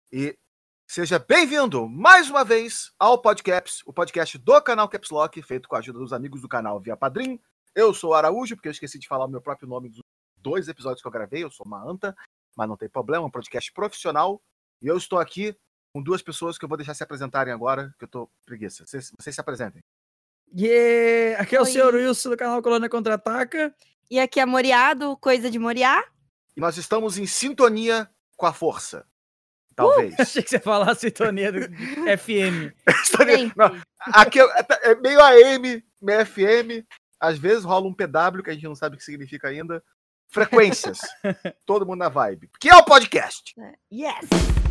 E seja bem-vindo mais uma vez ao Podcaps, o podcast do canal Caps Lock, feito com a ajuda dos amigos do canal via Padrim. Eu sou o Araújo, porque eu esqueci de falar o meu próprio nome dos 2 episódios que eu gravei. Eu sou uma anta, mas não tem problema, é um podcast profissional. E eu estou aqui com 2 pessoas que eu vou deixar se apresentarem agora, que eu tô preguiça. Vocês se apresentem. Yeah! Aqui é o Oi. Sr. Wilson do canal Colônia Contra-Ataca. E aqui é Moriá, do Coisa de Moriá. E nós estamos em sintonia com a força. Talvez. Achei que você ia falar a sintonia do FM. Não, aqui é meio AM, meio FM. Às vezes rola um PW, que a gente não sabe o que significa ainda. Frequências. Todo mundo na vibe. Que é o podcast. Yes!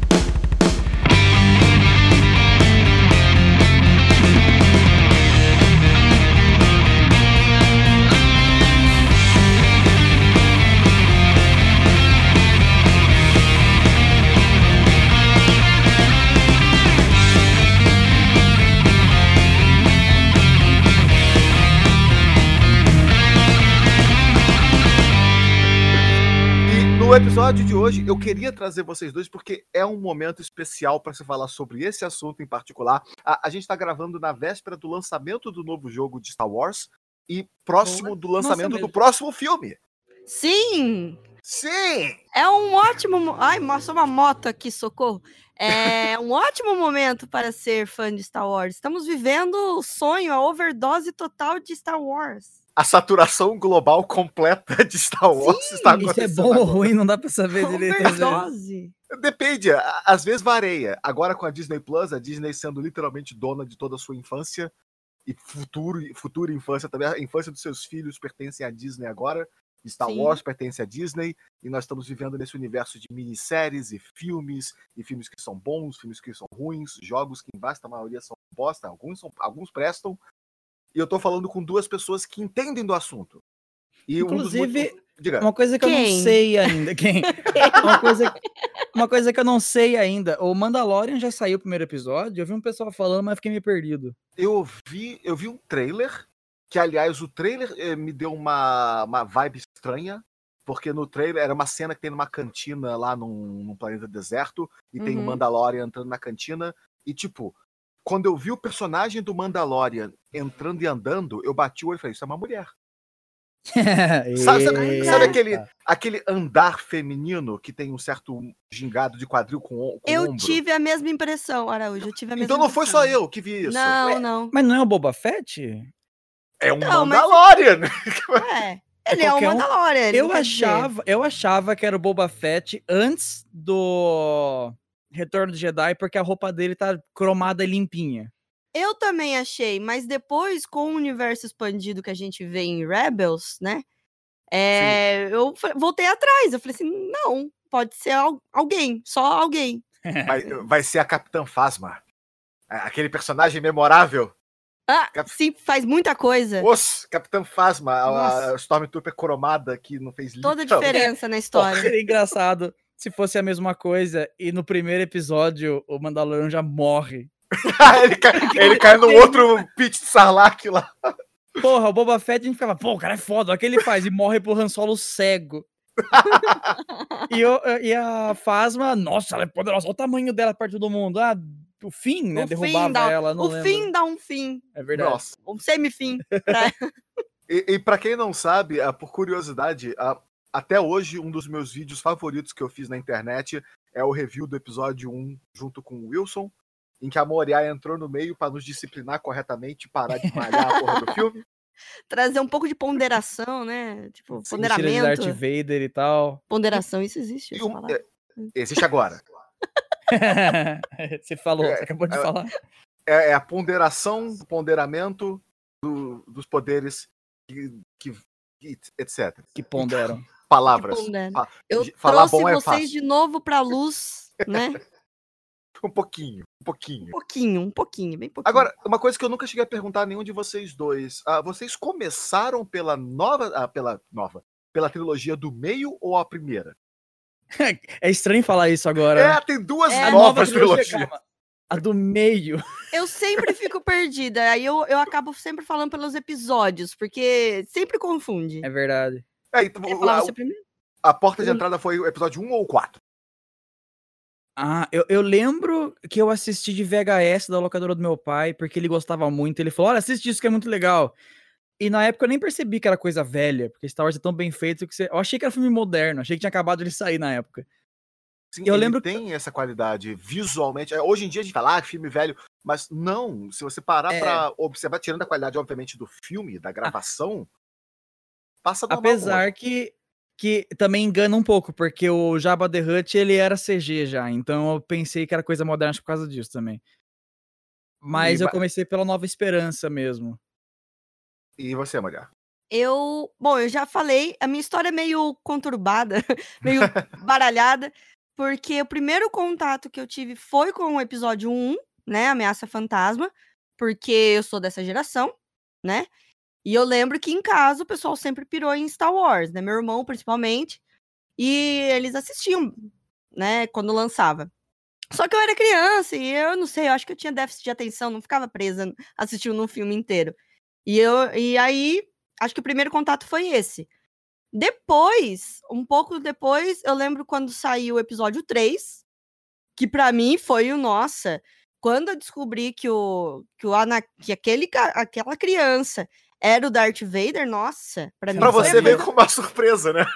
No episódio de hoje, eu queria trazer vocês dois porque é um momento especial para se falar sobre esse assunto em particular. A gente está gravando na véspera do lançamento do novo jogo de Star Wars e próximo do lançamento do próximo filme. Sim! Sim! É um ótimo... Ai, passou uma moto aqui, socorro. É um ótimo momento para ser fã de Star Wars. Estamos vivendo o sonho, a overdose total de Star Wars. A saturação global completa de Star Wars está acontecendo. Isso é bom ou ruim, não dá pra saber direito. Overdose. Depende, às vezes varia. Agora com a Disney Plus, a Disney sendo literalmente dona de toda a sua infância e futura infância também. A infância dos seus filhos pertence à Disney agora. Star Sim. Wars pertence à Disney. E nós estamos vivendo nesse universo de minisséries e filmes que são bons, filmes que são ruins, jogos que em vasta maioria são bosta, alguns prestam. E eu tô falando com 2 pessoas que entendem do assunto. E Inclusive, Diga. uma coisa que eu não sei ainda. Quem? Uma coisa que eu não sei ainda. O Mandalorian já saiu o primeiro episódio. Eu vi um pessoal falando, mas fiquei meio perdido. Eu vi um trailer, que aliás o trailer me deu uma vibe estranha, porque no trailer era uma cena que tem numa cantina lá num planeta deserto, e tem um Mandalorian entrando na cantina, e tipo, quando eu vi o personagem do Mandalorian entrando e andando, eu bati o olho e falei, isso é uma mulher. Sabe aquele andar feminino que tem um certo gingado de quadril com Eu ombro? tive a mesma impressão, Araújo. Eu tive a mesma Então não foi impressão. só eu que vi isso. Não. Mas não é o Boba Fett? É um Não, Mandalorian. Ele é um Mandalorian. Eu achava que era o Boba Fett antes do Retorno do Jedi, porque a roupa dele tá cromada e limpinha. Eu também achei, mas depois, com o universo expandido que a gente vê em Rebels, né? Eu voltei atrás. Eu falei assim, não, pode ser alguém, só alguém. Vai ser a Capitã Phasma. Aquele personagem memorável. Sim, faz muita coisa. Capitã Phasma, a Stormtrooper cromada que não fez Toda a diferença na história. Seria engraçado se fosse a mesma coisa e no primeiro episódio o Mandalorian já morre. ele cai no outro pit de Sarlacc lá. Porra, o Boba Fett a gente ficava, pô, o cara é foda, olha o que ele faz, e morre pro Han Solo cego. E a Phasma, nossa, ela é poderosa, olha o tamanho dela perto do mundo. O fim, né, derrubava ela, não lembro. O fim dá um fim. É verdade. Nossa. Um semifim. E pra quem não sabe, por curiosidade, até hoje um dos meus vídeos favoritos que eu fiz na internet é o review do episódio 1 junto com o Wilson, em que a Moriá entrou no meio para nos disciplinar corretamente e parar de malhar a porra do filme. Trazer um pouco de ponderação, né? Tipo, ponderamento. De Darth Vader e tal. Ponderação, isso existe. Existe agora. Você falou, você acabou de falar. É a ponderação, o ponderamento dos poderes etc. Que ponderam. Palavras. Eu falar trouxe bom é vocês fácil. de novo pra luz, né? Um pouquinho. Um pouquinho, bem pouquinho. Agora, uma coisa que eu nunca cheguei a perguntar a nenhum de vocês dois. Vocês começaram pela trilogia do meio ou a primeira? É estranho falar isso agora. Tem 2 novas trilogias. A do meio. Eu sempre fico perdida. Aí eu acabo sempre falando pelos episódios, porque sempre confunde. É verdade. Então, a porta de entrada foi o episódio 1 ou 4? Ah, eu lembro que eu assisti de VHS da locadora do meu pai, porque ele gostava muito. Ele falou: olha, assiste isso que é muito legal. E na época eu nem percebi que era coisa velha, porque Star Wars é tão bem feito que eu achei que era filme moderno, achei que tinha acabado de sair na época. Sim, Eu ele lembro tem essa qualidade visualmente. Hoje em dia a gente fala, filme velho, mas não, se você parar pra observar, tirando a qualidade, obviamente, do filme, da gravação, passa normal. apesar que também engana um pouco, porque o Jabba the Hutt, ele era CG já, então eu pensei que era coisa moderna por causa disso também. Mas eu comecei pela Nova Esperança mesmo. E você, mulher? Bom, eu já falei, a minha história é meio conturbada, meio baralhada, porque o primeiro contato que eu tive foi com o episódio 1, né, Ameaça Fantasma, porque eu sou dessa geração, né, e eu lembro que em casa o pessoal sempre pirou em Star Wars, né, meu irmão principalmente, e eles assistiam, né, quando lançava. Só que eu era criança e eu não sei, eu acho que eu tinha déficit de atenção, não ficava presa assistindo um filme inteiro. E aí, acho que o primeiro contato foi esse. Depois, um pouco depois, eu lembro quando saiu o episódio 3, que pra mim foi o nossa. Quando eu descobri que aquela criança era o Darth Vader, nossa, pra mim Pra foi você veio com uma surpresa, né?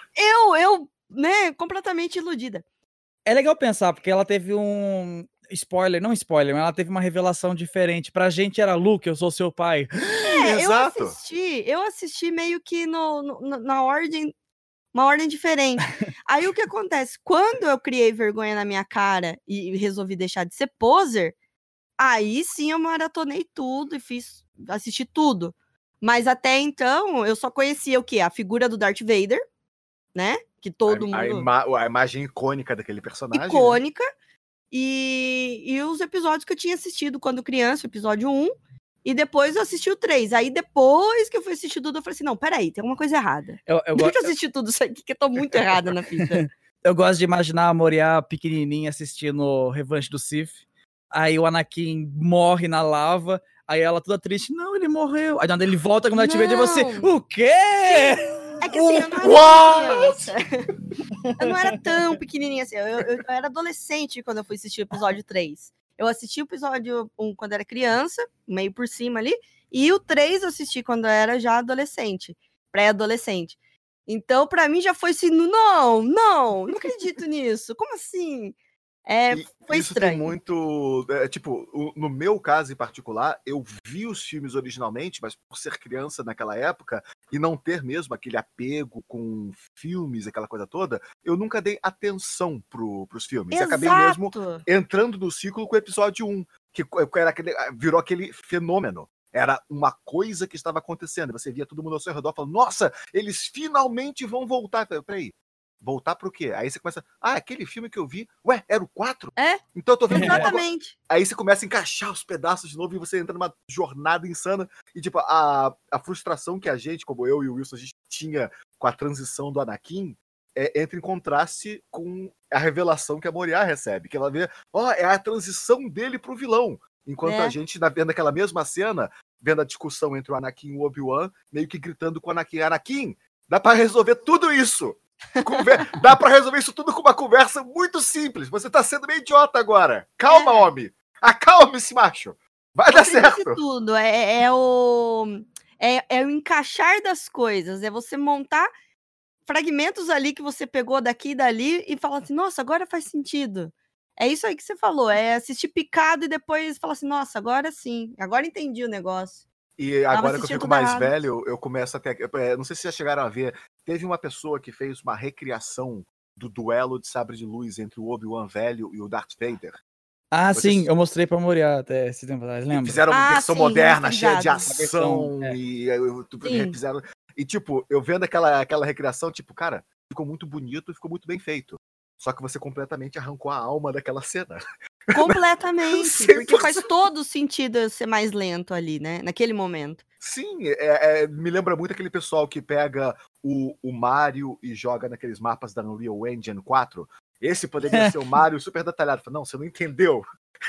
né, completamente iludida. É legal pensar, porque ela teve um spoiler, não spoiler, mas ela teve uma revelação diferente. Pra gente era Luke, eu sou seu pai. Exato. Eu assisti meio que na ordem, uma ordem diferente. Aí o que acontece? Quando eu criei vergonha na minha cara e resolvi deixar de ser poser, aí sim eu maratonei tudo e assisti tudo. Mas até então eu só conhecia o quê? A figura do Darth Vader, né? Que todo mundo... A imagem icônica daquele personagem. Icônica. Né? E os episódios que eu tinha assistido quando criança, o episódio 1, e depois eu assisti o 3. Aí depois que eu fui assistir tudo, eu falei assim, não, peraí, tem alguma coisa errada. Deixa eu assistir tudo isso aqui, que eu tô muito errada na fita. Eu gosto de imaginar a Moriá pequenininha assistindo Revanche do Sith. Aí o Anakin morre na lava, aí ela toda triste, não, ele morreu. Aí quando ele volta com o Darth Vader, você, o quê? É que assim, eu não era criança. Eu não era tão pequenininha assim. Eu era adolescente quando eu fui assistir o episódio 3. Eu assisti o episódio 1 quando era criança, meio por cima ali. E o 3 eu assisti quando eu era já adolescente, pré-adolescente. Então, pra mim, já foi assim, não acredito nisso. Como assim? Foi isso estranho. Tem muito... no meu caso em particular, eu vi os filmes originalmente, mas por ser criança naquela época e não ter mesmo aquele apego com filmes, aquela coisa toda, eu nunca dei atenção pros filmes. Exato. E acabei mesmo entrando no ciclo com o episódio 1, que virou aquele fenômeno. Era uma coisa que estava acontecendo. Você via todo mundo ao seu redor falando, nossa, eles finalmente vão voltar. Peraí. Voltar pro quê? Aí você começa, aquele filme que eu vi, era o 4? Então eu tô vendo. Exatamente. Aí você começa a encaixar os pedaços de novo e você entra numa jornada insana. E tipo, a frustração que a gente, como eu e o Wilson, a gente tinha com a transição do Anakin, entra em contraste com a revelação que a Moriá recebe. Que ela vê, é a transição dele pro vilão. Enquanto a gente, vendo aquela mesma cena, vendo a discussão entre o Anakin e o Obi-Wan, meio que gritando com o Anakin, Anakin, dá pra resolver tudo isso! Dá pra resolver isso tudo com uma conversa muito simples. Você tá sendo meio idiota agora. Calma, homem. Acalme-se, macho. Vai dar certo. Tudo. É o encaixar das coisas. É você montar fragmentos ali que você pegou daqui e dali e falar assim, nossa, agora faz sentido. É isso aí que você falou. É assistir picado e depois falar assim, nossa, agora sim. Agora entendi o negócio. E agora que eu fico mais velho, eu começo até... Não sei se vocês já chegaram a ver. Teve uma pessoa que fez uma recriação do duelo de sabre de luz entre o Obi-Wan velho e o Darth Vader. Sim, eu mostrei pra Moriá até esse tempo atrás, lembra? Fizeram uma versão moderna, cheia de ação, e fizeram... E tipo, eu vendo aquela recriação, tipo, cara, ficou muito bonito e ficou muito bem feito. Só que você completamente arrancou a alma daquela cena. Completamente, porque faz todo sentido ser mais lento ali, né? Naquele momento. Sim, me lembra muito aquele pessoal que pega o Mario e joga naqueles mapas da Unreal Engine 4. Esse poderia ser o Mario super detalhado. Não, você não entendeu.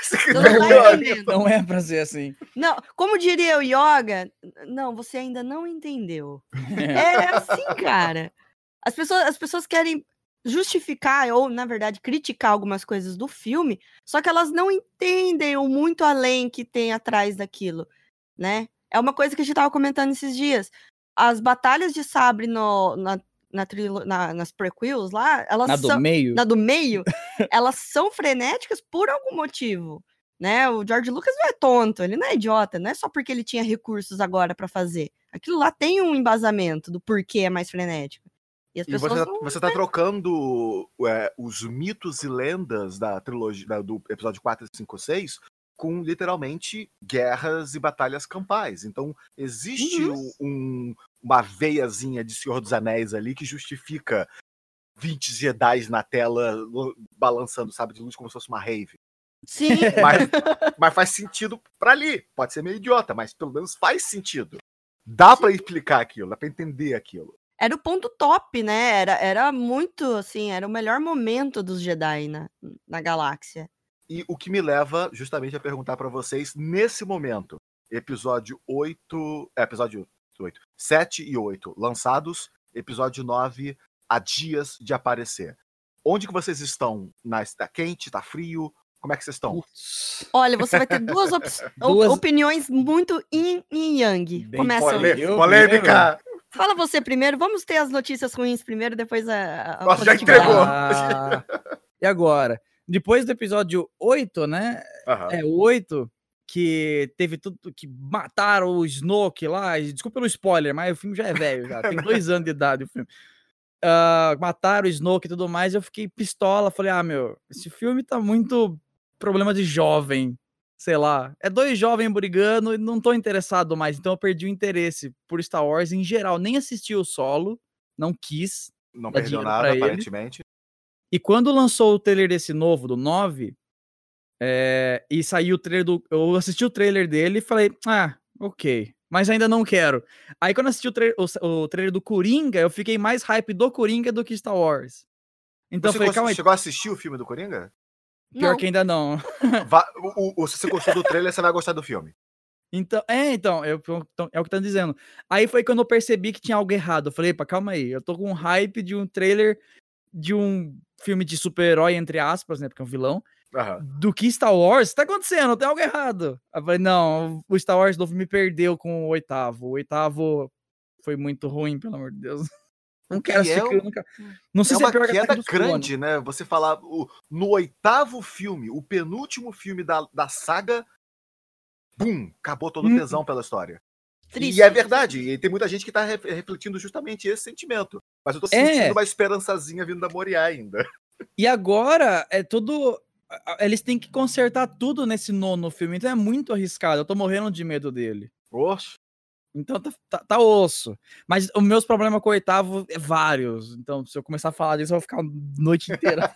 Não é pra ser assim. Não, como diria o Yoga, não, você ainda não entendeu. É assim, cara. As pessoas querem justificar, ou, na verdade, criticar algumas coisas do filme, só que elas não entendem o muito além que tem atrás daquilo, né? É uma coisa que a gente tava comentando esses dias. As batalhas de sabre nas prequels lá, elas Na do são... meio? Na do meio, elas são frenéticas por algum motivo, né? O George Lucas não é tonto, ele não é idiota, não é só porque ele tinha recursos agora pra fazer. Aquilo lá tem um embasamento do porquê é mais frenético. E as E pessoas você tá trocando os mitos e lendas da trilogia do episódio 4, 5, 6 com literalmente guerras e batalhas campais. Então existe uma veiazinha de Senhor dos Anéis ali que justifica 20 Jedi na tela balançando, sabe, de luz como se fosse uma rave. Sim. Mas faz sentido pra ali. Pode ser meio idiota, mas pelo menos faz sentido. Dá pra explicar aquilo, dá pra entender aquilo. Era o ponto top, né? Era muito, assim, era o melhor momento dos Jedi na galáxia. E o que me leva justamente a perguntar pra vocês, nesse momento, episódio 7 e 8 lançados, episódio 9 há dias de aparecer. Onde que vocês estão? Tá quente, tá frio? Como é que vocês estão? Olha, você vai ter duas opiniões muito yin e yang. Começa. Polêmica! Fala você primeiro, vamos ter as notícias ruins primeiro, depois a Nossa, já entregou! E agora? Depois do episódio 8, né? O 8, que teve tudo, que mataram o Snoke lá. Desculpa pelo spoiler, mas o filme já é velho, já. Tem 2 anos de idade o filme. Mataram o Snoke e tudo mais, eu fiquei pistola. Falei, esse filme tá muito problema de jovem. Sei lá, é 2 jovens brigando e não tô interessado mais, então eu perdi o interesse por Star Wars em geral, nem assisti o Solo, não quis. Não perdeu nada, aparentemente. E quando lançou o trailer desse novo, do 9, e saiu o trailer eu assisti o trailer dele e falei, ok, mas ainda não quero. Aí quando eu assisti o trailer do Coringa, eu fiquei mais hype do Coringa do que Star Wars. Então você eu falei, calma aí. Chegou a assistir o filme do Coringa? Pior que ainda não. Se você gostou do trailer, você vai gostar do filme. Então, é o que tá dizendo. Aí foi quando eu percebi que tinha algo errado. Eu falei, calma aí, eu tô com um hype de um trailer de um filme de super-herói, entre aspas, né, porque é um vilão, do que Star Wars. Tá acontecendo, tem algo errado. Eu falei, não, o Star Wars novo me perdeu com o 8º. O 8º foi muito ruim, pelo amor de Deus. Não quero assistir, nunca. Não sei se é pior que queda grande, né? Você falar no 8º filme, o penúltimo filme da saga, acabou todo o tesão pela história. Triste. E é verdade, e tem muita gente que tá refletindo justamente esse sentimento. Mas eu tô sentindo uma esperançazinha vindo da Moriá ainda. E agora é tudo. Eles têm que consertar tudo nesse 9º filme, então é muito arriscado. Eu tô morrendo de medo dele. Oxe. Então tá osso. Mas os meus problemas com o 8º é vários. Então, se eu começar a falar disso, eu vou ficar a noite inteira.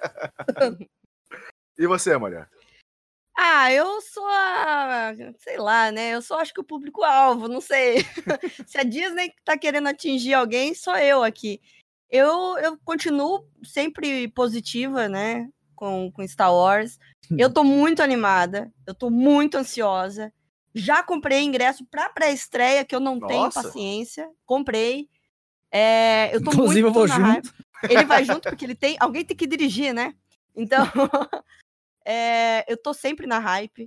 E você, mulher? Eu sou sei lá, né? Eu só acho que o público-alvo, não sei. Se a Disney tá querendo atingir alguém, sou eu aqui. Eu continuo sempre positiva, né? Com Star Wars. Eu tô muito animada. Eu tô muito ansiosa. Já comprei ingresso pra pré-estreia, que eu não tenho paciência. Comprei. Eu tô Inclusive, muito eu vou junto. Ele vai junto porque alguém tem que dirigir, né? Então, eu tô sempre na hype.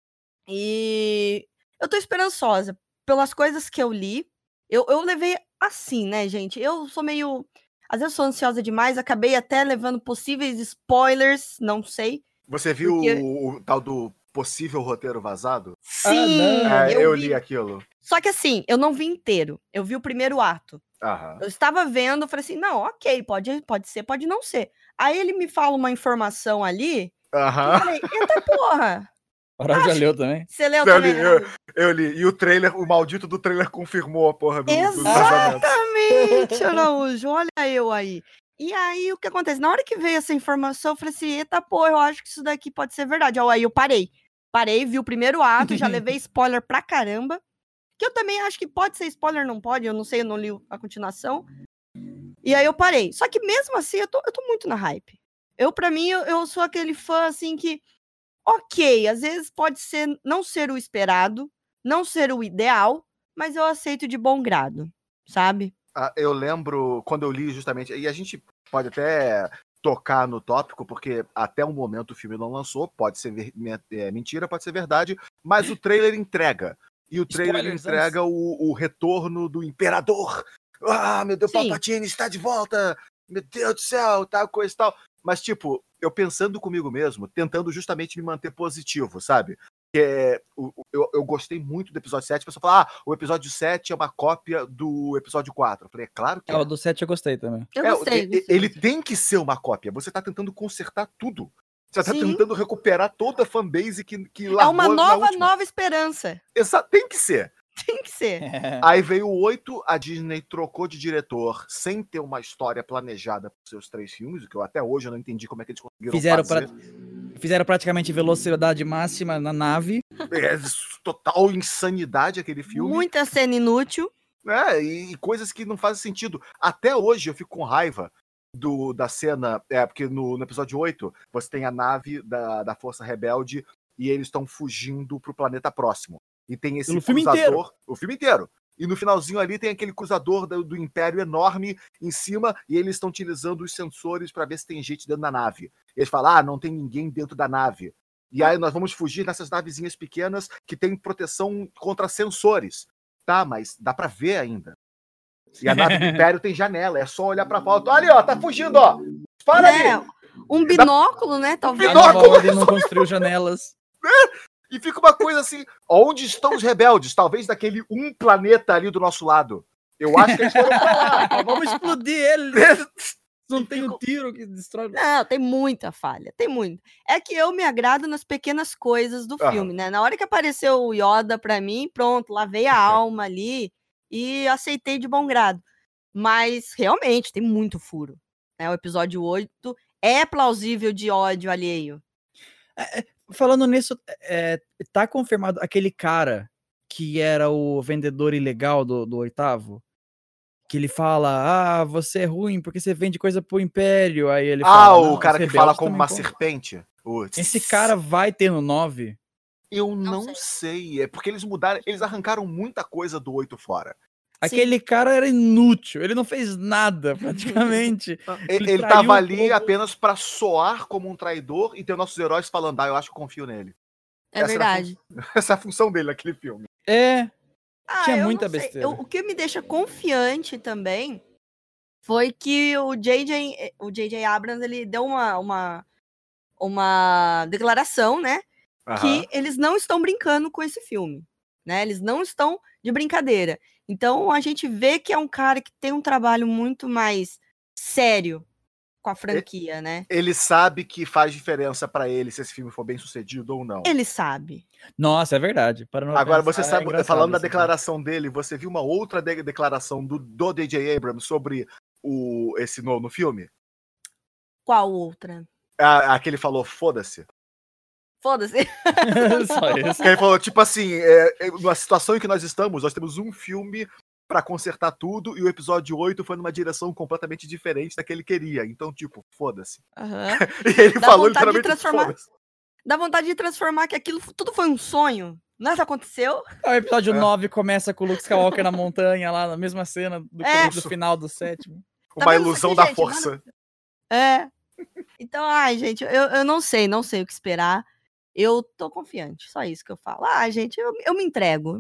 E eu tô esperançosa pelas coisas que eu li. Eu levei assim, né, gente? Eu sou meio... Às vezes eu sou ansiosa demais, acabei até levando possíveis spoilers, não sei. Você viu o tal do possível roteiro vazado? Sim, eu li aquilo. Só que assim, eu não vi inteiro. Eu vi o primeiro ato. Eu estava vendo, falei assim, não, ok, pode ser, pode não ser. Aí ele me fala uma informação ali, eu falei, eita porra! Já leu também? Você leu também? Eu li. E o maldito do trailer confirmou a porra do Exatamente, Araújo, olha eu aí. E aí, o que acontece? Na hora que veio essa informação, eu falei assim, eita porra, eu acho que isso daqui pode ser verdade. Aí eu parei, vi o primeiro ato, já levei spoiler pra caramba, que eu também acho que pode ser spoiler, não pode, eu não sei, eu não li a continuação. E aí eu parei. Só que mesmo assim, eu tô muito na hype. Pra mim, eu sou aquele fã, assim, que ok, às vezes pode não ser o esperado, não ser o ideal, mas eu aceito de bom grado, sabe? Eu lembro quando eu li justamente, e a gente pode até tocar no tópico, porque até o momento o filme não lançou, pode ser mentira, pode ser verdade, mas o trailer entrega. E o trailer entrega o retorno do Imperador. Ah, meu Deus, Sim. Palpatine está de volta! Meu Deus do céu, tal, coisa e tal. Mas, tipo, eu pensando comigo mesmo, tentando justamente me manter positivo, sabe? Eu gostei muito do episódio 7. A pessoa fala, o episódio 7 é uma cópia do episódio 4. Eu falei, é claro que é. O do 7 eu gostei também. Eu gostei. Ele tem que ser uma cópia. Você tá tentando consertar tudo. Você tá Sim. tentando recuperar toda a fanbase que É largou uma na última. nova esperança. Tem que ser. Tem que ser. Aí veio o 8, a Disney trocou de diretor sem ter uma história planejada para seus 3 filmes, o que eu até hoje eu não entendi como é que eles conseguiram fazer. Fizeram praticamente velocidade máxima na nave. É total insanidade aquele filme. Muita cena inútil. E coisas que não fazem sentido. Até hoje eu fico com raiva da cena, porque no episódio 8 você tem a nave da Força Rebelde e eles estão fugindo pro planeta próximo. E tem esse cruzador, o filme inteiro. E no finalzinho ali tem aquele cruzador do Império enorme em cima e eles estão utilizando os sensores para ver se tem gente dentro da nave. Eles falam, não tem ninguém dentro da nave. E aí nós vamos fugir nessas navezinhas pequenas que tem proteção contra sensores. Tá, mas dá pra ver ainda. E a nave do Império tem janela, é só olhar pra foto. Olha ali, ó, tá fugindo, ó. Para ali. Um binóculo, né, talvez. A nova ordem não construiu janelas. E fica uma coisa assim, onde estão os rebeldes? Talvez daquele planeta ali do nosso lado. Eu acho que eles foram pra lá. Vamos explodir eles. Não tem um tiro que destrói. Não, tem muita falha, tem muito. É que eu me agrado nas pequenas coisas do filme, né? Na hora que apareceu o Yoda pra mim, pronto, lavei a alma ali e aceitei de bom grado. Mas, realmente, tem muito furo. Né? O episódio 8 é plausível de ódio alheio. Falando nisso, tá confirmado aquele cara que era o vendedor ilegal do 8º? Que ele fala, você é ruim porque você vende coisa pro Império. Aí ele fala, o cara que fala como uma serpente. Esse cara vai ter no 9? Eu não sei. É porque eles mudaram, eles arrancaram muita coisa do 8 fora. Aquele cara era inútil, ele não fez nada, praticamente. Ele tava ali apenas pra soar como um traidor e ter nossos heróis falando, eu acho que confio nele. É verdade. Essa é a função dele naquele filme. Tinha muita besteira. O que me deixa confiante também foi que o J.J. Abrams, ele deu uma declaração, né? Que eles não estão brincando com esse filme. Né? Eles não estão de brincadeira. Então, a gente vê que é um cara que tem um trabalho muito mais sério com a franquia, né? Ele sabe que faz diferença pra ele se esse filme for bem sucedido ou não. Ele sabe. Nossa, é verdade. Agora, você sabe, falando da declaração dele, você viu uma outra declaração do J.J. Abrams sobre esse novo filme? Qual outra? A que ele falou, foda-se. Foda-se. Só isso. Que ele falou, tipo assim, na situação em que nós estamos, nós temos um filme pra consertar tudo e o episódio 8 foi numa direção completamente diferente da que ele queria. Então, tipo, foda-se. E ele falou literalmente, foda-se. Dá vontade de transformar que aquilo tudo foi um sonho. Não é que aconteceu? O episódio 9 começa com o Luke Skywalker na montanha, lá na mesma cena do final do 7º. Uma ilusão da força. Então, gente, eu não sei o que esperar. Eu tô confiante, só isso que eu falo. Gente, eu me entrego.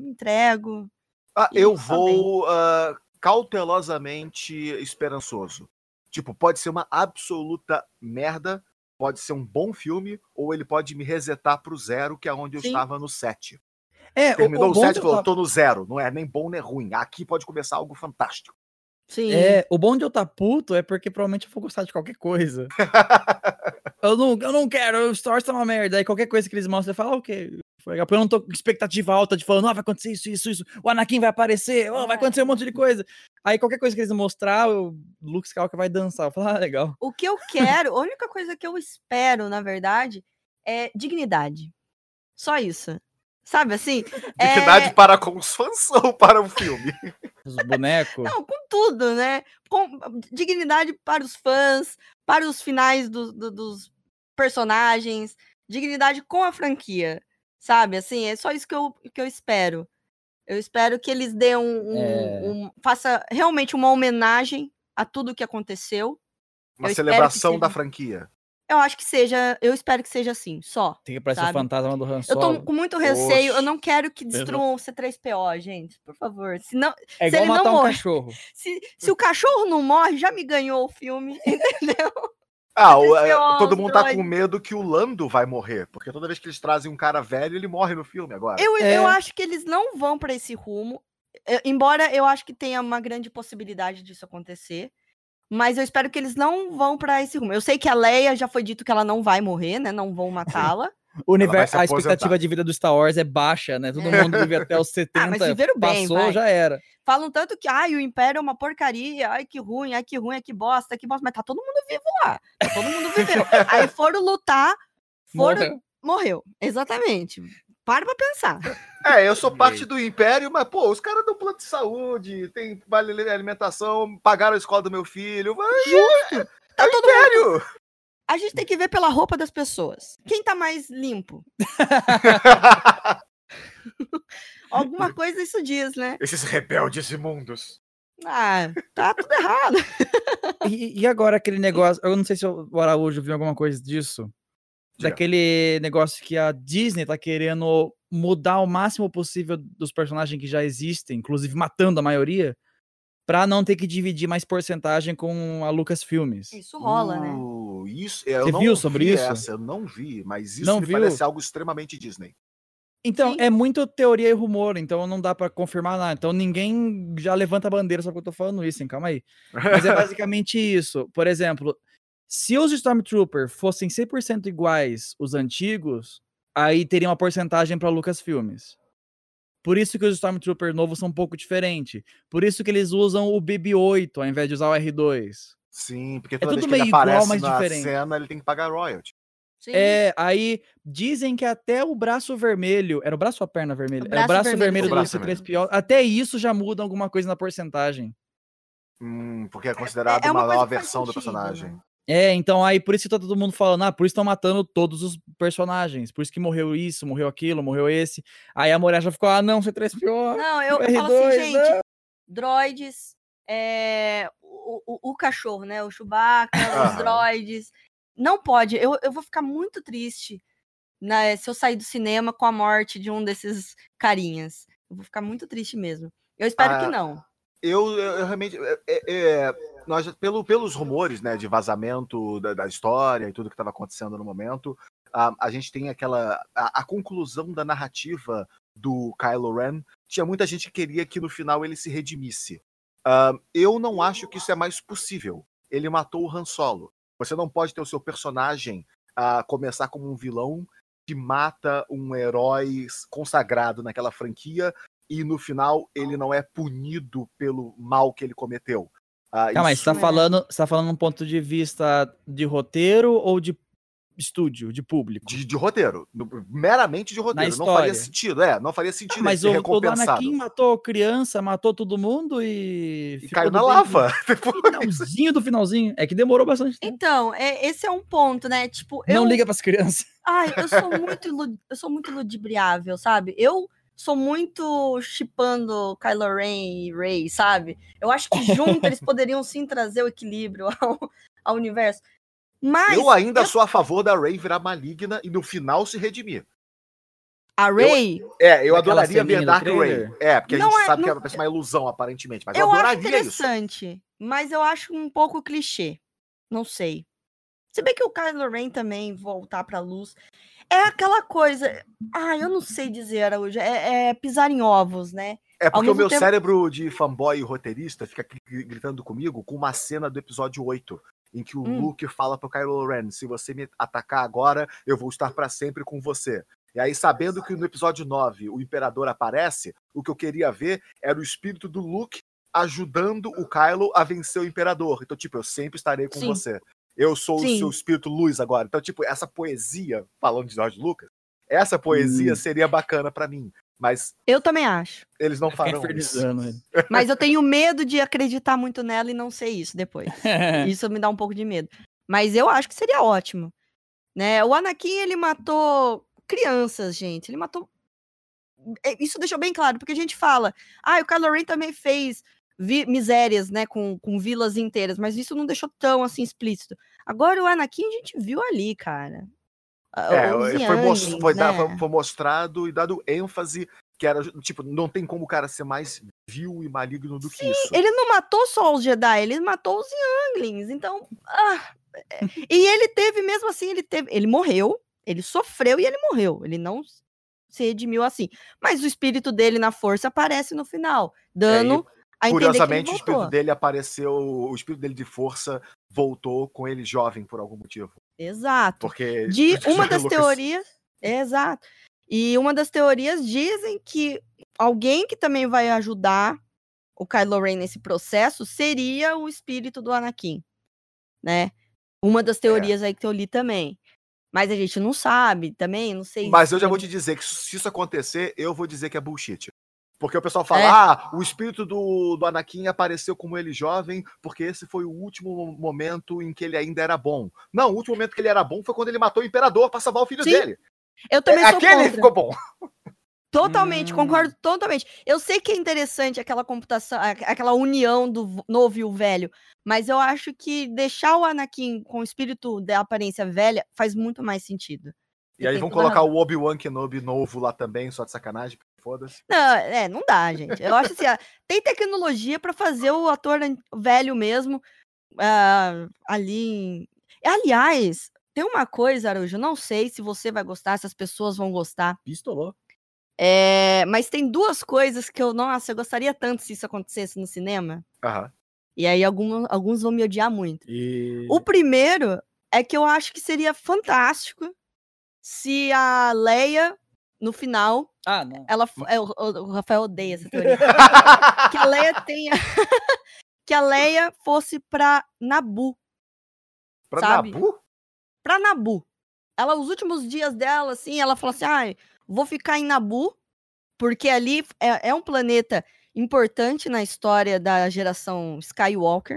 Eu vou cautelosamente esperançoso. Tipo, pode ser uma absoluta merda, pode ser um bom filme, ou ele pode me resetar pro 0, que é onde eu estava no 7. Terminou o 7 e falou, tô no 0, não é nem bom nem ruim. Aqui pode começar algo fantástico. Sim. O bom de eu estar puto é porque provavelmente eu vou gostar de qualquer coisa. eu não quero, o Star Wars tá uma merda. Aí qualquer coisa que eles mostram, eu falo, ok, foi legal. Porque eu não tô com expectativa alta de falando, vai acontecer isso. O Anakin vai aparecer, vai acontecer um monte de coisa. Aí qualquer coisa que eles mostrar, o Luke Skywalker vai dançar. Eu falo, legal. O que eu quero, a única coisa que eu espero, na verdade, é dignidade. Só isso. Sabe assim? Dignidade para com os fãs ou para o filme? Os bonecos? Não, com tudo, né? Com dignidade para os fãs, para os finais dos personagens, dignidade com a franquia, sabe? Assim, é só isso que eu espero. Eu espero que eles dêem faça realmente uma homenagem a tudo que aconteceu, Uma Eu espero celebração que da seja. franquia. Eu acho que seja. Eu espero que seja assim, só. Tem que aparecer o Sabe? fantasma do Han Eu tô Solo. com muito receio. Eu Oxe. não quero que destruam o C3PO, gente. Por favor. Se É se igual ele não matar um morrer. cachorro. Se o cachorro não morre, já me ganhou o filme, entendeu? Todo C3PO, mundo os tá com droids. medo que o Lando vai morrer, porque toda vez que eles trazem um cara velho, ele morre no filme agora. Eu É. acho que eles não vão pra esse rumo. Embora eu acho que tenha uma grande possibilidade disso acontecer. Mas eu espero que eles não vão pra esse rumo. Eu sei que a Leia já foi dito que ela não vai morrer, né? Não vão matá-la. vai se A aposentar. expectativa de vida do Star Wars é baixa, né? Todo mundo vive até os 70, mas viveram bem, passou, vai. já era. Falam tanto que, o Império é uma porcaria, ai que ruim, ai que ruim, ai que bosta, mas tá todo mundo vivo lá. Tá todo mundo viveu. Aí foram lutar, morreu. Exatamente. Para pra pensar. Eu sou parte do Império, mas, pô, os caras dão plano de saúde, tem vale alimentação, pagaram a escola do meu filho. Justo. Tá todo mundo. Império! A gente tem que ver pela roupa das pessoas. Quem tá mais limpo? Alguma coisa isso diz, né? Esses rebeldes imundos. Tá tudo errado. E agora aquele negócio, eu não sei se o Araújo viu alguma coisa disso, daquele negócio que a Disney tá querendo mudar o máximo possível dos personagens que já existem, inclusive matando a maioria, pra não ter que dividir mais porcentagem com a Lucasfilmes. Isso rola, né? Isso, Você viu sobre isso? Eu não vi, mas isso Não me viu? parece algo extremamente Disney. Então, Sim. é muito teoria e rumor, então não dá pra confirmar nada. Então ninguém já levanta a bandeira só porque eu tô falando isso, hein? Calma aí. Mas é basicamente isso. Por exemplo, se os Stormtroopers fossem 100% iguais os antigos, aí teria uma porcentagem pra Lucasfilmes. Por isso que os Stormtroopers novos são um pouco diferentes. Por isso que eles usam o BB-8 ao invés de usar o R2. Sim, porque toda vez tudo que ele meio igual, aparece mas na diferente. cena, ele tem que pagar royalty. Sim. Aí dizem que até o braço vermelho. Era o braço ou a perna vermelha? Era o braço braço vermelho vermelho do do C3PO. Até isso já muda alguma coisa na porcentagem. Porque é considerado É uma uma coisa nova que faz versão do sentido, personagem. né? Então aí por isso que tá todo mundo falando, por isso estão matando todos os personagens. Por isso que morreu isso, morreu aquilo, morreu esse. Aí a mulher já ficou, não, C3PO. Não, eu R2, falo assim, gente, não. droids, o cachorro, né? O Chewbacca, os droids. Não pode. Eu vou ficar muito triste, né, se eu sair do cinema com a morte de um desses carinhas. Eu vou ficar muito triste mesmo. Eu espero que não. Eu realmente... nós, pelos rumores, né, de vazamento da história e tudo que estava acontecendo no momento, a gente tem a conclusão da narrativa do Kylo Ren. Tinha muita gente que queria que no final ele se redimisse. Eu não acho que isso é mais possível. Ele matou o Han Solo. Você não pode ter o seu personagem começar como um vilão que mata um herói consagrado naquela franquia e no final ele não é punido pelo mal que ele cometeu. Mas você tá falando um ponto de vista de roteiro ou de estúdio, de público? De roteiro. Meramente de roteiro. Não faria sentido. Não faria sentido ele ser recompensado. Mas o Anakin matou criança, matou todo mundo e caiu na lava. Finalzinho. É que demorou bastante tempo. Então, esse é um ponto, né? Tipo, não liga pras crianças. Eu sou muito ludibriável, sabe? Eu sou muito shippando Kylo Ren e Rey, sabe? Eu acho que juntos eles poderiam sim trazer o equilíbrio ao universo. Mas eu ainda sou a favor da Rey virar maligna e no final se redimir. A Rey? Eu adoraria ver Dark Rey. Porque não a gente sabe que é uma ilusão, aparentemente. Mas eu adoraria acho interessante, isso. Mas eu acho um pouco clichê. Não sei. Se bem que o Kylo Ren também voltar pra luz. É aquela coisa... eu não sei dizer, Araújo. É pisar em ovos, né? É porque o meu cérebro de fanboy e roteirista fica gritando comigo com uma cena do episódio 8. Em que o Luke fala pro Kylo Ren, se você me atacar agora, eu vou estar pra sempre com você. E aí, sabendo que no episódio 9 o Imperador aparece, o que eu queria ver era o espírito do Luke ajudando o Kylo a vencer o Imperador. Então, eu sempre estarei com você. Eu sou o seu espírito luz agora. Então, essa poesia, falando de George Lucas, essa poesia seria bacana pra mim. Mas eu também acho. Eles não farão isso. Mas eu tenho medo de acreditar muito nela e não ser isso depois. Isso me dá um pouco de medo. Mas eu acho que seria ótimo. Né? O Anakin, ele matou crianças, gente. Ele matou... Isso deixou bem claro, porque a gente fala... o Kylo Ren também fez misérias, né, com vilas inteiras, mas isso não deixou tão assim explícito. Agora o Anakin a gente viu ali, cara. Os Younglings, foi mostrado e dado ênfase que era, tipo, não tem como o cara ser mais vil e maligno do que isso. Ele não matou só os Jedi, ele matou os Younglings, então... E ele teve, mesmo assim, ele morreu, ele sofreu e ele morreu, ele não se redimiu assim. Mas o espírito dele na força aparece no final, dando a entender curiosamente, que ele o espírito dele apareceu, o espírito dele de força voltou com ele jovem por algum motivo. Exato. Porque uma das teorias... Exato. E uma das teorias dizem que alguém que também vai ajudar o Kylo Ren nesse processo seria o espírito do Anakin, né? Uma das teorias aí que eu li também. Mas a gente não sabe também, não sei. Mas eu já vou te dizer que se isso acontecer, eu vou dizer que é bullshit. Porque o pessoal fala, o espírito do Anakin apareceu como ele jovem, porque esse foi o último momento em que ele ainda era bom. Não, o último momento que ele era bom foi quando ele matou o imperador pra salvar o filho dele. Eu também sou aquele contra. ficou bom. Totalmente, concordo totalmente. Eu sei que é interessante aquela computação, aquela união do novo e o velho, mas eu acho que deixar o Anakin com o espírito da aparência velha faz muito mais sentido. E aí vão colocar o Obi-Wan Kenobi novo lá também, só de sacanagem, foda-se. Não dá, gente. Eu acho assim, tem tecnologia pra fazer o ator velho mesmo ali. Aliás, tem uma coisa, Araújo, não sei se você vai gostar, se as pessoas vão gostar. Pistolou. Mas tem duas coisas que eu gostaria tanto se isso acontecesse no cinema. E aí alguns vão me odiar muito. O primeiro é que eu acho que seria fantástico se a Leia, no final, não. O Rafael odeia essa teoria. Que a Leia tenha... que a Leia fosse pra Naboo. Sabe? Naboo? Pra Naboo. Os últimos dias dela, assim, ela falou assim, vou ficar em Naboo, porque ali é um planeta importante na história da geração Skywalker.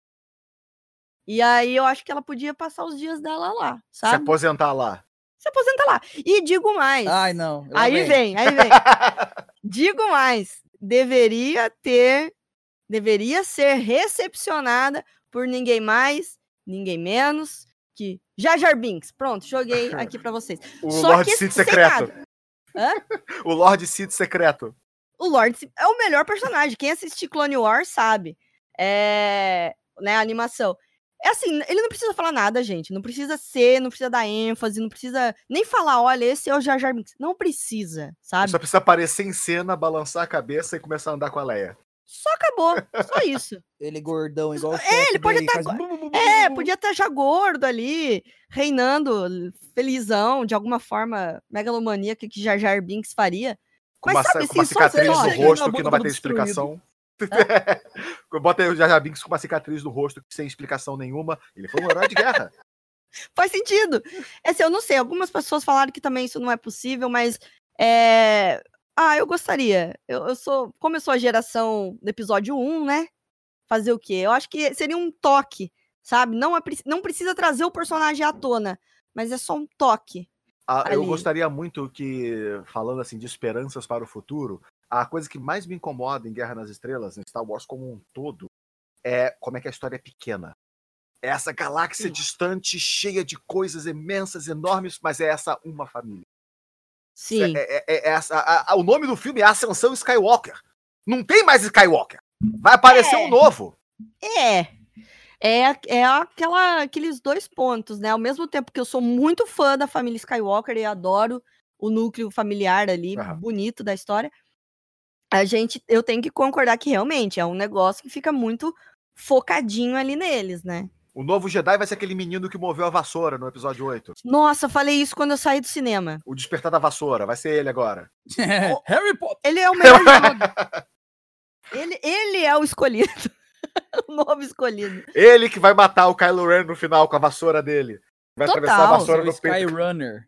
E aí eu acho que ela podia passar os dias dela lá, sabe? Se aposentar lá. E digo mais. Ai, não. Aí vem. Digo mais. Deveria ser recepcionada por ninguém mais, ninguém menos que Jar Jar Binks. Pronto, joguei aqui pra vocês. O Lord Sith secreto. O Lord Sith secreto. O Lord Sith é o melhor personagem. Quem assistiu Clone Wars sabe. Né, a animação. Assim, ele não precisa falar nada, gente. Não precisa dar ênfase, não precisa nem falar, olha, esse é o Jar Jar Binks. Não precisa, sabe? Só precisa aparecer em cena, balançar a cabeça e começar a andar com a Leia. Só acabou, só isso. Ele gordão, igual o ele pode estar... podia estar já gordo ali, reinando, felizão, de alguma forma megalomaníaca que Jar Jar Binks faria. Com uma cicatriz no rosto que não vai ter explicação. Bota aí o Jar Jar Binks com uma cicatriz no rosto sem explicação nenhuma. Ele foi um herói de guerra. Faz sentido. Eu não sei, algumas pessoas falaram que também isso não é possível, mas eu gostaria. Como eu sou a geração do episódio 1, né? Fazer o quê? Eu acho que seria um toque, sabe? Não precisa trazer o personagem à tona, mas é só um toque. Eu gostaria muito que, falando assim de esperanças para o futuro, a coisa que mais me incomoda em Guerra nas Estrelas, em Star Wars como um todo, é como é que a história é pequena. É essa galáxia distante, cheia de coisas imensas, enormes, mas é essa uma família. Sim. O nome do filme é Ascensão Skywalker. Não tem mais Skywalker. Vai aparecer um novo. Aqueles dois pontos, né? Ao mesmo tempo que eu sou muito fã da família Skywalker e adoro o núcleo familiar ali, bonito da história, eu tenho que concordar que realmente é um negócio que fica muito focadinho ali neles, né? O novo Jedi vai ser aquele menino que moveu a vassoura no episódio 8. Nossa, falei isso quando eu saí do cinema. O Despertar da Vassoura, vai ser ele agora. Harry Potter! Ele é o melhor jogo. Ele é o escolhido. O novo escolhido. Ele que vai matar o Kylo Ren no final com a vassoura dele. Vai atravessar a vassoura no peito. Skyrunner.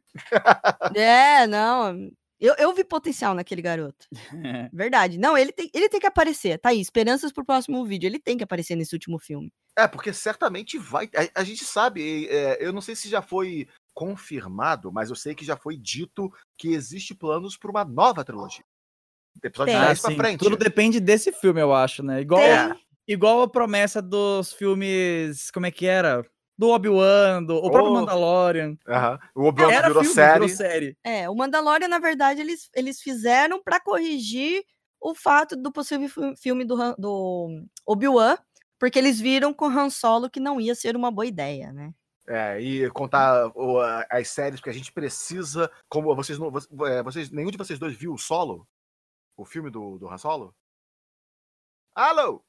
Não. Eu vi potencial naquele garoto. Verdade. Não, ele tem que aparecer. Tá aí, esperanças pro próximo vídeo. Ele tem que aparecer nesse último filme. Porque certamente vai. A gente sabe, eu não sei se já foi confirmado, mas eu sei que já foi dito que existe planos para uma nova trilogia. Episódio Tem. 10 pra sim. frente. Tudo depende desse filme, eu acho, né? Tem. Igual a promessa dos filmes. Como é que era? Do Obi-Wan, o próprio Mandalorian. O Obi-Wan Era virou filme, série. virou série. O Mandalorian, na verdade, eles fizeram pra corrigir o fato do possível filme do Obi-Wan, porque eles viram com Han Solo que não ia ser uma boa ideia, né? E contar as séries, porque a gente precisa. Como vocês não. Nenhum de vocês dois viu o Solo? O filme do Han Solo? Alô?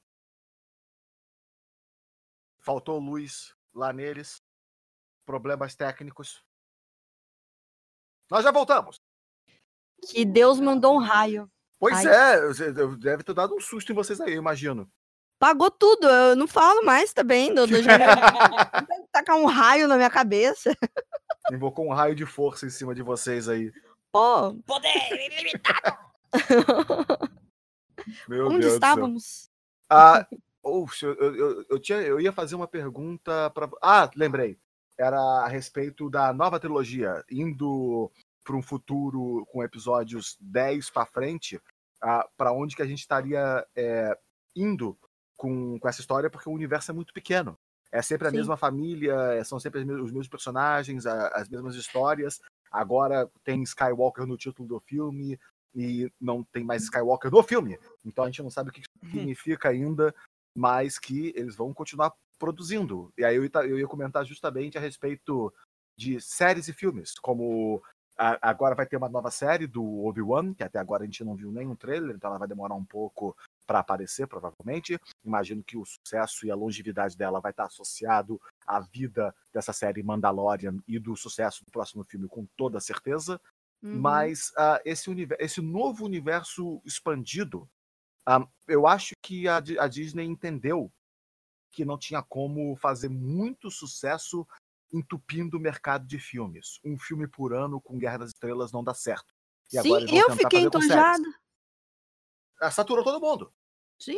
Faltou luz lá neles. Problemas técnicos. Nós já voltamos. Que Deus mandou um raio. Pois deve ter dado um susto em vocês aí, eu imagino. Pagou tudo, eu não falo mais também. Já tacar um raio na minha cabeça. Invocou um raio de força em cima de vocês aí. Pô, poder ilimitado. Meu Onde Deus estávamos? Eu ia fazer uma pergunta para. Lembrei. Era a respeito da nova trilogia, indo para um futuro com episódios 10 para frente, para onde que a gente estaria indo com essa história, porque o universo é muito pequeno. É sempre a mesma família, são sempre os mesmos personagens, as mesmas histórias. Agora tem Skywalker no título do filme e não tem mais Skywalker no filme. Então a gente não sabe o que significa ainda, mas que eles vão continuar produzindo. E aí eu ia comentar justamente a respeito de séries e filmes, como agora vai ter uma nova série do Obi-Wan, que até agora a gente não viu nenhum trailer, então ela vai demorar um pouco para aparecer, provavelmente. Imagino que o sucesso e a longevidade dela vai estar associado à vida dessa série Mandalorian e do sucesso do próximo filme, com toda certeza. Mas esse novo universo expandido, eu acho que a Disney entendeu que não tinha como fazer muito sucesso entupindo o mercado de filmes. Um filme por ano com Guerra das Estrelas não dá certo. E Sim, agora eles vão eu tentar fiquei fazer com entojada. séries. Saturou todo mundo. Sim.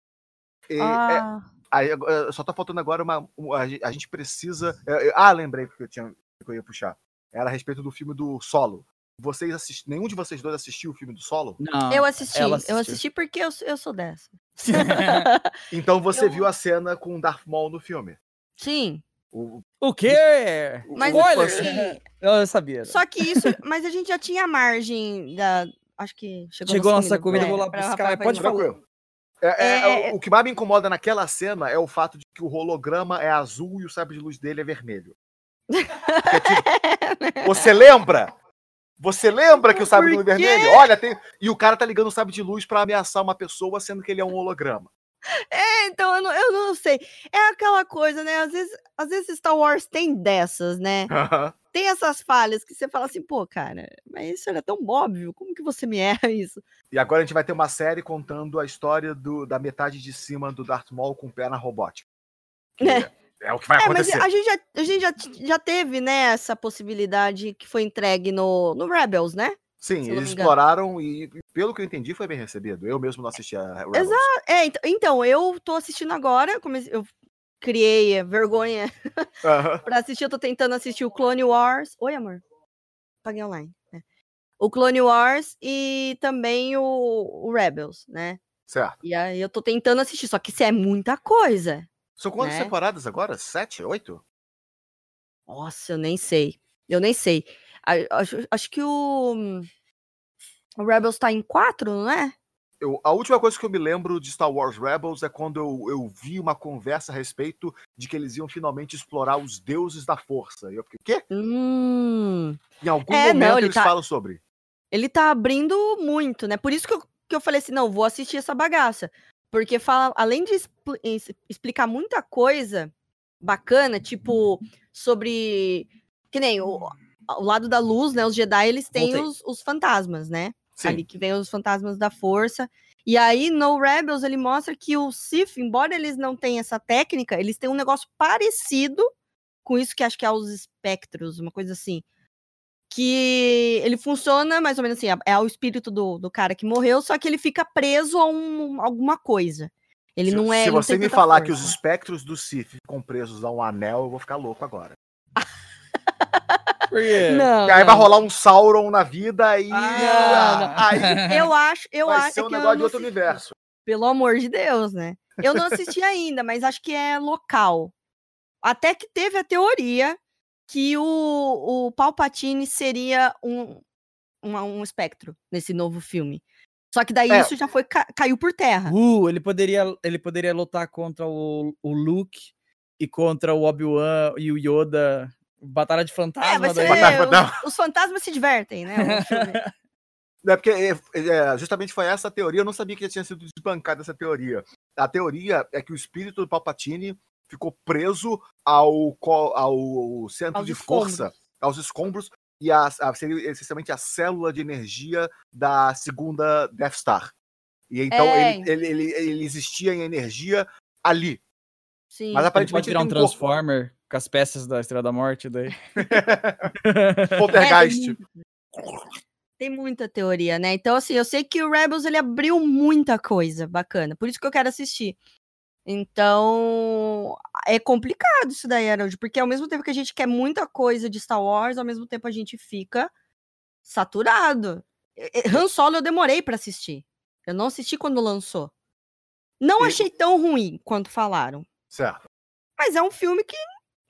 Só tá faltando agora a gente precisa. Lembrei que eu ia puxar. Era a respeito do filme do Solo. Nenhum de vocês dois assistiu o filme do Solo? Não. Eu assisti. ela Eu assistiu. assisti porque eu sou dessa. Então você viu a cena com o Darth Maul no filme? Sim. O quê? Mas Spoiler! Eu sabia. Só que isso, mas a gente já tinha margem da. Acho que Chegou a nossa comida, vou lá pra buscar. Rafael Pode falar. Tranquilo. O que mais me incomoda naquela cena é o fato de que o holograma é azul e o sabre de luz dele é vermelho. Você lembra? Você lembra que o sabre de luz é vermelho? Olha, e o cara tá ligando o sabre de luz pra ameaçar uma pessoa, sendo que ele é um holograma. Então eu não sei. É aquela coisa, né? Às vezes Star Wars tem dessas, né? Tem essas falhas que você fala assim, pô, cara, mas isso era tão óbvio, como que você me erra isso? E agora a gente vai ter uma série contando a história da metade de cima do Darth Maul com perna robótica. É o que vai acontecer. Mas a gente já teve, né, essa possibilidade que foi entregue no Rebels, né? Sim, eles exploraram e, pelo que eu entendi, foi bem recebido. Eu mesmo não assisti a Rebels. Exato. Então, eu tô assistindo agora, eu criei vergonha pra assistir, eu tô tentando assistir o Clone Wars. Oi, amor. Paguei online. O Clone Wars e também o Rebels, né? Certo. E aí eu tô tentando assistir, só que isso é muita coisa. São quantas temporadas agora? 7, 8? Nossa, eu nem sei. Acho que o Rebels tá em 4, não é? A última coisa que eu me lembro de Star Wars Rebels é quando eu vi uma conversa a respeito de que eles iam finalmente explorar os deuses da força. E eu fiquei, quê? Em algum momento eles falam sobre. Ele tá abrindo muito, né? Por isso que eu falei assim, não, vou assistir essa bagaça. Porque fala, além de explicar muita coisa bacana, tipo, sobre... Que nem o lado da luz, né? Os Jedi, eles têm os fantasmas, né? Sim. Ali que vem os fantasmas da força. E aí, no Rebels, ele mostra que o Sith, embora eles não tenham essa técnica, eles têm um negócio parecido com isso, que acho que é os espectros, uma coisa assim. Que ele funciona mais ou menos assim, é o espírito do cara que morreu, só que ele fica preso a alguma coisa. Ele não é... Se você me falar que os espectros do Sith ficam presos a um anel, eu vou ficar louco agora. Por quê? Não, E aí não. vai rolar um Sauron na vida e aí Eu acho vai ser um que eu negócio de não outro assisti. universo. Pelo amor de Deus, né? Eu não assisti ainda, mas acho que é local. Até que teve a teoria que o Palpatine seria um espectro nesse novo filme. Só que daí isso já foi caiu por terra. Ele poderia lutar contra o Luke e contra o Obi-Wan e o Yoda. Batalha de fantasma. Vai ser, os fantasmas se divertem, né? O filme. Porque justamente foi essa a teoria. Eu não sabia que já tinha sido desbancada essa teoria. A teoria é que o espírito do Palpatine ficou preso ao centro de força, aos escombros, e seria essencialmente a célula de energia da segunda Death Star. E então ele existia em energia ali. Sim. Mas aparentemente ele pode virar um Transformer com as peças da Estrela da Morte daí. Poltergeist. Tem muita teoria, né? Então, assim, eu sei que o Rebels, ele abriu muita coisa bacana. Por isso que eu quero assistir. Então, é complicado isso daí, Harold. Porque ao mesmo tempo que a gente quer muita coisa de Star Wars, ao mesmo tempo a gente fica saturado. Han Solo eu demorei pra assistir. Eu não assisti quando lançou. Não achei tão ruim quanto falaram. Certo. Mas é um filme que,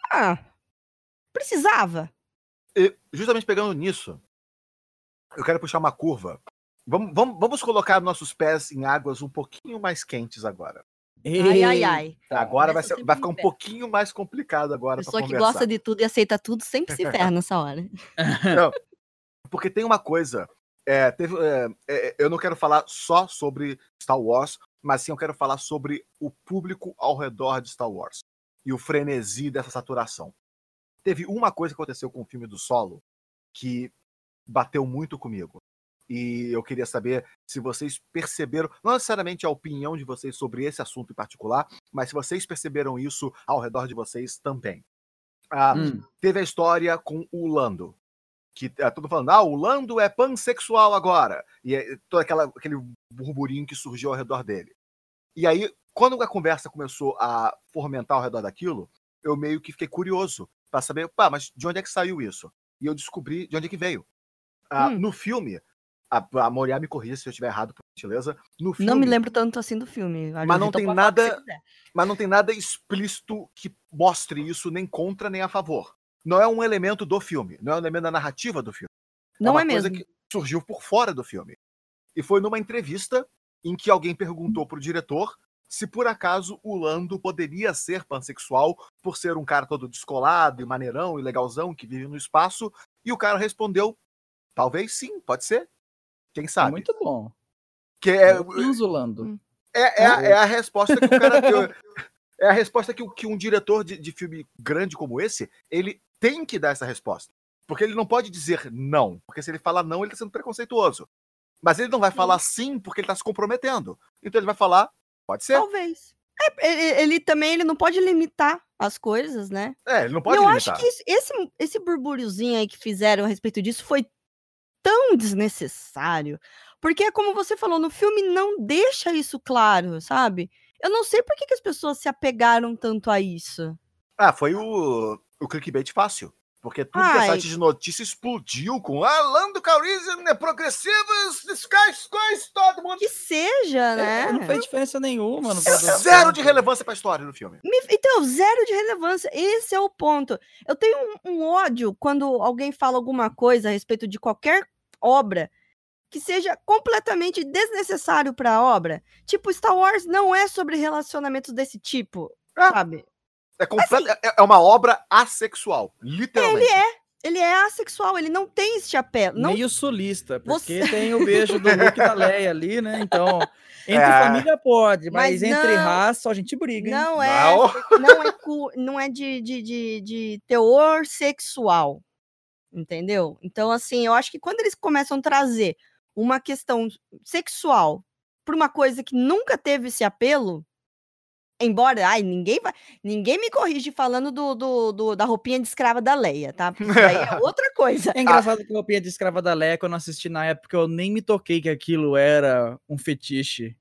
precisava. E, justamente pegando nisso, eu quero puxar uma curva. Vamos colocar nossos pés em águas um pouquinho mais quentes agora. Ai. Agora vai ficar um pouquinho mais complicado agora. Pessoa que gosta de tudo e aceita tudo sempre se ferra nessa hora. Não, porque tem uma coisa. Eu não quero falar só sobre Star Wars, mas sim eu quero falar sobre o público ao redor de Star Wars e o frenesi dessa saturação. Teve uma coisa que aconteceu com o filme do Solo que bateu muito comigo. E eu queria saber se vocês perceberam, não necessariamente a opinião de vocês sobre esse assunto em particular, mas se vocês perceberam isso ao redor de vocês também. Teve a história com o Lando. Que todo falando, o Lando é pansexual agora. E é todo aquele burburinho que surgiu ao redor dele. E aí, quando a conversa começou a fomentar ao redor daquilo, eu meio que fiquei curioso para saber, mas de onde é que saiu isso? E eu descobri de onde é que veio. No filme, a Moriá me corrija se eu estiver errado, por gentileza. No filme, não me lembro tanto assim do filme. Mas não tem nada explícito que mostre isso nem contra nem a favor. Não é um elemento do filme, não é um elemento da narrativa do filme. Não é uma coisa que surgiu por fora do filme. E foi numa entrevista em que alguém perguntou pro diretor se por acaso o Lando poderia ser pansexual por ser um cara todo descolado e maneirão e legalzão que vive no espaço, e o cara respondeu, talvez sim, pode ser. Quem sabe? É muito bom. O Lando. É a resposta que o cara deu. É a resposta que um diretor de filme grande como esse, ele tem que dar essa resposta. Porque ele não pode dizer não. Porque se ele falar não, ele tá sendo preconceituoso. Mas ele não vai falar sim porque ele tá se comprometendo. Então ele vai falar, pode ser. Talvez. Ele não pode limitar as coisas, né? Ele não pode limitar. Eu acho que esse burburiozinho aí que fizeram a respeito disso foi tão desnecessário. Porque é como você falou, no filme não deixa isso claro, sabe? Eu não sei por que as pessoas se apegaram tanto a isso. Foi o clickbait fácil. Porque tudo que é site de notícia explodiu com Lando Calrissian é progressivo, todo mundo. Que seja, né? Não fez diferença nenhuma. Zero de relevância pra história do filme. Então, zero de relevância. Esse é o ponto. Eu tenho um ódio quando alguém fala alguma coisa a respeito de qualquer obra que seja completamente desnecessário para a obra. Tipo, Star Wars não é sobre relacionamentos desse tipo, sabe? É uma obra assexual, literalmente. Ele é assexual, ele não tem esse apelo. Meio sulista, porque tem o beijo do Luke e da Leia ali, né? Então, entre família pode, mas entre raça a gente briga, hein? Não é de teor sexual, entendeu? Então, assim, eu acho que quando eles começam a trazer uma questão sexual para uma coisa que nunca teve esse apelo, embora, ninguém me corrige falando da roupinha de escrava da Leia, tá? Isso aí é outra coisa. É engraçado que a roupinha de escrava da Leia, quando eu assisti na época, eu nem me toquei que aquilo era um fetiche.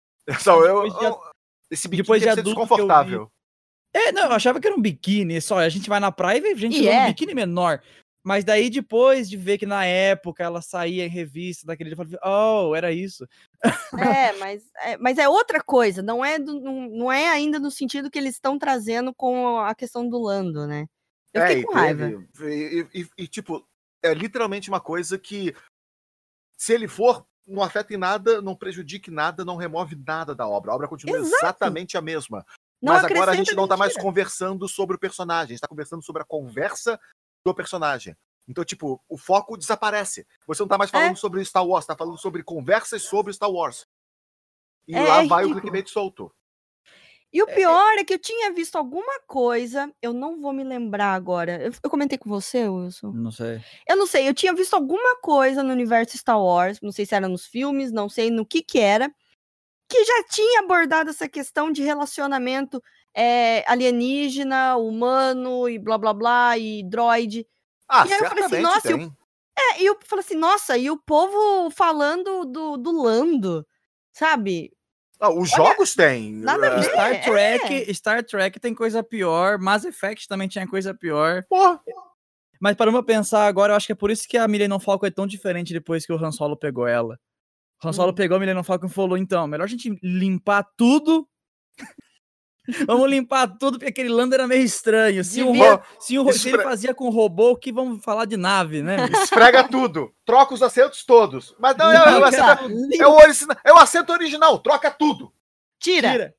Esse biquíni deve ser desconfortável. Eu achava que era um biquíni, só a gente vai na praia e vê gente usando um biquíni menor. Mas daí, depois de ver que na época ela saía em revista daquele dia, eu falei, oh, era isso. Mas é outra coisa, não é ainda no sentido que eles estão trazendo com a questão do Lando, né? Eu fiquei com raiva. Tipo, é literalmente uma coisa que, se ele for, não afeta em nada, não prejudique nada, não remove nada da obra. A obra continua exatamente a mesma. Não Mas agora a gente não acrescenta tá mais mentira. conversando sobre o personagem, a gente tá conversando sobre a conversa do personagem. Então, tipo, o foco desaparece. Você não tá mais falando sobre Star Wars, tá falando sobre conversas sobre Star Wars. E lá vai o clickbait solto. E o pior é que eu tinha visto alguma coisa, eu não vou me lembrar agora. Eu comentei com você, Wilson? Não sei. Eu não sei, eu tinha visto alguma coisa no universo Star Wars, não sei se era nos filmes, não sei no que era, que já tinha abordado essa questão de relacionamento alienígena, humano e blá blá blá, e droid. Ah, e aí eu falei assim, nossa, e eu falei assim, nossa, e o povo falando do Lando, sabe? Os jogos têm. Nada a ver. Star Trek tem coisa pior, Mass Effect também tinha coisa pior. Porra. Mas parando pra pensar agora, eu acho que é por isso que a Millennium Falcon é tão diferente depois que o Han Solo pegou ela. O Han Solo pegou a Millennium Falcon e falou, então, melhor a gente limpar tudo. Vamos limpar tudo, porque aquele Lando era meio estranho. Se ele fazia com robô, o que vamos falar de nave, né? Esfrega tudo. Troca os assentos todos. Mas não, é o assento original. Troca tudo. Tira.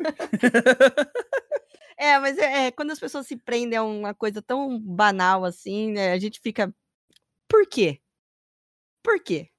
Mas quando as pessoas se prendem a uma coisa tão banal assim, né, a gente fica... Por quê? Por quê?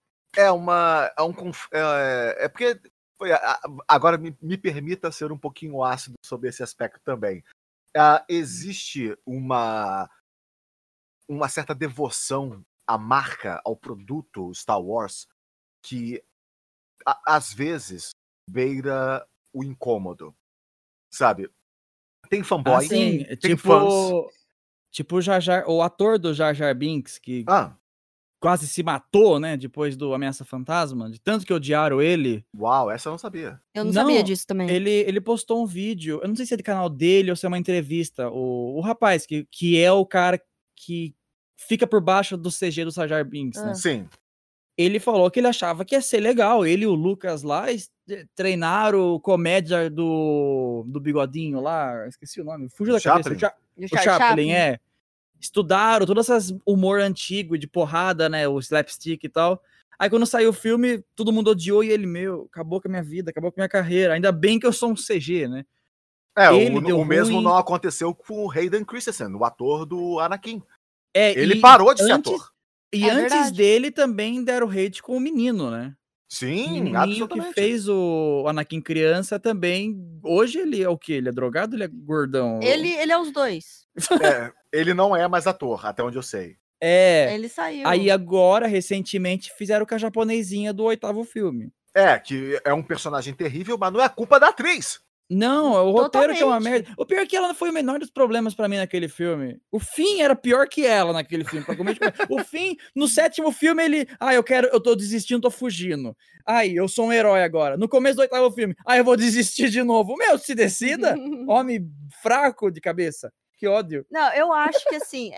É porque... Agora me permita ser um pouquinho ácido sobre esse aspecto também. Existe uma certa devoção à marca, ao produto Star Wars, que às vezes beira o incômodo, sabe? Tem fanboy, tem fãs. Tipo o ator do Jar Jar Binks, que quase se matou, né, depois do Ameaça Fantasma, de tanto que odiaram ele. Uau, essa eu não sabia. Eu não sabia disso também. Ele postou um vídeo, eu não sei se é do canal dele ou se é uma entrevista, o rapaz, que é o cara que fica por baixo do CG do Jar Jar Binks, né? Sim. Ele falou que ele achava que ia ser legal, ele e o Lucas lá treinaram comédia do bigodinho lá, esqueci o nome, fugiu da cabeça. O Chaplin, estudaram todas essas humor antigo de porrada, né, o slapstick e tal. Aí quando saiu o filme, todo mundo odiou e ele, acabou com a minha vida, acabou com a minha carreira. Ainda bem que eu sou um CG, né? O mesmo não aconteceu com o Hayden Christensen, o ator do Anakin. Ele parou de ser ator. E antes dele também deram hate com o menino, né? Sim, o menininho que fez o Anakin criança também. Hoje ele é o quê? Ele é drogado ou ele é gordão? Ele é os dois. Ele não é mais ator, até onde eu sei. Ele saiu. Aí agora, recentemente, fizeram com a japonesinha do 8º filme. Que é um personagem terrível, mas não é culpa da atriz. Não, é o roteiro que é uma merda. O pior é que ela não foi o menor dos problemas pra mim naquele filme. O Finn era pior que ela naquele filme. O Finn, no 7º filme, ele... eu tô desistindo, tô fugindo. Eu sou um herói agora. No começo do 8º filme, eu vou desistir de novo. Se decida. Homem fraco de cabeça. Que ódio. Não, eu acho que assim,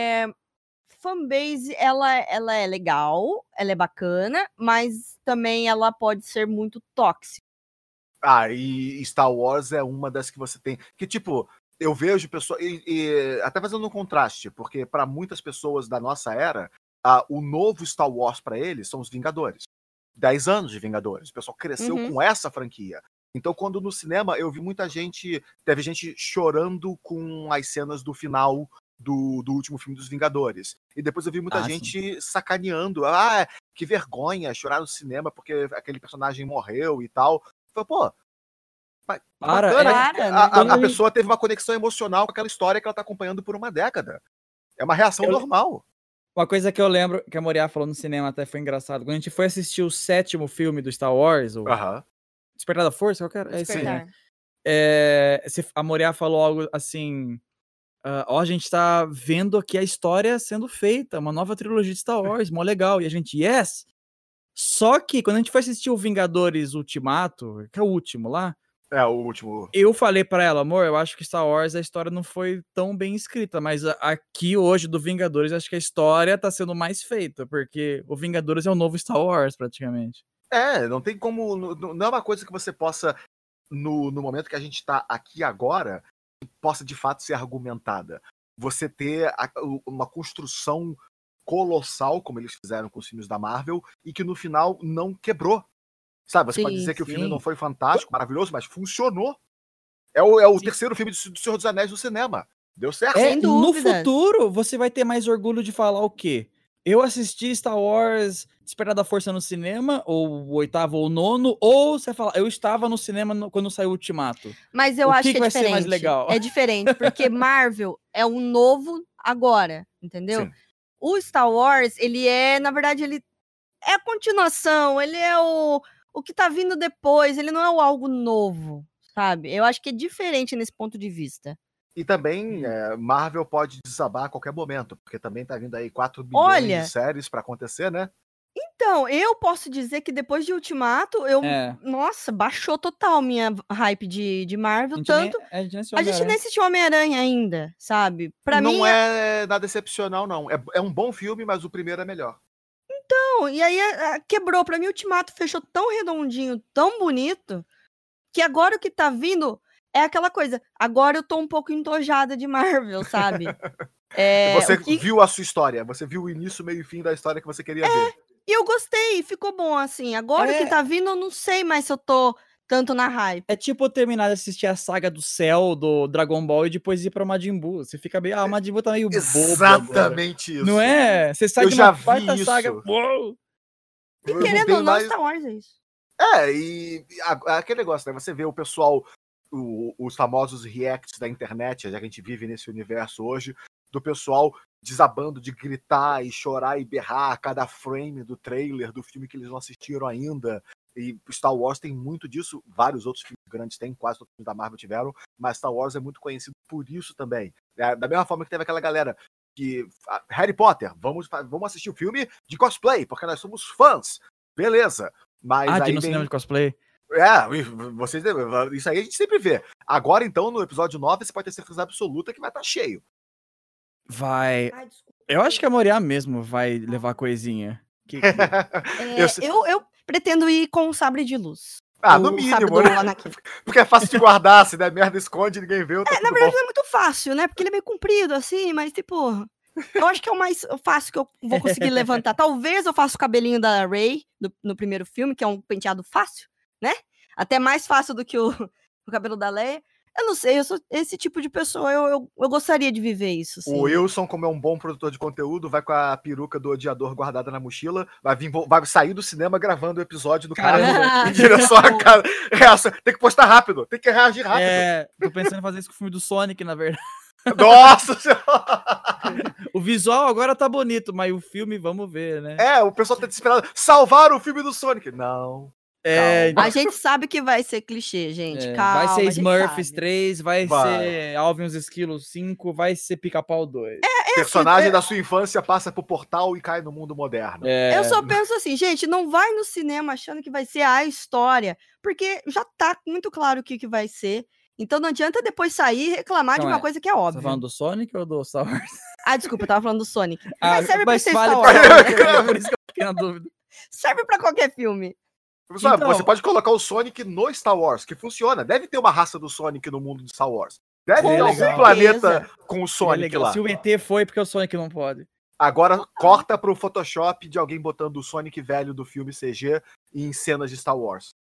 fanbase, ela é legal, ela é bacana, mas também ela pode ser muito tóxica. E Star Wars é uma das que você tem. Que, tipo, eu vejo pessoas. E até fazendo um contraste, porque para muitas pessoas da nossa era, o novo Star Wars para eles são os Vingadores. 10 anos de Vingadores. O pessoal cresceu com essa franquia. Então, quando no cinema eu vi muita gente. Teve gente chorando com as cenas do final do último filme dos Vingadores. E depois eu vi muita gente sacaneando. Que vergonha chorar no cinema porque aquele personagem morreu e tal. Pô, a pessoa teve uma conexão emocional com aquela história que ela tá acompanhando por uma década. É uma reação normal. Uma coisa que eu lembro que a Moriá falou no cinema até foi engraçado. Quando a gente foi assistir o 7º filme do Star Wars, o Despertar da Força, qual que era? A Moriá falou algo assim... a gente tá vendo aqui a história sendo feita, uma nova trilogia de Star Wars, mó legal. E a gente, yes! Só que, quando a gente foi assistir o Vingadores Ultimato, que é o último lá, É, o último. Eu falei pra ela, amor, eu acho que Star Wars a história não foi tão bem escrita, mas aqui hoje do Vingadores acho que a história tá sendo mais feita, porque o Vingadores é o novo Star Wars praticamente. Não tem como. Não é uma coisa que você possa, no momento que a gente tá aqui agora, possa de fato ser argumentada. Você ter uma construção colossal, como eles fizeram com os filmes da Marvel, e que no final não quebrou. Sabe, você pode dizer que o filme não foi fantástico, maravilhoso, mas funcionou. É o terceiro filme do Senhor dos Anéis do cinema. Deu certo. No futuro, você vai ter mais orgulho de falar o quê? Eu assisti Star Wars Despertar da Força no cinema, ou o 8º ou 9º, ou você fala, eu estava no cinema quando saiu o Ultimato. Mas eu acho que é vai diferente. Ser mais legal? É diferente, porque Marvel é um novo agora, entendeu? Sim. O Star Wars, ele é, na verdade, ele é a continuação, ele é o que tá vindo depois, ele não é algo novo, sabe? Eu acho que é diferente nesse ponto de vista. E também, Marvel pode desabar a qualquer momento, porque também tá vindo aí 4 bilhões de séries pra acontecer, né? Então, eu posso dizer que depois de Ultimato, nossa, baixou total minha hype de Marvel, a gente nem assistiu Homem-Aranha ainda, sabe? Pra mim... Não é nada excepcional, não. É um bom filme, mas o primeiro é melhor. Então, e aí quebrou. Pra mim, o Ultimato fechou tão redondinho, tão bonito, que agora o que tá vindo é aquela coisa. Agora eu tô um pouco entojada de Marvel, sabe? Você viu a sua história, você viu o início, meio e fim da história que você queria ver. E eu gostei, ficou bom, assim. Agora o que tá vindo, eu não sei mais se eu tô tanto na hype. É tipo eu terminar de assistir a saga do Cell, do Dragon Ball, e depois ir pra Majin Buu. Você fica meio, o Majin Buu tá meio bobo. Exatamente isso. Não é? Você sai de uma quarta saga. Uou! E querendo ou não, Star Wars é isso. E aquele negócio, né? Você vê o pessoal, os famosos reacts da internet, já que a gente vive nesse universo hoje, do pessoal desabando de gritar e chorar e berrar a cada frame do trailer do filme que eles não assistiram ainda. E Star Wars tem muito disso, vários outros filmes grandes têm, quase todos os filmes da Marvel tiveram, mas Star Wars é muito conhecido por isso também. Da mesma forma que teve aquela galera que... Harry Potter, vamos assistir o filme de cosplay, porque nós somos fãs. Beleza. Mas aí no cinema de cosplay. Isso aí a gente sempre vê. Agora, então, no episódio 9, você pode ter certeza absoluta que vai estar cheio. Vai. Eu acho que a Moriá mesmo vai levar coisinha. Eu pretendo ir com o sabre de luz. No mínimo, né? Porque é fácil de guardar, se der merda, esconde, ninguém vê. Na verdade não é muito fácil, né? Porque ele é meio comprido, assim, mas tipo... Eu acho que é o mais fácil que eu vou conseguir levantar. Talvez eu faça o cabelinho da Rey no primeiro filme, que é um penteado fácil, né? Até mais fácil do que o cabelo da Leia. Eu não sei, eu sou esse tipo de pessoa, eu gostaria de viver isso. Sim. O Wilson, como é um bom produtor de conteúdo, vai com a peruca do odiador guardada na mochila, vai sair do cinema gravando o episódio do cara em direção à cara. Tem que postar rápido, tem que reagir rápido. Tô pensando em fazer isso com o filme do Sonic, na verdade. Nossa Senhora! O visual agora tá bonito, mas o filme, vamos ver, né? O pessoal tá desesperado. Salvar o filme do Sonic. Não. A gente sabe que vai ser clichê, gente. Calma, vai ser Smurfs 3, vai ser Alvin e os Esquilos 5, vai ser Pica-Pau 2. Personagem da sua infância passa pro portal e cai no mundo moderno. Eu só penso assim, gente, não vai no cinema achando que vai ser a história, porque já tá muito claro o que vai ser. Então não adianta depois sair e reclamar de uma coisa que é óbvia. Você tá falando do Sonic ou do Star Wars? Desculpa, eu tava falando do Sonic. Mas serve pra ser Star Wars. Por isso que eu fiquei na dúvida. Serve pra qualquer filme. Então, você pode colocar o Sonic no Star Wars, que funciona. Deve ter uma raça do Sonic no mundo de Star Wars. Deve ter algum planeta com o Sonic lá. Se o ET foi, porque o Sonic não pode. Agora, corta pro Photoshop de alguém botando o Sonic velho do filme CG em cenas de Star Wars.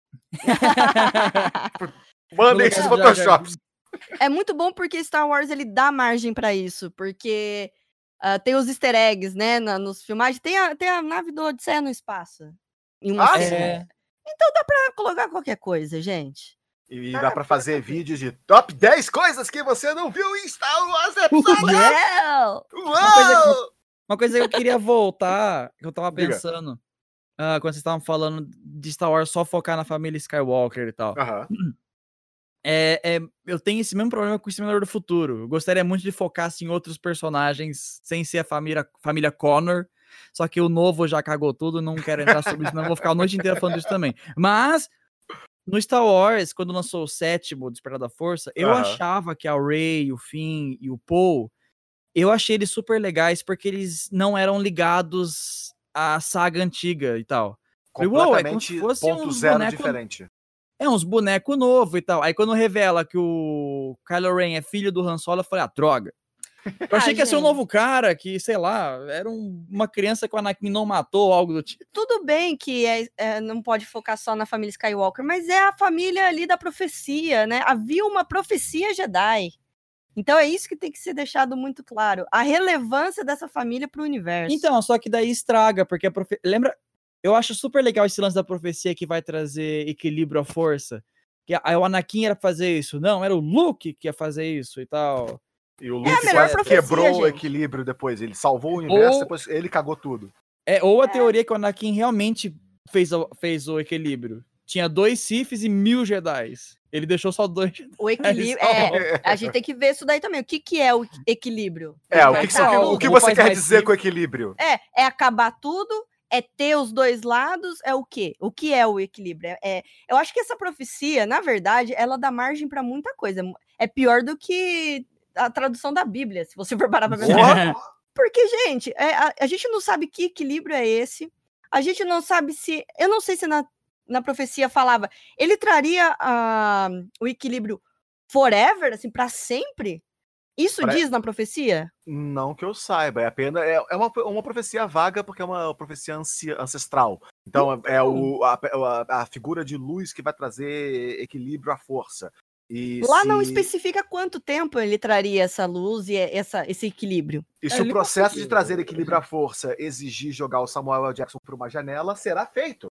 Mandem esses Photoshops. É muito bom porque Star Wars, ele dá margem pra isso, porque tem os easter eggs, né, nos filmagens. Tem a nave do Odisseia no espaço. Então dá pra colocar qualquer coisa, gente. E dá pra fazer vídeos de top 10 coisas que você não viu em Star Wars episódio. Uma coisa que eu queria voltar, que eu tava pensando, quando vocês estavam falando de Star Wars só focar na família Skywalker e tal. Eu tenho esse mesmo problema com o Exterminador do Futuro. Eu gostaria muito de focar em outros personagens sem ser a família Connor. Só que o novo já cagou tudo, não quero entrar sobre isso, não vou ficar a noite inteira falando disso também. Mas No Star Wars, quando lançou o 7º, Despertar da Força, eu achava que a Rey, o Finn e o Poe, eu achei eles super legais porque eles não eram ligados à saga antiga e tal. Completamente é como se fosse ponto uns zero boneco, diferente. uns bonecos novos e tal. Aí quando revela que o Kylo Ren é filho do Han Solo, eu falei, droga. Eu achei que ia ser um novo cara, que, sei lá, era uma criança que o Anakin não matou, algo do tipo. Tudo bem que não pode focar só na família Skywalker, mas é a família ali da profecia, né? Havia uma profecia Jedi. Então é isso que tem que ser deixado muito claro. A relevância dessa família pro universo. Então, só que daí estraga, porque lembra... Eu acho super legal esse lance da profecia que vai trazer equilíbrio à força. Que aí o Anakin era pra fazer isso. Não, era o Luke que ia fazer isso e tal. E o Luke quase quebrou o equilíbrio depois. Ele salvou o universo, depois ele cagou tudo. Ou a teoria que o Anakin realmente fez o equilíbrio. Tinha 2 Siths e 1000 Jedi. Ele deixou só 2 Jedi. O equilíbrio. A gente tem que ver isso daí também. O que é o equilíbrio? O que você quer dizer com equilíbrio? É acabar tudo, é ter os dois lados, é o quê? O que é o equilíbrio? Eu acho que essa profecia, na verdade, ela dá margem para muita coisa. É pior do que a tradução da Bíblia, se você for parar pra pensar. Porque, gente, a gente não sabe que equilíbrio é esse. A gente não sabe se... Eu não sei se na profecia falava... Ele traria o equilíbrio forever, assim, para sempre? Isso diz na profecia? Não que eu saiba. É apenas... É uma profecia vaga, porque é uma profecia ancestral. Então, é a figura de luz que vai trazer equilíbrio à força. E lá não especifica quanto tempo ele traria essa luz e esse equilíbrio. E se o processo de trazer equilíbrio à força exigir jogar o Samuel L. Jackson por uma janela, será feito.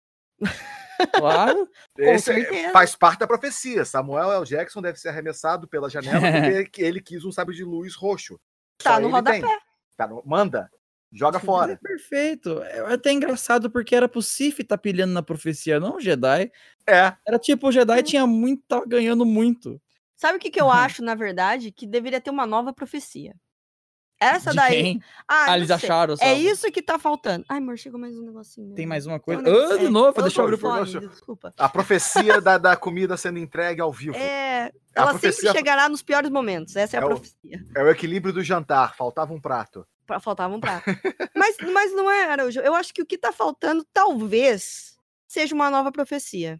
Claro. Com certeza. Faz parte da profecia. Samuel L. Jackson deve ser arremessado pela janela porque ele quis um sabre de luz roxo. Tá no rodapé. Manda. Joga fora. É perfeito. É até engraçado porque era pro Sith estar pilhando na profecia, não o Jedi. Era tipo, o Jedi tava ganhando muito. Sabe o que eu acho, na verdade? Que deveria ter uma nova profecia. Essa de daí. Quem? Eles acharam. É isso que tá faltando. Ai, amor, chegou mais um negocinho. Tem mais uma coisa? De novo, deixa eu abrir por desculpa. A profecia da comida sendo entregue ao vivo. Ela sempre chegará nos piores momentos. Essa é a profecia. É o equilíbrio do jantar. Faltava um prato. Faltava um prato. mas não é, Araújo. Eu acho que o que tá faltando, talvez, seja uma nova profecia.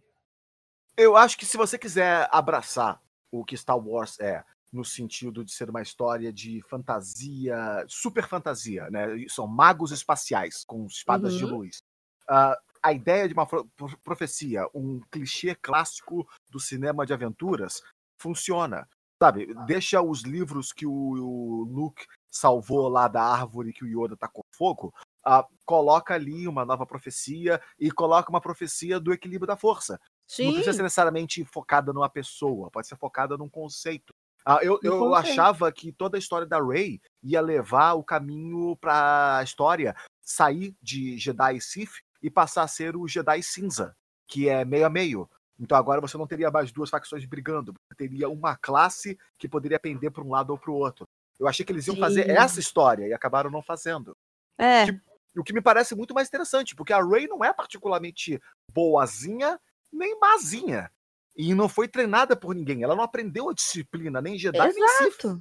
Eu acho que se você quiser abraçar o que Star Wars é, no sentido de ser uma história de fantasia, super fantasia, né? São magos espaciais com espadas de luz. A ideia de uma profecia, um clichê clássico do cinema de aventuras, funciona. Sabe, deixa os livros que o Luke salvou lá da árvore que o Yoda tacou fogo, coloca ali uma nova profecia e coloca uma profecia do equilíbrio da força. Sim. Não precisa ser necessariamente focada numa pessoa, pode ser focada num conceito. Eu achava que toda a história da Rey ia levar o caminho para a história sair de Jedi e Sith e passar a ser o Jedi cinza, que é meio a meio. Então agora você não teria mais 2 facções brigando, você teria uma classe que poderia pender para um lado ou para o outro. Eu achei que eles iam fazer essa história e acabaram não fazendo. O que me parece muito mais interessante, porque a Rey não é particularmente boazinha nem mazinha. E não foi treinada por ninguém. Ela não aprendeu a disciplina, nem Jedi, nem Sith.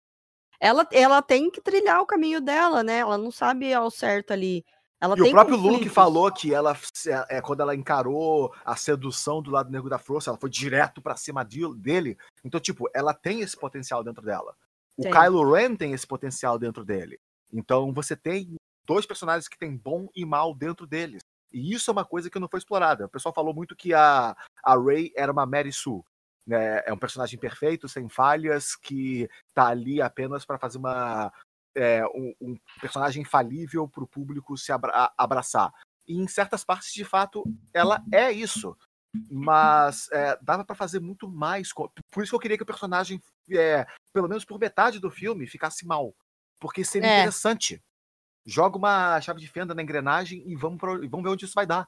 Ela tem que trilhar o caminho dela, né? Ela não sabe ao certo ali. Ela e tem o próprio conflitos. Luke falou que ela, quando ela encarou a sedução do lado negro da força, ela foi direto pra cima dele. Então, tipo, ela tem esse potencial dentro dela. O Kylo Ren tem esse potencial dentro dele. Então, você tem 2 personagens que têm bom e mal dentro deles. E isso é uma coisa que não foi explorada. O pessoal falou muito que a Rey era uma Mary Sue. Né? É um personagem perfeito, sem falhas, que tá ali apenas para fazer um personagem infalível para o público se abraçar. E em certas partes, de fato, ela é isso. Mas dava para fazer muito mais. Por isso que eu queria que o personagem, pelo menos por metade do filme, ficasse mal. Porque seria interessante. Joga uma chave de fenda na engrenagem e vamos ver onde isso vai dar.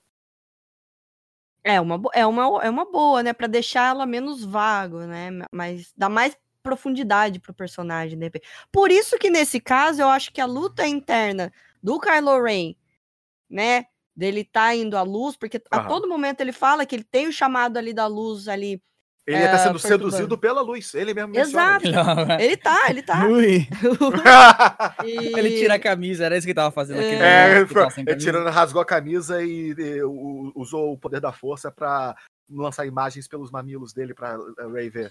É uma boa, né? Pra deixar ela menos vago, né? Mas dá mais profundidade pro personagem, de repente. Por isso que nesse caso eu acho que a luta interna do Kylo Ren, né? dele tá indo à luz, porque a todo momento ele fala que ele tem o chamado ali da luz ali. Ele tá sendo perturbando. seduzido pela luz, ele mesmo Exato. menciona. Ele tá. Ui. E- Ele tira a camisa, era isso que ele tava fazendo naquele É, momento, que ele tava sem camisa. tirando, rasgou a camisa e usou o poder da força pra lançar imagens pelos mamilos dele pra Rey ver.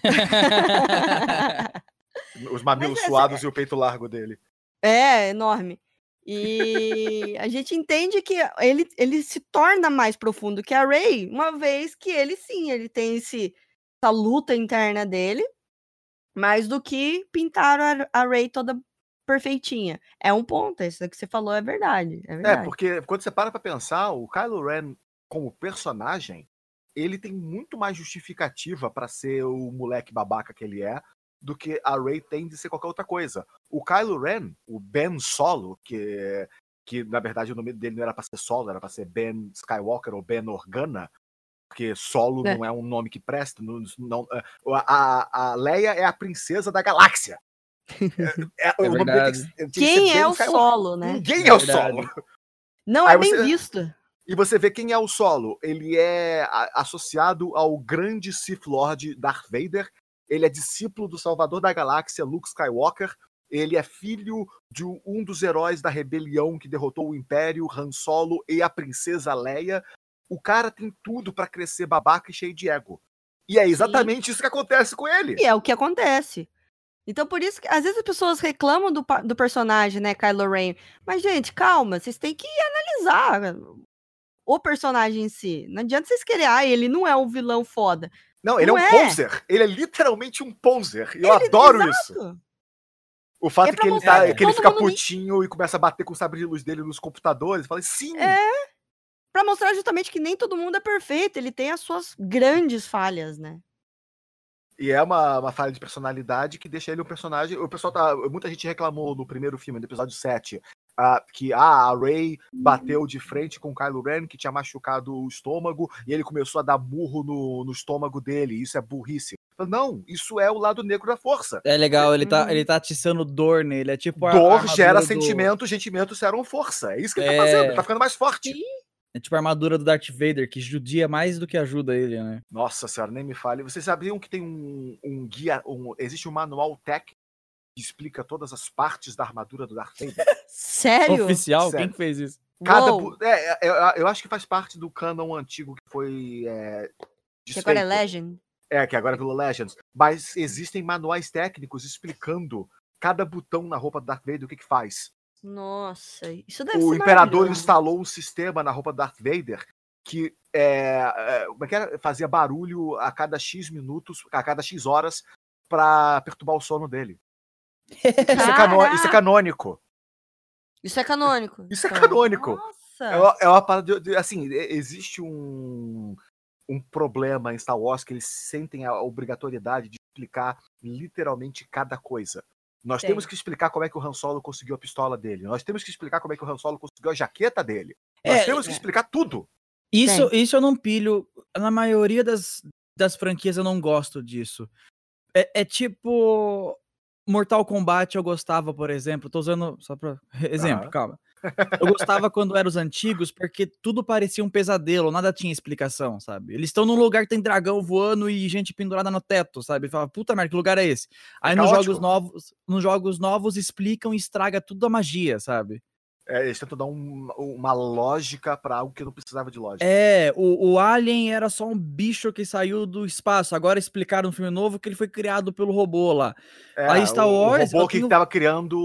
Os mamilos suados e o peito largo dele. É, enorme. E a gente entende que ele se torna mais profundo que a Rey, uma vez que ele tem essa luta interna dele, mais do que pintaram a Rey toda perfeitinha. É um ponto, isso que você falou é verdade. Porque quando você para pra pensar, o Kylo Ren, como personagem, ele tem muito mais justificativa pra ser o moleque babaca que ele é, do que a Rey tem de ser qualquer outra coisa. O Kylo Ren, o Ben Solo, que na verdade o nome dele não era pra ser Solo, era pra ser Ben Skywalker ou Ben Organa, porque Solo não é um nome que presta. A Leia é a princesa da galáxia. O nome dele tem que Quem ser é Ben o Skywalker. Solo, né? Ninguém é o Solo. Não Aí é bem você- visto. E você vê quem é o Solo. Ele é associado ao grande Sith Lord Darth Vader. Ele é discípulo do Salvador da Galáxia, Luke Skywalker. Ele é filho de um dos heróis da rebelião que derrotou o Império, Han Solo e a princesa Leia. O cara tem tudo pra crescer babaca e cheio de ego. E é exatamente isso que acontece com ele. E é o que acontece. Então, por isso que às vezes as pessoas reclamam do personagem, né, Kylo Ren. Mas, gente, calma, vocês têm que analisar o personagem em si. Não adianta vocês quererem, ele não é um vilão foda. Não, ele Não é um é. poser. Ele é literalmente um poser. E eu adoro isso. Exato. O fato É é pra que ele, mostrar que que ele todo fica mundo nem- putinho e começa a bater com o sabre de luz dele nos computadores. Fala, sim, Pra mostrar justamente que nem todo mundo é perfeito. Ele tem as suas grandes falhas, né? E é uma falha de personalidade que deixa ele um personagem. O pessoal muita gente reclamou no primeiro filme, no episódio 7, que a Rey bateu de frente com o Kylo Ren, que tinha machucado o estômago, e ele começou a dar murro no estômago dele. Isso é burrice. Não, isso é o lado negro da força. É legal, ele tá atiçando dor nele, é tipo a Dor armadura gera do- sentimento, sentimentos geram força. É isso que ele tá É. fazendo, ele tá ficando mais forte. Sim. É tipo a armadura do Darth Vader, que judia mais do que ajuda ele, né? Nossa senhora, nem me fale. Vocês sabiam que tem um guia, existe um manual tech que explica todas as partes da armadura do Darth Vader? Sério? Oficial? Sério. Quem que fez isso? Uou, eu acho que faz parte do canon antigo que foi que agora é desfeito. Legend. Que agora virou Legends. Mas existem manuais técnicos explicando cada botão na roupa do Darth Vader o que faz. Nossa, isso deve O ser imperador maravilhoso. instalou um sistema na roupa do Darth Vader que como é que era? Fazia barulho a cada X minutos, a cada X horas, pra perturbar o sono dele. Isso é canônico. Isso é canônico. Isso é então. canônico. Nossa. É uma parada assim, existe um problema em Star Wars que eles sentem a obrigatoriedade de explicar literalmente cada coisa. Nós Tem. temos que explicar como é que o Han Solo conseguiu a pistola dele. Nós temos que explicar como é que o Han Solo conseguiu a jaqueta dele. Nós temos que explicar tudo. Isso eu não pilho. Na maioria das franquias eu não gosto disso. É tipo Mortal Kombat eu gostava, por exemplo. Tô usando só pra exemplo, calma. Eu gostava quando eram os antigos, porque tudo parecia um pesadelo, nada tinha explicação, sabe? Eles estão num lugar que tem dragão voando e gente pendurada no teto, sabe? Fala, puta merda, que lugar é esse? Aí nos jogos novos explicam e estraga tudo a magia, sabe? Eles tentam dar uma lógica pra algo que não precisava de lógica. O Alien era só um bicho que saiu do espaço. Agora explicaram no filme novo que ele foi criado pelo robô lá. Aí Star Wars... O robô que tava criando...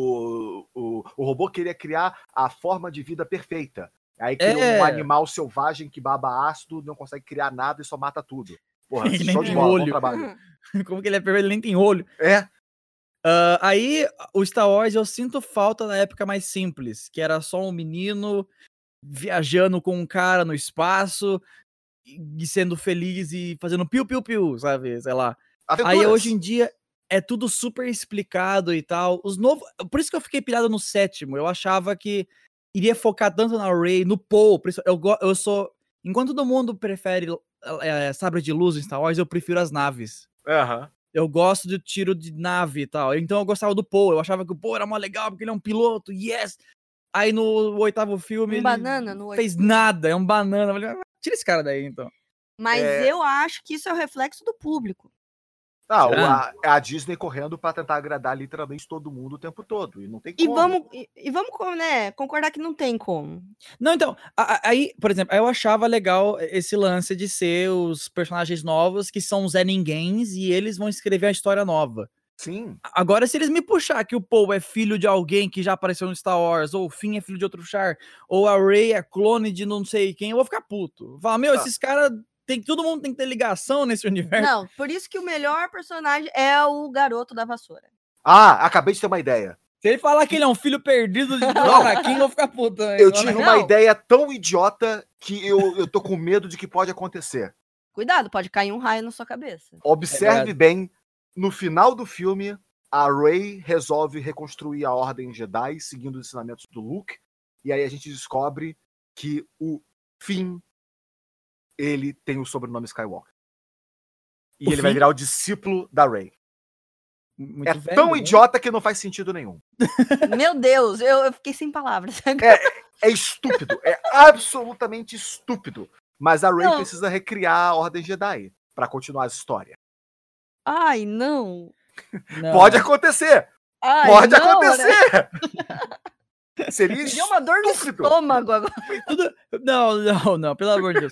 O robô queria criar a forma de vida perfeita. Aí criou um animal selvagem que baba ácido, não consegue criar nada e só mata tudo. Porra, Ele nem show de tem bola, olho. bom trabalho. Como que ele é perfeito? Ele nem tem olho. Aí, o Star Wars eu sinto falta da época mais simples, que era só um menino viajando com um cara no espaço e sendo feliz e fazendo piu-piu-piu, sabe? Sei lá. Aventuras. Aí, hoje em dia, é tudo super explicado e tal. Por isso que eu fiquei pilhado no 7º. Eu achava que iria focar tanto na Rey, no Poe. Eu sou... Enquanto todo mundo prefere sabre de luz em Star Wars, eu prefiro as naves. Eu gosto de tiro de nave e tal. Então eu gostava do Poe. Eu achava que o Poe era mó legal porque ele é um piloto. Yes! Aí no 8º filme ele banana no fez nada, é um banana. Eu falei, tira esse cara daí, então. Mas eu acho que isso é o reflexo do público. A Disney correndo pra tentar agradar literalmente todo mundo o tempo todo. E não tem como. E vamos né, concordar que não tem como. Não, então, aí, por exemplo, eu achava legal esse lance de ser os personagens novos que são Zé Ninguéms e eles vão escrever a história nova. Sim. Agora, se eles me puxar que o Poe é filho de alguém que já apareceu no Star Wars, ou o Finn é filho de outro Char, ou a Rey é clone de não sei quem, eu vou ficar puto. Falar, esses caras, todo mundo tem que ter ligação nesse universo. Não, por isso que o melhor personagem é o garoto da vassoura. Acabei de ter uma ideia. Se ele falar que ele é um filho perdido de Anakin, eu vou ficar puto. Eu tive uma ideia tão idiota que eu tô com medo de que pode acontecer. Cuidado, pode cair um raio na sua cabeça. Observe bem, no final do filme, a Rey resolve reconstruir a Ordem Jedi, seguindo os ensinamentos do Luke, e aí a gente descobre que o Finn, ele tem o sobrenome Skywalker. E ele vai virar o discípulo da Rey. Muito velho, tão idiota que não faz sentido nenhum. Meu Deus, eu fiquei sem palavras. É estúpido, é absolutamente estúpido. Mas a Rey precisa recriar a Ordem Jedi pra continuar a história. Ai, não. Pode acontecer! Pode acontecer! Seria Me deu uma dor no estômago agora. Não, pelo amor de Deus.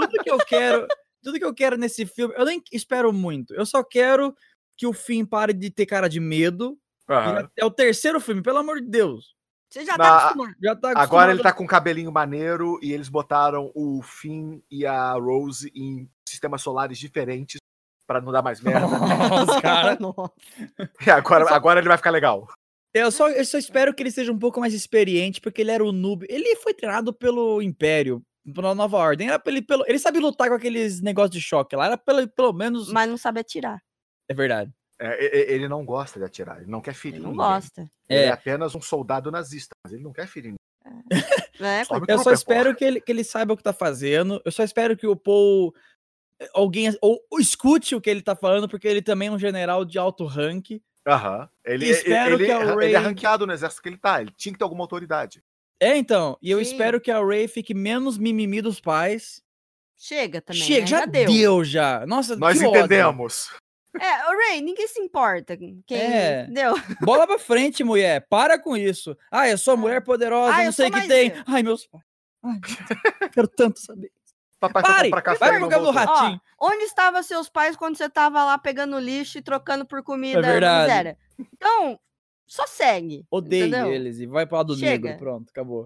Tudo que eu quero nesse filme, eu nem espero muito. Eu só quero que o Finn pare de ter cara de medo. É o 3º filme, pelo amor de Deus. Você já tá acostumado. Agora ele tá com um cabelinho maneiro e eles botaram o Finn e a Rose em sistemas solares diferentes pra não dar mais merda. Nossa, cara. E agora ele vai ficar legal. Eu só espero que ele seja um pouco mais experiente, porque ele era o noob. Ele foi treinado pelo Império, pela Nova Ordem. Ele sabe lutar com aqueles negócios de choque lá. Era pelo menos... Mas não sabe atirar. É verdade. Ele não gosta de atirar, ele não quer ferir ninguém. Não gosta. Ele é apenas um soldado nazista, mas ele não quer ferir ninguém. Eu só espero que ele saiba o que tá fazendo. Eu só espero que o Paul... Alguém escute o que ele tá falando, porque ele também é um general de alto rank. Ele Rey... é ranqueado no exército que ele tá. Ele tinha que ter alguma autoridade. Então. E eu espero que a Rey fique menos mimimi dos pais. Chega também. Chega, já deu já. Nossa, nós entendemos. Rey, ninguém se importa. Entendeu? Bola pra frente, mulher. Para com isso. Eu sou mulher poderosa, não sei o que tem. Ai, meus pais. Quero tanto saber. Papai Pare! Pra café, vai jogar no ratinho. Onde estavam seus pais quando você tava lá pegando lixo e trocando por comida? É verdade. Miséria? Então, só segue. Odeie eles e vai pro lado negro. Pronto, acabou.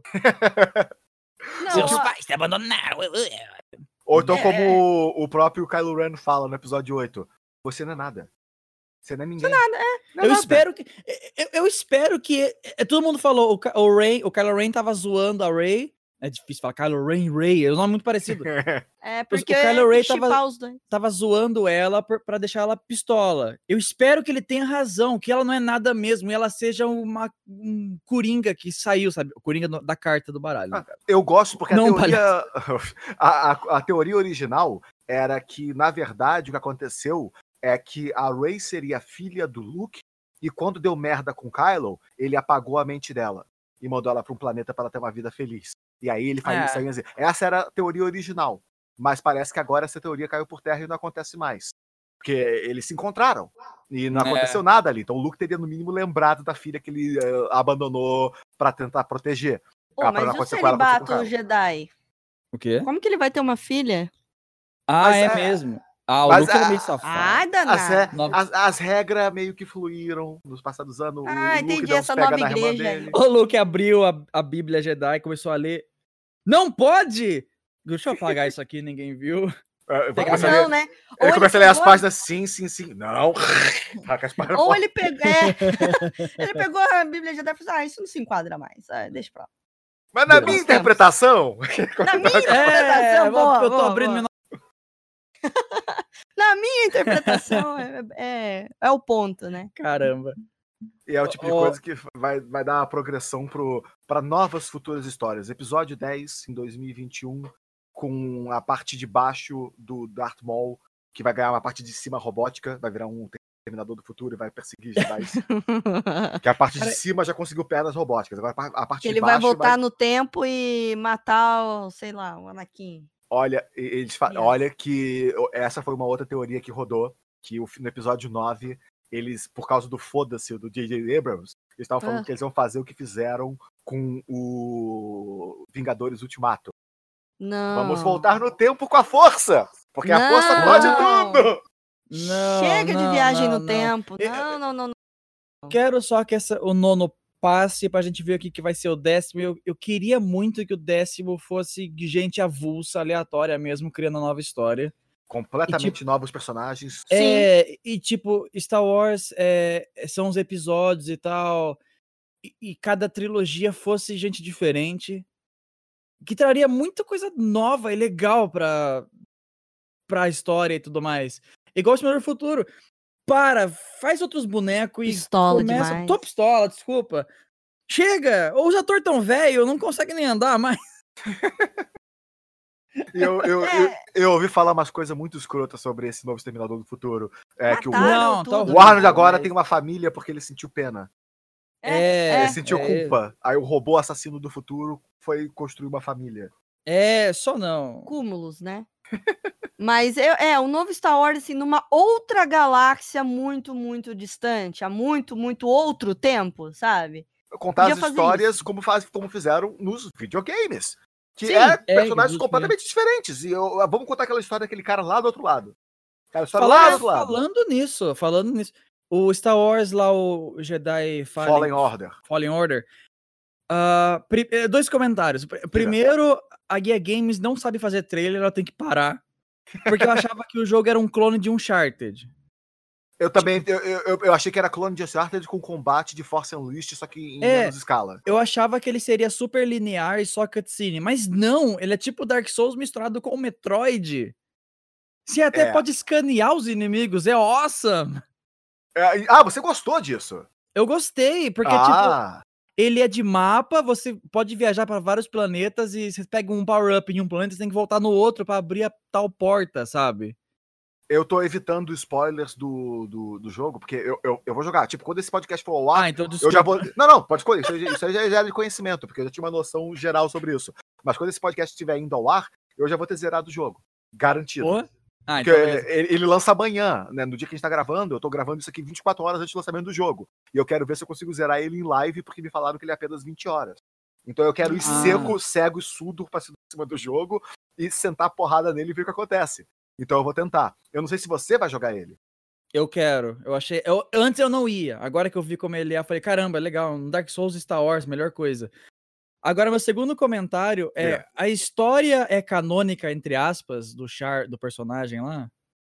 Seus pais te abandonaram. Ou então, como o próprio Kylo Ren fala no episódio 8, você não é nada. Você não é ninguém. Não é nada, Eu espero que... todo mundo falou, o Kylo Ren tava zoando a Rey. É difícil falar Kylo Ren, Rey, é um nome muito parecido. Porque o Kylo Ren tava zoando ela pra deixar ela pistola. Eu espero que ele tenha razão, que ela não é nada mesmo, e ela seja um Coringa que saiu, sabe? O Coringa da carta do baralho. Eu gosto porque a teoria original era que, na verdade, o que aconteceu é que a Rey seria filha do Luke, e quando deu merda com Kylo, ele apagou a mente dela e mandou ela pra um planeta pra ela ter uma vida feliz. E aí ele faz isso aí. Assim. Essa era a teoria original. Mas parece que agora essa teoria caiu por terra e não acontece mais. Porque eles se encontraram. E não aconteceu nada ali. Então o Luke teria, no mínimo, lembrado da filha que ele abandonou pra tentar proteger. Mas e o celibato Jedi? O quê? Como que ele vai ter uma filha? Mesmo. O Luke era meio safado. As regras meio que fluíram nos passados anos. Entendi essa nova igreja. O Luke abriu a Bíblia Jedi e começou a ler. Não pode! Deixa eu apagar isso aqui, ninguém viu. Né? Ele começa a ler as páginas, sim. Não. Ou ele pegou. Ele pegou a Bíblia Jedi e falou: isso não se enquadra mais. Deixa pra lá. Mas na minha interpretação. Na minha interpretação, eu tô abrindo meu. Na minha interpretação, é o ponto, né? Caramba. E é o tipo de coisa que vai dar uma progressão para novas futuras histórias. Episódio 10, em 2021, com a parte de baixo do Darth Maul, que vai ganhar uma parte de cima robótica, vai virar um Exterminador do Futuro e vai perseguir Jedi. Que a parte de cima já conseguiu pernas robóticas. Agora a parte Ele de baixo vai voltar no tempo e matar, sei lá, o Anakin. Olha, olha que essa foi uma outra teoria que rodou, que no episódio 9, eles, por causa do foda-se do J.J. Abrams, eles estavam falando que eles iam fazer o que fizeram com o Vingadores Ultimato. Não. Vamos voltar no tempo com a força! Porque a força pode tudo! Chega de viagem no tempo. Não. Quero só que o nono passe pra gente ver o que vai ser o 10º. Eu queria muito que o 10º fosse de gente avulsa, aleatória mesmo, criando uma nova história. Completamente novos personagens. E tipo, Star Wars são os episódios e tal. E cada trilogia fosse gente diferente. Que traria muita coisa nova e legal pra história e tudo mais. Igual o Exterminador do Futuro. Faz outros bonecos pistola e começa... demais. Tô pistola, desculpa. Chega! Os atores tão velho, não conseguem nem andar mais. Eu ouvi falar umas coisas muito escrotas sobre esse novo Exterminador do Futuro. Que o Arnold agora tem uma família porque ele sentiu pena. Ele sentiu culpa. Aí o robô assassino do futuro foi construir uma família. Só não. Cúmulos, né? Mas o novo Star Wars, assim, numa outra galáxia muito, muito distante, há muito, muito outro tempo, sabe? Contar as histórias como fizeram nos videogames. Que personagens completamente diferentes. E vamos contar aquela história daquele cara lá do outro lado. Falando nisso, o Star Wars lá, o Jedi Fallen Order. 2 comentários. Primeiro, a Guia Games não sabe fazer trailer, ela tem que parar. Porque eu achava que o jogo era um clone de Uncharted. Eu também, eu achei que era clone de Uncharted com combate de Force Unleashed, só que em menos escala. Eu achava que ele seria super linear e só cutscene, mas não, ele é tipo Dark Souls misturado com o Metroid. Você até pode escanear os inimigos, é awesome! Você gostou disso? Eu gostei, porque tipo, ele é de mapa, você pode viajar para vários planetas e você pega um power-up em um planeta, você tem que voltar no outro para abrir a tal porta, sabe? Eu tô evitando spoilers do jogo, porque eu vou jogar. Tipo, quando esse podcast for ao ar, então eu já vou... Não, pode escolher. Isso aí já é de conhecimento, porque eu já tinha uma noção geral sobre isso. Mas quando esse podcast estiver indo ao ar, eu já vou ter zerado o jogo. Garantido. Porque ele lança amanhã, né? No dia que a gente tá gravando, eu tô gravando isso aqui 24 horas antes do lançamento do jogo. E eu quero ver se eu consigo zerar ele em live, porque me falaram que ele é apenas 20 horas. Então eu quero ir seco, cego e surdo pra cima do jogo e sentar a porrada nele e ver o que acontece. Então eu vou tentar. Eu não sei se você vai jogar ele. Eu quero. Antes eu não ia. Agora que eu vi como ele é, eu falei, caramba, legal. Dark Souls e Star Wars, melhor coisa. Agora, meu segundo comentário a história é canônica, entre aspas, do personagem lá?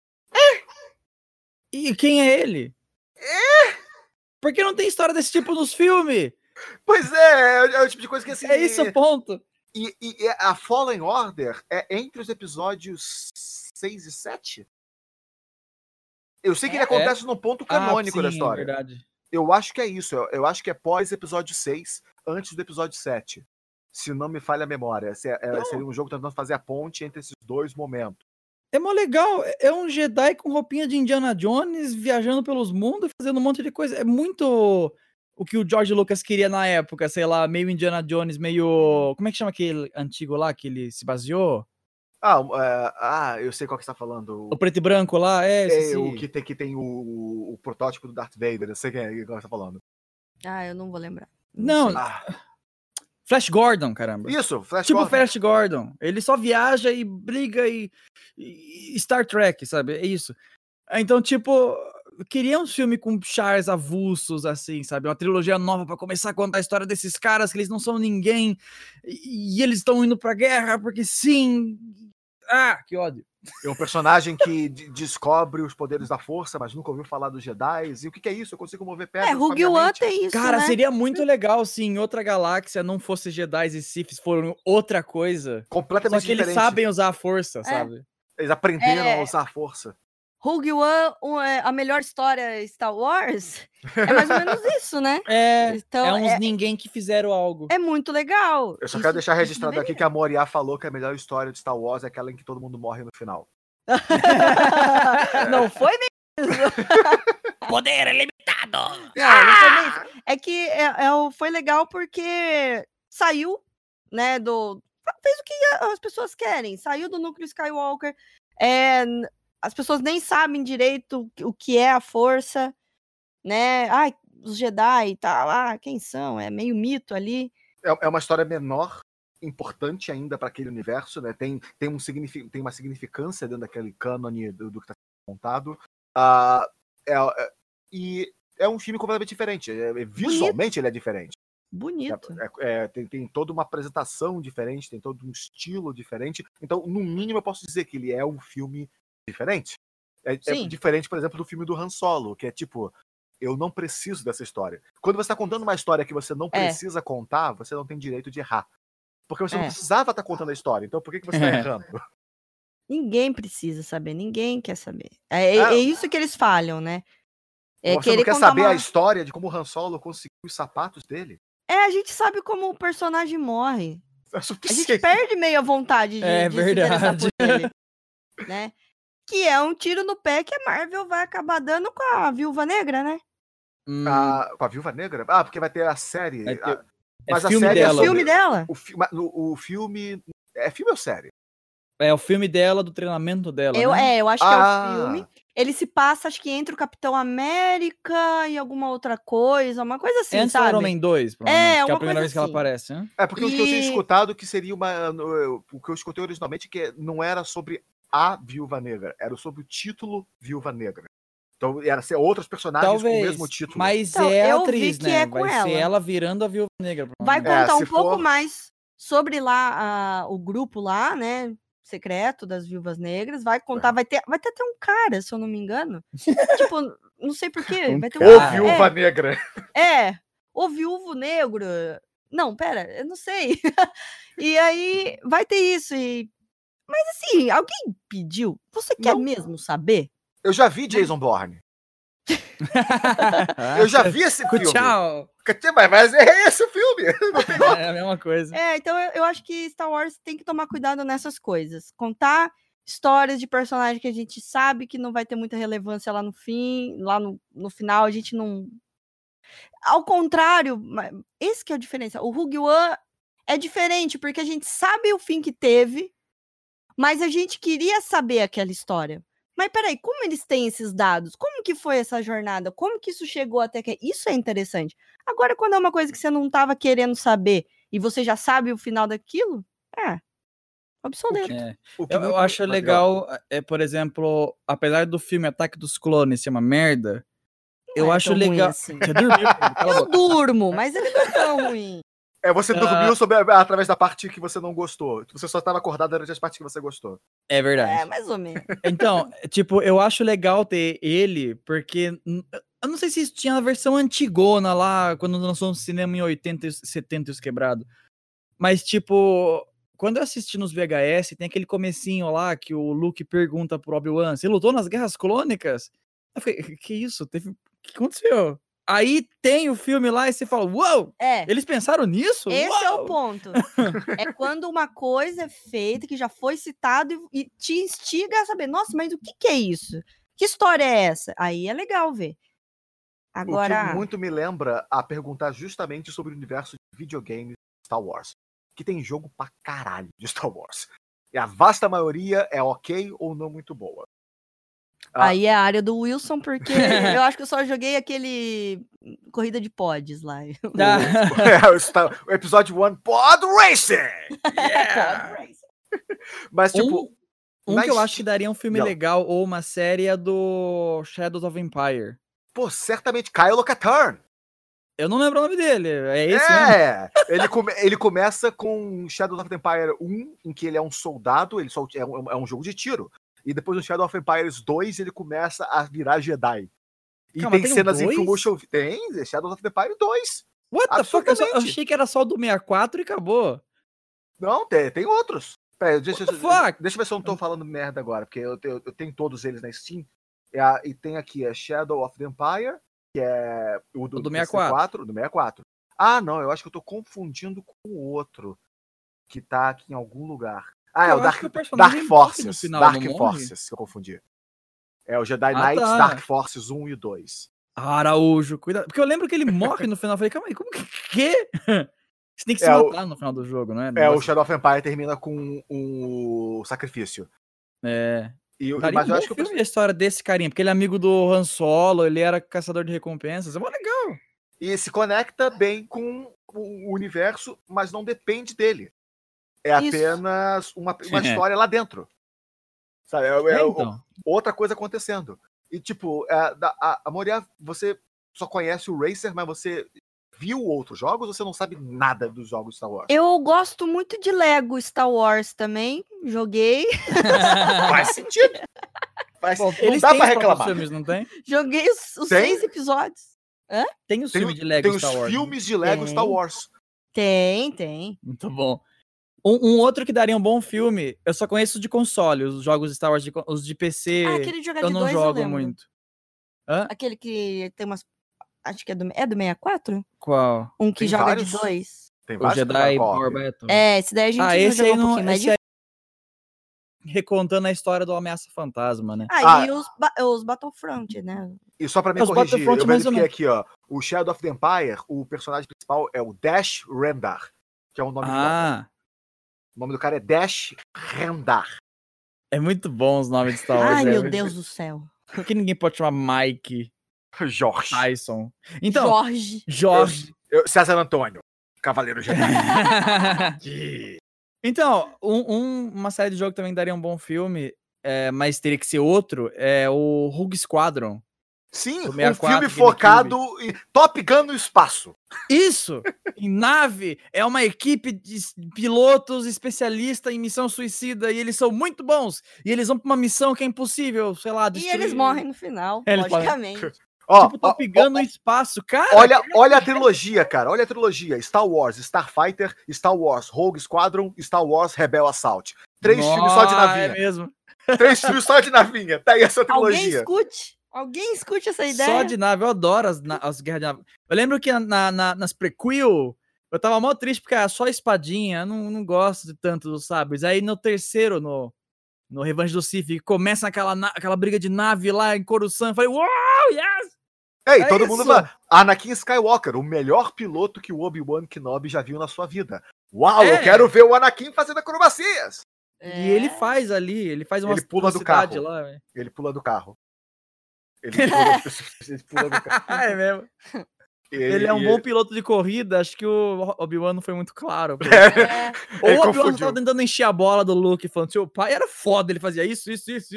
E quem é ele? Por que não tem história desse tipo nos filmes? Pois é o tipo de coisa que assim... É isso o ponto. E a Fallen Order é entre os episódios 6 e 7? Eu sei que ele acontece num ponto canônico da história. É verdade. Eu acho que é isso. Eu acho que é pós episódio 6, antes do episódio 7. Se não me falha a memória. Seria um jogo tentando fazer a ponte entre esses dois momentos. É mó legal. É um Jedi com roupinha de Indiana Jones, viajando pelos mundos, fazendo um monte de coisa. É muito o que o George Lucas queria na época, sei lá, meio Indiana Jones, meio... Como é que chama aquele antigo lá que ele se baseou? Eu sei qual que você tá falando. O preto e branco lá? O que tem o protótipo do Darth Vader. Eu sei quem é que você tá falando. Eu não vou lembrar. Não. Flash Gordon, caramba. Isso, Flash Gordon. Tipo Flash Gordon. Ele só viaja e briga e Star Trek, sabe? É isso. Então, tipo, queria um filme com chars avulsos, assim, sabe? Uma trilogia nova pra começar a contar a história desses caras, que eles não são ninguém, e eles estão indo pra guerra porque sim. Que ódio. É um personagem que descobre os poderes da força, mas nunca ouviu falar dos Jedi. E o que é isso? Eu consigo mover pedras. Rogue One tem isso, cara, né? seria muito legal se em outra galáxia não fosse Jedi e Siths, foram outra coisa. Completamente diferente. Só que eles sabem usar a força, sabe? Eles aprenderam a usar a força. Rogue One, a melhor história Star Wars, é mais ou menos isso, né? Então, uns ninguém que fizeram algo. É muito legal. Eu só quero deixar registrado aqui que a Moriá falou que a melhor história de Star Wars é aquela em que todo mundo morre no final. Não foi mesmo? Poder ilimitado! Não foi bem isso. É que foi legal porque saiu, né, fez o que as pessoas querem. Saiu do núcleo Skywalker. As pessoas nem sabem direito o que é a força, né? Ai, os Jedi e tal, quem são? É meio mito ali. É uma história menor, importante ainda para aquele universo, né? Tem uma significância dentro daquele cânone do que está sendo montado. E é um filme completamente diferente. Visualmente ele é diferente. Bonito. Tem toda uma apresentação diferente, tem todo um estilo diferente. Então, no mínimo, eu posso dizer que ele é um filme diferente. É diferente, por exemplo, do filme do Han Solo, que é tipo, eu não preciso dessa história. Quando você está contando uma história que você não precisa contar, você não tem direito de errar. Porque você não precisava estar contando a história. Então, por que você está errando? Ninguém precisa saber, ninguém quer saber. É isso que eles falham, né? Você não quer saber a história de como o Han Solo conseguiu os sapatos dele? A gente sabe como o personagem morre. É a gente perde meio a vontade de se interessar por ele. Né? Que é um tiro no pé que a Marvel vai acabar dando com a Viúva Negra, né? Com a Viúva Negra? Porque vai ter a série. Mas a filme série dela. É o filme dela? O filme. É filme ou série? É o filme dela, do treinamento dela. Eu acho que é o filme. Ele se passa, acho que entre o Capitão América e alguma outra coisa, uma coisa assim, antes sabe? do Iron Man 2, provavelmente, que é a primeira vez que ela assim. aparece, né? Porque o que eu tinha escutado que seria o que eu escutei originalmente que não era sobre a Viúva Negra, era sobre o título Viúva Negra. Então ia ser outros personagens com o mesmo título. Mas então, é a atriz, né? Com vai ser ela virando a Viúva Negra. Vai contar um pouco mais sobre lá o grupo lá, né? Secreto das Viúvas Negras, vai contar, vai ter até um cara, se eu não me engano. Tipo, não sei porquê. Vai ter o Viúva Negra. O Viúvo Negro. Não, pera, eu não sei. E aí vai ter isso. Mas assim, alguém pediu? Você quer mesmo saber? Eu já vi Jason Bourne. Eu já vi esse filme. Tchau. Mas é esse o filme. É a mesma coisa. Então eu acho que Star Wars tem que tomar cuidado nessas coisas. Contar histórias de personagens que a gente sabe que não vai ter muita relevância lá no fim, lá no final a gente não... Ao contrário, esse que é a diferença. O Rogue One é diferente, porque a gente sabe o fim que teve, mas a gente queria saber aquela história. Mas peraí, como eles têm esses dados? Como que foi essa jornada? Como que isso chegou até aqui? Isso é interessante. Agora, quando é uma coisa que você não estava querendo saber e você já sabe o final daquilo, obsoleto. Eu acho legal, por exemplo, apesar do filme Ataque dos Clones ser uma merda, eu acho legal... Assim. Você dormiu? Eu durmo, mas ele não é tão ruim. Você dormiu através da parte que você não gostou. Você só estava acordado durante as partes que você gostou. É verdade. Mais ou menos. Então, tipo, eu acho legal ter ele, porque eu não sei se isso tinha na versão antigona lá, quando lançou no cinema em 80 e 70 os quebrados. Mas, tipo, quando eu assisti nos VHS, tem aquele comecinho lá que o Luke pergunta pro Obi-Wan, você lutou nas Guerras Clônicas? Eu falei, que isso? O que aconteceu? Aí tem o filme lá e você fala, uau! Eles pensaram nisso? Esse é o ponto. É quando uma coisa é feita, que já foi citado e te instiga a saber, nossa, mas o que é isso? Que história é essa? Aí é legal ver. Agora... O que muito me lembra a perguntar justamente sobre o universo de videogames de Star Wars. Que tem jogo pra caralho de Star Wars. E a vasta maioria é ok ou não muito boa. Aí é a área do Wilson, porque eu acho que eu só joguei aquele Corrida de Pods lá. O episódio 1, Pod Racing! Yeah! Pod Racing. Mas, tipo... que eu acho que daria um filme legal ou uma série é do Shadows of Empire. Pô, certamente, Kylo Katarn. Eu não lembro o nome dele, é esse, né? Ele começa com Shadows of Empire 1, em que ele é um soldado, ele só é um jogo de tiro. E depois no Shadow of Empires 2, ele começa a virar Jedi. E calma, tem cenas em full motion... Tem, Shadow of Empire 2. What the fuck? Eu achei que era só do 64 e acabou. Não, tem outros. Pera, deixa eu ver se eu não tô falando merda agora, porque eu tenho todos eles na Steam. E tem aqui Shadow of the Empire, que é o do 64. Do 64. Ah, não, eu acho que eu tô confundindo com o outro, que tá aqui em algum lugar. É o Dark Forces. Dark Forces, que eu confundi. É o Jedi Knights Dark Forces 1 e 2. Araújo, cuidado. Porque eu lembro que ele morre no final. Eu falei, calma aí, como que? Quê? Você tem que se É, matar no final do jogo, não é? O Shadow of Empire termina com o sacrifício. É. Daria Mas um eu bom acho que filme a história desse carinha, porque ele é amigo do Han Solo, ele era caçador de recompensas. É mó legal. E se conecta bem com o universo, mas não depende dele. É Isso. apenas uma história lá dentro. Sabe? Então. Outra coisa acontecendo. E tipo, a Moriá, você só conhece o Racer, mas você viu outros jogos ou você não sabe nada dos jogos Star Wars? Eu gosto muito de Lego Star Wars também. Joguei. Faz sentido. Não Eles dá têm pra os próprios reclamar. filmes, não tem? Joguei os Tem? 6 episódios. Tem os filmes de Tem Lego os Star Wars. filmes de Lego Tem. Star Wars. Tem. Muito bom. Um outro que daria um bom filme, eu só conheço de console, os jogos Star Wars, os de PC, Aquele de jogar eu de não 2 eu jogo lembro. muito. Hã? Aquele que tem umas... Acho que é do 64? Qual? Um que Tem joga vários. de 2. Tem O vários Jedi co-op. Power Battle. Esse daí a gente já esse jogou aí um pouquinho mais esse aí recontando a história do Ameaça Fantasma, né? E os Battlefront, né? E só pra me Os corrigir, Battlefront eu mais ou verifiquei aqui, ó. O Shadow of the Empire, o personagem principal é o Dash Rendar, que é o nome do cara. O nome do cara é Dash Rendar. É muito bom os nomes de Star Wars. Ai, né? meu Deus do céu. Por que ninguém pode chamar Mike Jorge. Tyson? Então, Jorge. César Antônio, Cavaleiro Jedi. Então, uma série de jogo também daria um bom filme, mas teria que ser outro, é o Rogue Squadron. Sim, do um 64 filme GameCube. focado em Top Gun no espaço. Isso! Em nave, é uma equipe de pilotos especialistas em missão suicida, e eles são muito bons, e eles vão pra uma missão que é impossível, sei lá, E destruir... eles morrem no final, Eles logicamente. Tipo, Top Gun no espaço, cara! Olha a trilogia, cara. Olha a trilogia. Star Wars, Starfighter, Star Wars, Rogue Squadron, Star Wars, Rebel Assault. 3 filmes só de navinha. É mesmo. 3 filmes só de navinha. Tá aí essa trilogia. Alguém escute essa ideia. Só de nave, eu adoro as guerras de nave. Eu lembro que nas prequel, eu tava mó triste porque era só espadinha, eu não gosto de tanto dos sabres. Aí no terceiro, no Revenge do Sith, começa aquela briga de nave lá em Coruscant, eu falei, uau, yes! Ei, todo mundo fala, Anakin Skywalker, o melhor piloto que o Obi-Wan Kenobi já viu na sua vida. Uau, eu quero ver o Anakin fazendo acrobacias. E ele faz ali, ele faz uma Ele pula do carro. lá, velho. Ele pula do carro. Ele pula do carro. É mesmo. Ele é um bom piloto de corrida, acho que o Obi-Wan não foi muito claro. Ou o Obi-Wan tava tentando encher a bola do Luke, falando, seu pai era foda, ele fazia isso.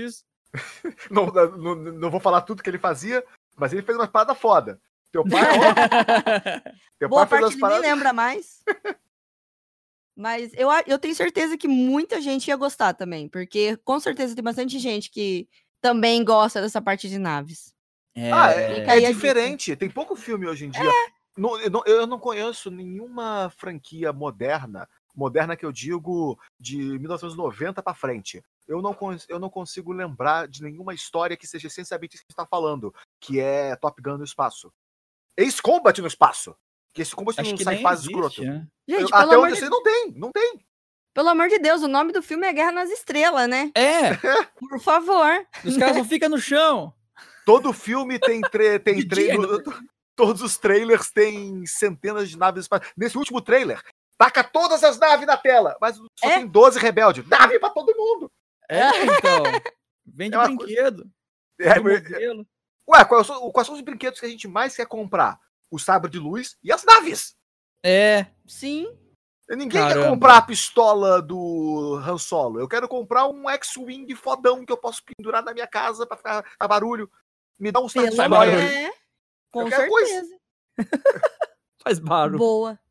Não vou falar tudo que ele fazia, mas ele fez uma parada foda. Teu pai, Teu Boa pai parte fez ele nem lembra mais. Mas eu tenho certeza que muita gente ia gostar também, porque com certeza tem bastante gente que também gosta dessa parte de naves. É diferente. Tem pouco filme hoje em dia. Eu não conheço nenhuma franquia moderna que eu digo de 1990 pra frente. Eu não consigo lembrar de nenhuma história que seja essencialmente isso que você está falando, que é Top Gun no espaço. Ace Combat no espaço. Que esse Combat não sai fase escroto. Né? Gente, até onde eu sei, não tem. Pelo amor de Deus, o nome do filme é Guerra nas Estrelas, né? Por favor. Os caras não ficam no chão. Todo filme tem trailer. Todos os trailers têm centenas de naves espaciais. Nesse último trailer, taca todas as naves na tela, mas só tem 12 rebeldes. Nave pra todo mundo. Então. Vende brinquedo. Ué, quais são os brinquedos que a gente mais quer comprar? O sabre de luz e as naves. Sim. Ninguém quer comprar a pistola do Han Solo. Eu quero comprar um X-Wing fodão que eu posso pendurar na minha casa pra ficar a barulho. Me dá um saco de barulho. Com certeza. Faz barulho. Boa.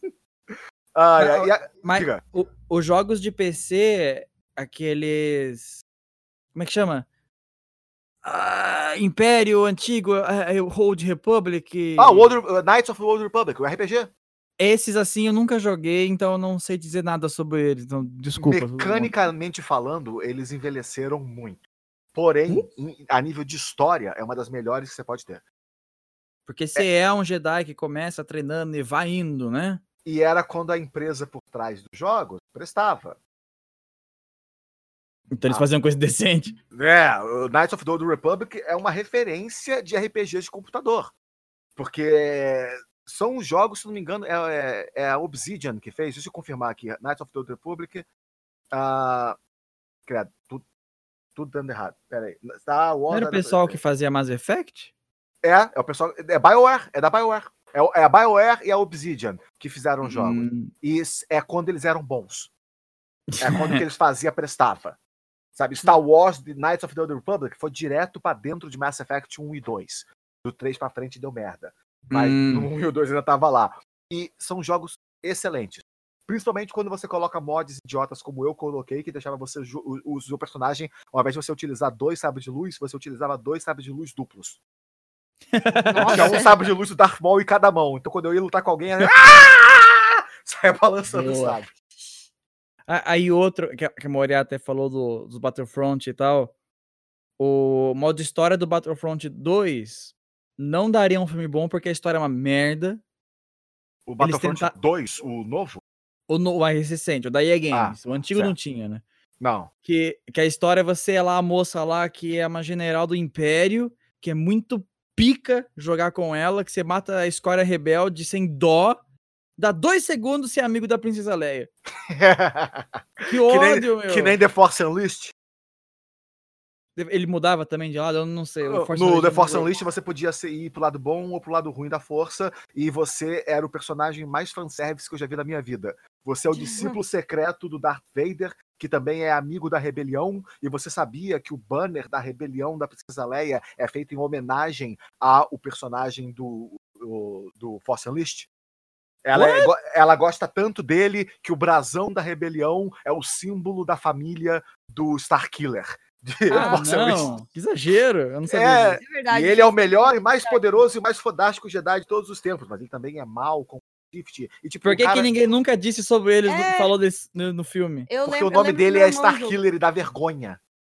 Mas os jogos de PC, aqueles... Como é que chama? Império Antigo, Old Republic... Knights of the Old Republic, o RPG. Esses, assim, eu nunca joguei, então eu não sei dizer nada sobre eles, então desculpa. Mecanicamente falando, eles envelheceram muito. Porém, a nível de história, é uma das melhores que você pode ter. Porque você é um Jedi que começa treinando e vai indo, né? E era quando a empresa por trás dos jogos prestava. Então eles faziam coisa decente. O Knights of the Old Republic é uma referência de RPGs de computador. Porque são jogos, se não me engano, é a Obsidian que fez. Deixa eu confirmar aqui. Knights of the Old Republic. Tudo dando errado. Pera aí. Não era o pessoal que fazia Mass Effect? É o pessoal. É BioWare. É da BioWare. É a BioWare e a Obsidian que fizeram os jogos. E é quando eles eram bons. É quando o que eles faziam prestava. Sabe, Star Wars The Knights of the Old Republic foi direto pra dentro de Mass Effect 1 e 2. Do 3 pra frente deu merda. Mas no 1 e o 2 ainda tava lá. E são jogos excelentes. Principalmente quando você coloca mods idiotas como eu coloquei, que deixava você o seu personagem, ao invés de você utilizar 2 sabres de luz, você utilizava 2 sabres de luz duplos. Tinha um sabre de luz do Darth Maul em cada mão. Então quando eu ia lutar com alguém, saia balançando o sabre. Aí outro, que a Moriá até falou dos Battlefront e tal, o modo história do Battlefront 2 não daria um filme bom porque a história é uma merda. O Battlefront 2, o novo? O mais recente, o da EA Games. O antigo certo. Não tinha, né? Não. Que a história é você lá, a moça lá que é uma general do Império, que é muito pica jogar com ela, que você mata a escória rebelde sem dó. Dá 2 segundos ser amigo da Princesa Leia. Que ódio, meu. Que nem The Force Unleashed. Ele mudava também de lado? Eu não sei. No The Force Unleashed você podia ir pro lado bom ou pro lado ruim da força, e você era o personagem mais fanservice que eu já vi na minha vida. Você é o discípulo secreto do Darth Vader, que também é amigo da rebelião, e você sabia que o banner da rebelião da Princesa Leia é feito em homenagem ao personagem do Force Unleashed? Ela gosta tanto dele que o brasão da rebelião é o símbolo da família do Starkiller. Não, que exagero, eu não sabia. E ele é o melhor e mais poderoso e mais fodástico Jedi de todos os tempos, mas ele também é mau com Shift. E, tipo, por que ninguém nunca disse sobre ele, falou no filme? Porque o nome dele é Starkiller e dá vergonha.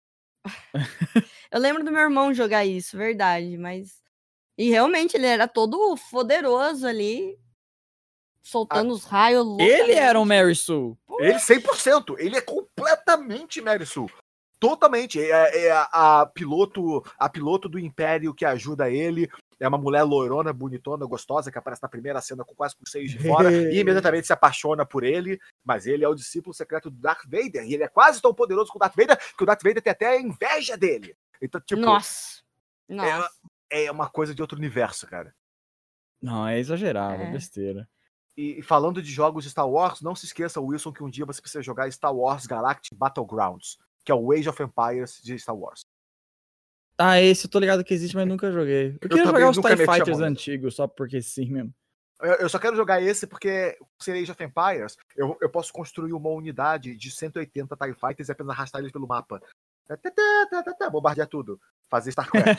Eu lembro do meu irmão jogar isso, verdade, mas... E realmente ele era todo poderoso ali, soltando os raios loucos. Ele era um Mary Sue. Ele 100%, ele é completamente Mary Sue. Totalmente. É a piloto do Império que ajuda ele. É uma mulher loirona, bonitona, gostosa, que aparece na primeira cena com quase com 6 de fora e imediatamente se apaixona por ele. Mas ele é o discípulo secreto do Darth Vader. E ele é quase tão poderoso com o Darth Vader que o Darth Vader tem até inveja dele. Então, tipo, Nossa. É uma coisa de outro universo, cara. Não, é exagerado, é besteira. E falando de jogos de Star Wars, não se esqueça, Wilson, que um dia você precisa jogar Star Wars Galactic Battlegrounds, que é o Age of Empires de Star Wars. Esse eu tô ligado que existe, mas nunca joguei. Eu queria jogar os TIE Fighters antigos, só porque sim mesmo. Eu só quero jogar esse porque, se Age of Empires, eu posso construir uma unidade de 180 TIE Fighters e apenas arrastar eles pelo mapa. Bombardear tudo. Fazer StarCraft.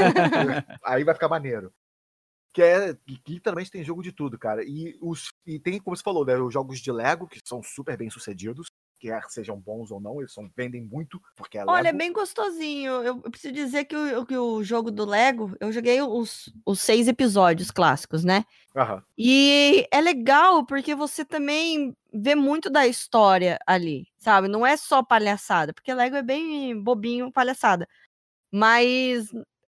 Aí vai ficar maneiro. Literalmente tem jogo de tudo, cara. E tem, como você falou, né, os jogos de Lego, que são super bem sucedidos, quer sejam bons ou não, eles vendem muito, porque é Lego. Olha, é bem gostosinho. Eu preciso dizer que o jogo do Lego, eu joguei os 6 episódios clássicos, né? Uhum. E é legal, porque você também vê muito da história ali, sabe? Não é só palhaçada, porque Lego é bem bobinho, palhaçada. Mas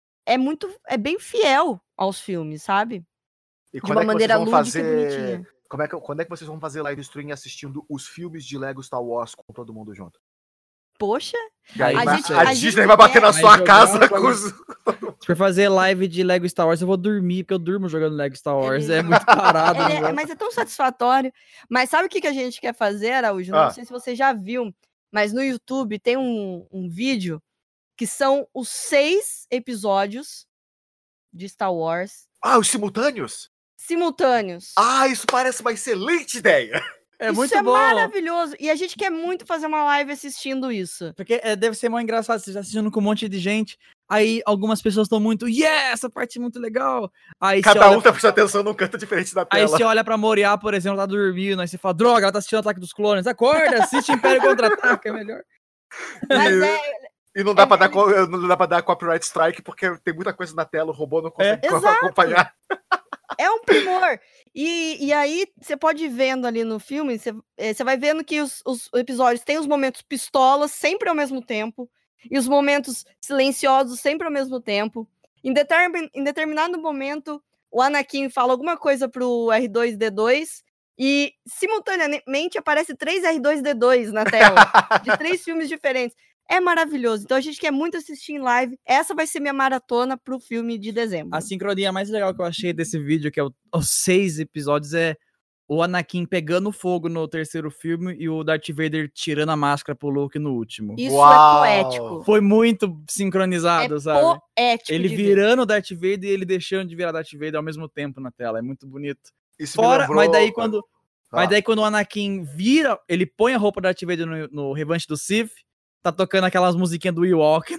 é bem fiel aos filmes, sabe? E de uma maneira lúdica e bonitinha. Quando é que vocês vão fazer live stream assistindo os filmes de Lego Star Wars com todo mundo junto? Poxa, a Disney vai bater na sua casa com os... Se for fazer live de Lego Star Wars, eu vou dormir, porque eu durmo jogando Lego Star Wars. É muito parado. Mas é tão satisfatório. Mas sabe o que a gente quer fazer, Araújo? Não sei se você já viu, mas no YouTube tem um vídeo que são os 6 episódios de Star Wars. Os simultâneos? Simultâneos. Isso parece uma excelente ideia. Muito bom. Isso é maravilhoso. E a gente quer muito fazer uma live assistindo isso. Porque deve ser muito engraçado, você já assistindo com um monte de gente, aí algumas pessoas estão muito, essa parte é muito legal. Aí cada um tá prestando atenção num canto diferente da tela. Aí você olha pra Moriá, por exemplo, tá dormindo, aí você fala, droga, ela tá assistindo o Ataque dos Clones. Acorda, assiste Império Contra-Ataque, é melhor. Mas E não dá pra dar copyright strike, porque tem muita coisa na tela, o robô não consegue acompanhar. É um primor. E aí, você pode ir vendo ali no filme, você vai vendo que os episódios têm os momentos pistolas sempre ao mesmo tempo, e os momentos silenciosos sempre ao mesmo tempo. Em determinado momento, o Anakin fala alguma coisa pro R2-D2, e simultaneamente aparece 3 R2-D2 na tela, de 3 filmes diferentes. É maravilhoso. Então a gente quer muito assistir em live. Essa vai ser minha maratona pro filme de dezembro. A sincronia mais legal que eu achei desse vídeo, que é os 6 episódios, é o Anakin pegando fogo no terceiro filme e o Darth Vader tirando a máscara pro Luke no último. Isso Uau! é poético. Foi muito sincronizado, sabe? Poético. Ele virando o Darth Vader e ele deixando de virar Darth Vader ao mesmo tempo na tela. É muito bonito. Isso Fora, me lembrou... mas daí quando o Anakin vira, ele põe a roupa do Darth Vader no Revanche do Sith, tá tocando aquelas musiquinhas do Ewok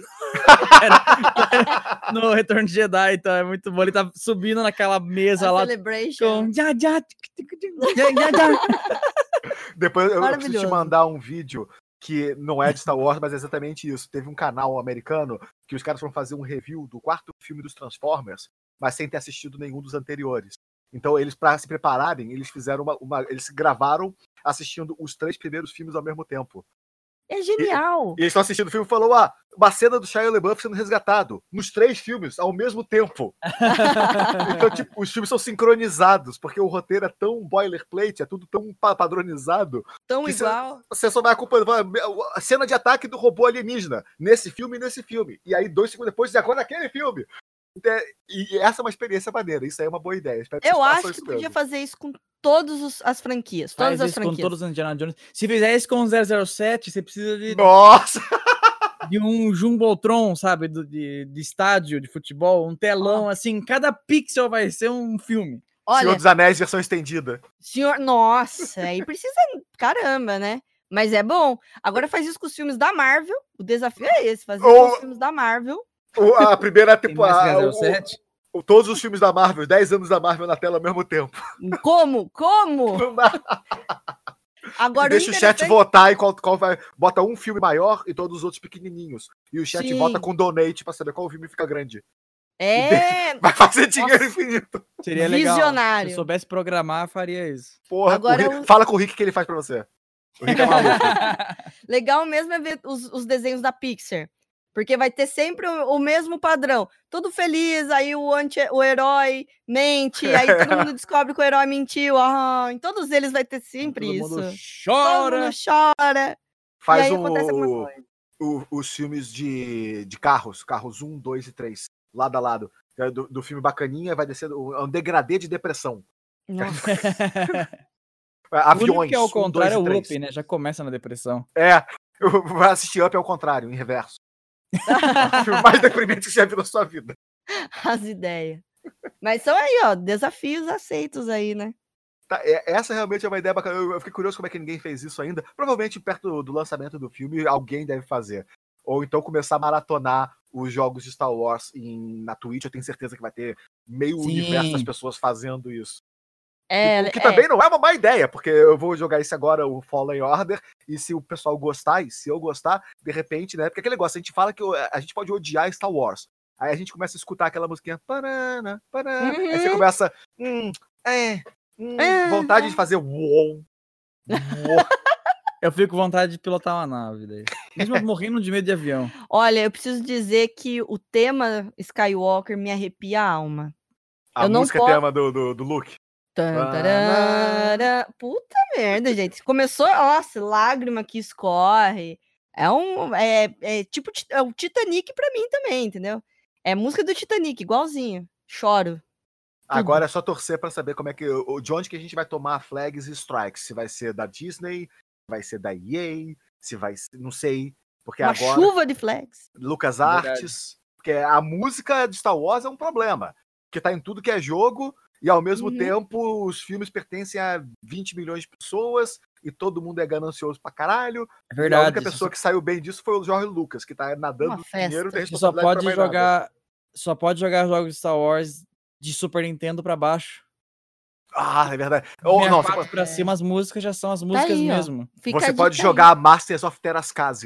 no Retorno de Jedi, então é muito bom. Ele tá subindo naquela mesa lá Celebration. com... Depois eu preciso te mandar um vídeo que não é de Star Wars, mas é exatamente isso. Teve um canal americano que os caras foram fazer um review do 4º filme dos Transformers, mas sem ter assistido nenhum dos anteriores. Então, eles, para se prepararem, eles fizeram eles gravaram assistindo os 3 primeiros filmes ao mesmo tempo. É genial. E eles estão assistindo o filme e falou: uma cena do Shia LaBeouf sendo resgatado nos 3 filmes ao mesmo tempo. Então, tipo, os filmes são sincronizados, porque o roteiro é tão boilerplate, é tudo tão padronizado. Tão igual. Você só vai acompanhando a cena de ataque do robô alienígena nesse filme e nesse filme. E aí, 2 segundos depois, agora naquele filme. E essa é uma experiência maneira. Isso aí é uma boa ideia. Eu acho que podia fazer isso com todas as franquias. Todas as franquias. Com todos os Indiana Jones. Se fizer isso com o 007, você precisa de... Nossa! De um Jumbotron, sabe? De estádio de futebol. Um telão, assim. Cada pixel vai ser um filme. Olha, Senhor dos Anéis, versão estendida. Nossa, aí precisa... Caramba, né? Mas é bom. Agora faz isso com os filmes da Marvel. O desafio é esse. Fazer com os filmes da Marvel. A primeira temporada. Todos os filmes da Marvel, 10 anos da Marvel na tela ao mesmo tempo. Como? Agora, deixa o chat votar e qual vai. Bota um filme maior e todos os outros pequenininhos. E o chat vota com donate pra saber qual filme fica grande. Vai fazer dinheiro infinito. Seria legal. Visionário. Se eu soubesse programar, faria isso. Porra, fala com o Rick que ele faz pra você. O Rick é maluco. Legal mesmo é ver os desenhos da Pixar. Porque vai ter sempre o mesmo padrão. Todo feliz, aí o herói mente, aí todo mundo descobre que o herói mentiu. Em todos eles vai ter sempre todo isso. Mundo chora. Todo mundo chora. Faz e aí acontece alguma coisa. Os filmes de carros 1, 2 e 3, lado a lado. Do filme bacaninha vai descer um degradê de depressão. Nossa. Aviões. O único que é o contrário é o 3. Up, né? Já começa na depressão. Vai assistir Up ao contrário, em reverso. O filme mais deprimente que você já viu na sua vida. As ideias. Mas são aí, desafios aceitos aí, né? Tá, essa realmente é uma ideia bacana. Eu fiquei curioso como é que ninguém fez isso ainda. Provavelmente perto do lançamento do filme, alguém deve fazer. Ou então começar a maratonar os jogos de Star Wars na Twitch. Eu tenho certeza que vai ter meio universo das pessoas fazendo isso. O que também não é uma má ideia, porque eu vou jogar isso agora, o Fallen Order, e se o pessoal gostar, e se eu gostar, de repente, né? Porque aquele negócio, a gente fala que a gente pode odiar Star Wars. Aí a gente começa a escutar aquela musiquinha, parana, parana. Aí você começa, vontade de fazer uou. Eu fico com vontade de pilotar uma nave daí. Mesmo morrendo de medo de avião. Olha, eu preciso dizer que o tema Skywalker me arrepia a alma. A música é tema do Luke. Puta merda, gente. Começou, nossa, lágrima que escorre. É tipo o Titanic pra mim também, entendeu? É música do Titanic, igualzinho. Choro. Agora é só torcer pra saber como é que de onde que a gente vai tomar flags e strikes. Se vai ser da Disney, vai ser da EA, se vai ser, não sei. Porque uma agora chuva de flags. LucasArts, porque a música de Star Wars é um problema. Porque tá em tudo que é jogo. E ao mesmo tempo, os filmes pertencem a 20 milhões de pessoas e todo mundo é ganancioso pra caralho. É verdade. E a única pessoa que saiu bem disso foi o George Lucas, que tá nadando no dinheiro. Você só pode jogar jogos de Star Wars de Super Nintendo pra baixo. É verdade. Pra cima as músicas já são as músicas mesmo. Você pode jogar Masters of Terascase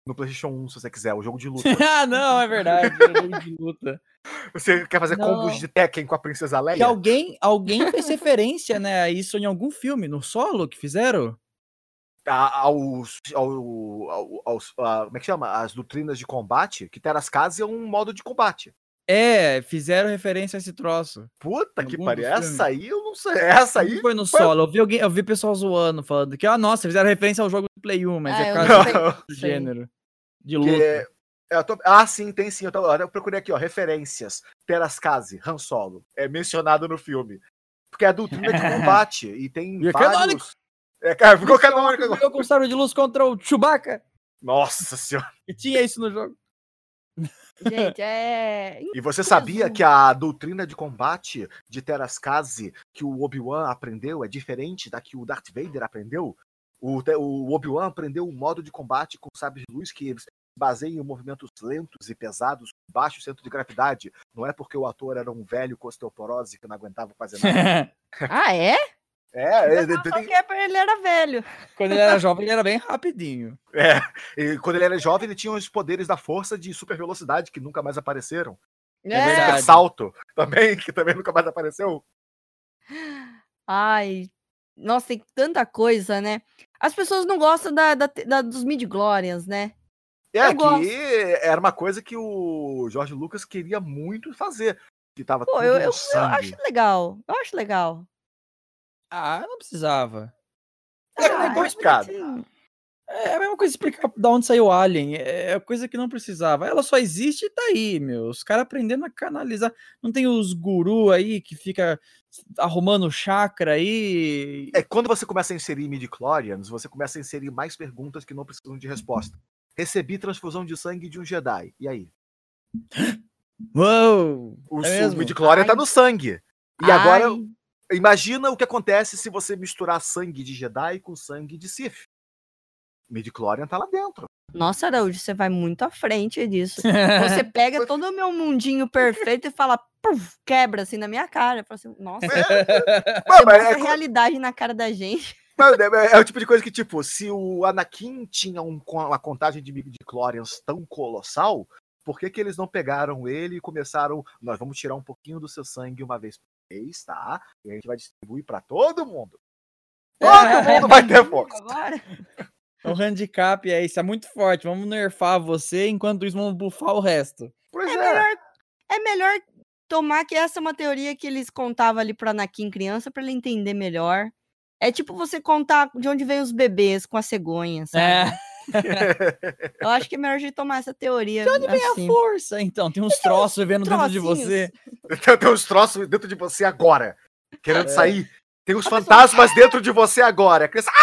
no PlayStation 1, se você quiser, o jogo de luta. Ah, não, é verdade. É jogo de luta. Você quer fazer Não. combos de Tekken com a Princesa Que Leia? alguém fez referência, né, a isso em algum filme, no Solo que fizeram? Como é que chama? As doutrinas de combate, que Terascase é um modo de combate. É, fizeram referência a esse troço. Puta que Algum pariu. dos filmes. Essa aí eu não sei. Essa Não aí. foi no Solo, eu vi pessoal zoando, falando que, nossa, fizeram referência ao jogo do Play 1, mas é eu caso não sei, do não sei. gênero. De Que luta. sim, tem sim. Eu procurei aqui, ó, referências. Terascase, Han Solo. É mencionado no filme. Porque é a doutrina de combate. E tem E é vários. canônico. Cara, ficou canônico agora. Jogou com sabre de luz contra o Chewbacca. Nossa senhora. E tinha isso no jogo. Gente, é. E você sabia que a doutrina de combate de Terascase que o Obi-Wan aprendeu é diferente da que o Darth Vader aprendeu? O Obi-Wan aprendeu um modo de combate com sabres de luz que eles baseiam em movimentos lentos e pesados, baixo centro de gravidade. Não é porque o ator era um velho com osteoporose que não aguentava fazer nada. Ah, é? Só que ele era velho. Quando ele era jovem, ele era bem rapidinho. E quando ele era jovem, ele tinha os poderes da força de super velocidade que nunca mais apareceram. verdade. Super salto também, que também nunca mais apareceu. Ai, nossa, tem tanta coisa, né? As pessoas não gostam dos midi-glorians, né? Eu gosto. Que era uma coisa que o George Lucas queria muito fazer. Que tava Pô, tudo eu no sangue. acho legal. Eu acho legal. Não precisava. É complicado. É a mesma coisa explicar de onde saiu o Alien. É coisa que não precisava. Ela só existe e tá aí, meu. Os caras aprendendo a canalizar. Não tem os gurus aí que fica arrumando chakra aí. Quando você começa a inserir midi-chlorians, você começa a inserir mais perguntas que não precisam de resposta. Recebi transfusão de sangue de um Jedi. E aí? Uou! O mesmo? midi-chlorian tá no sangue. E Ai. agora, imagina o que acontece se você misturar sangue de Jedi com sangue de Sith. Midi-chlorian tá lá dentro. Nossa, Araújo, você vai muito à frente disso. Você pega todo o meu mundinho perfeito e fala, puf, quebra assim na minha cara. Eu falo assim, nossa, você bota a realidade na cara da gente. É o tipo de coisa que, tipo, se o Anakin tinha uma contagem de midi-chlorians tão colossal, por que eles não pegaram ele e começaram, nós vamos tirar um pouquinho do seu sangue uma vez por mês, tá? E a gente vai distribuir pra todo mundo. Todo mundo vai ter força. Agora? O handicap é isso, é muito forte. Vamos nerfar você, enquanto isso vamos buffar o resto. Pois É melhor tomar que essa é uma teoria que eles contavam ali pro Anakin criança pra ele entender melhor. É tipo você contar de onde vem os bebês com a cegonha, sabe? Eu acho que é melhor a gente tomar essa teoria. De onde vem a força? Então, tem uns troços vivendo dentro de você. Tem uns troços dentro de você agora. Querendo sair. Tem uns fantasmas dentro de você agora. A criança...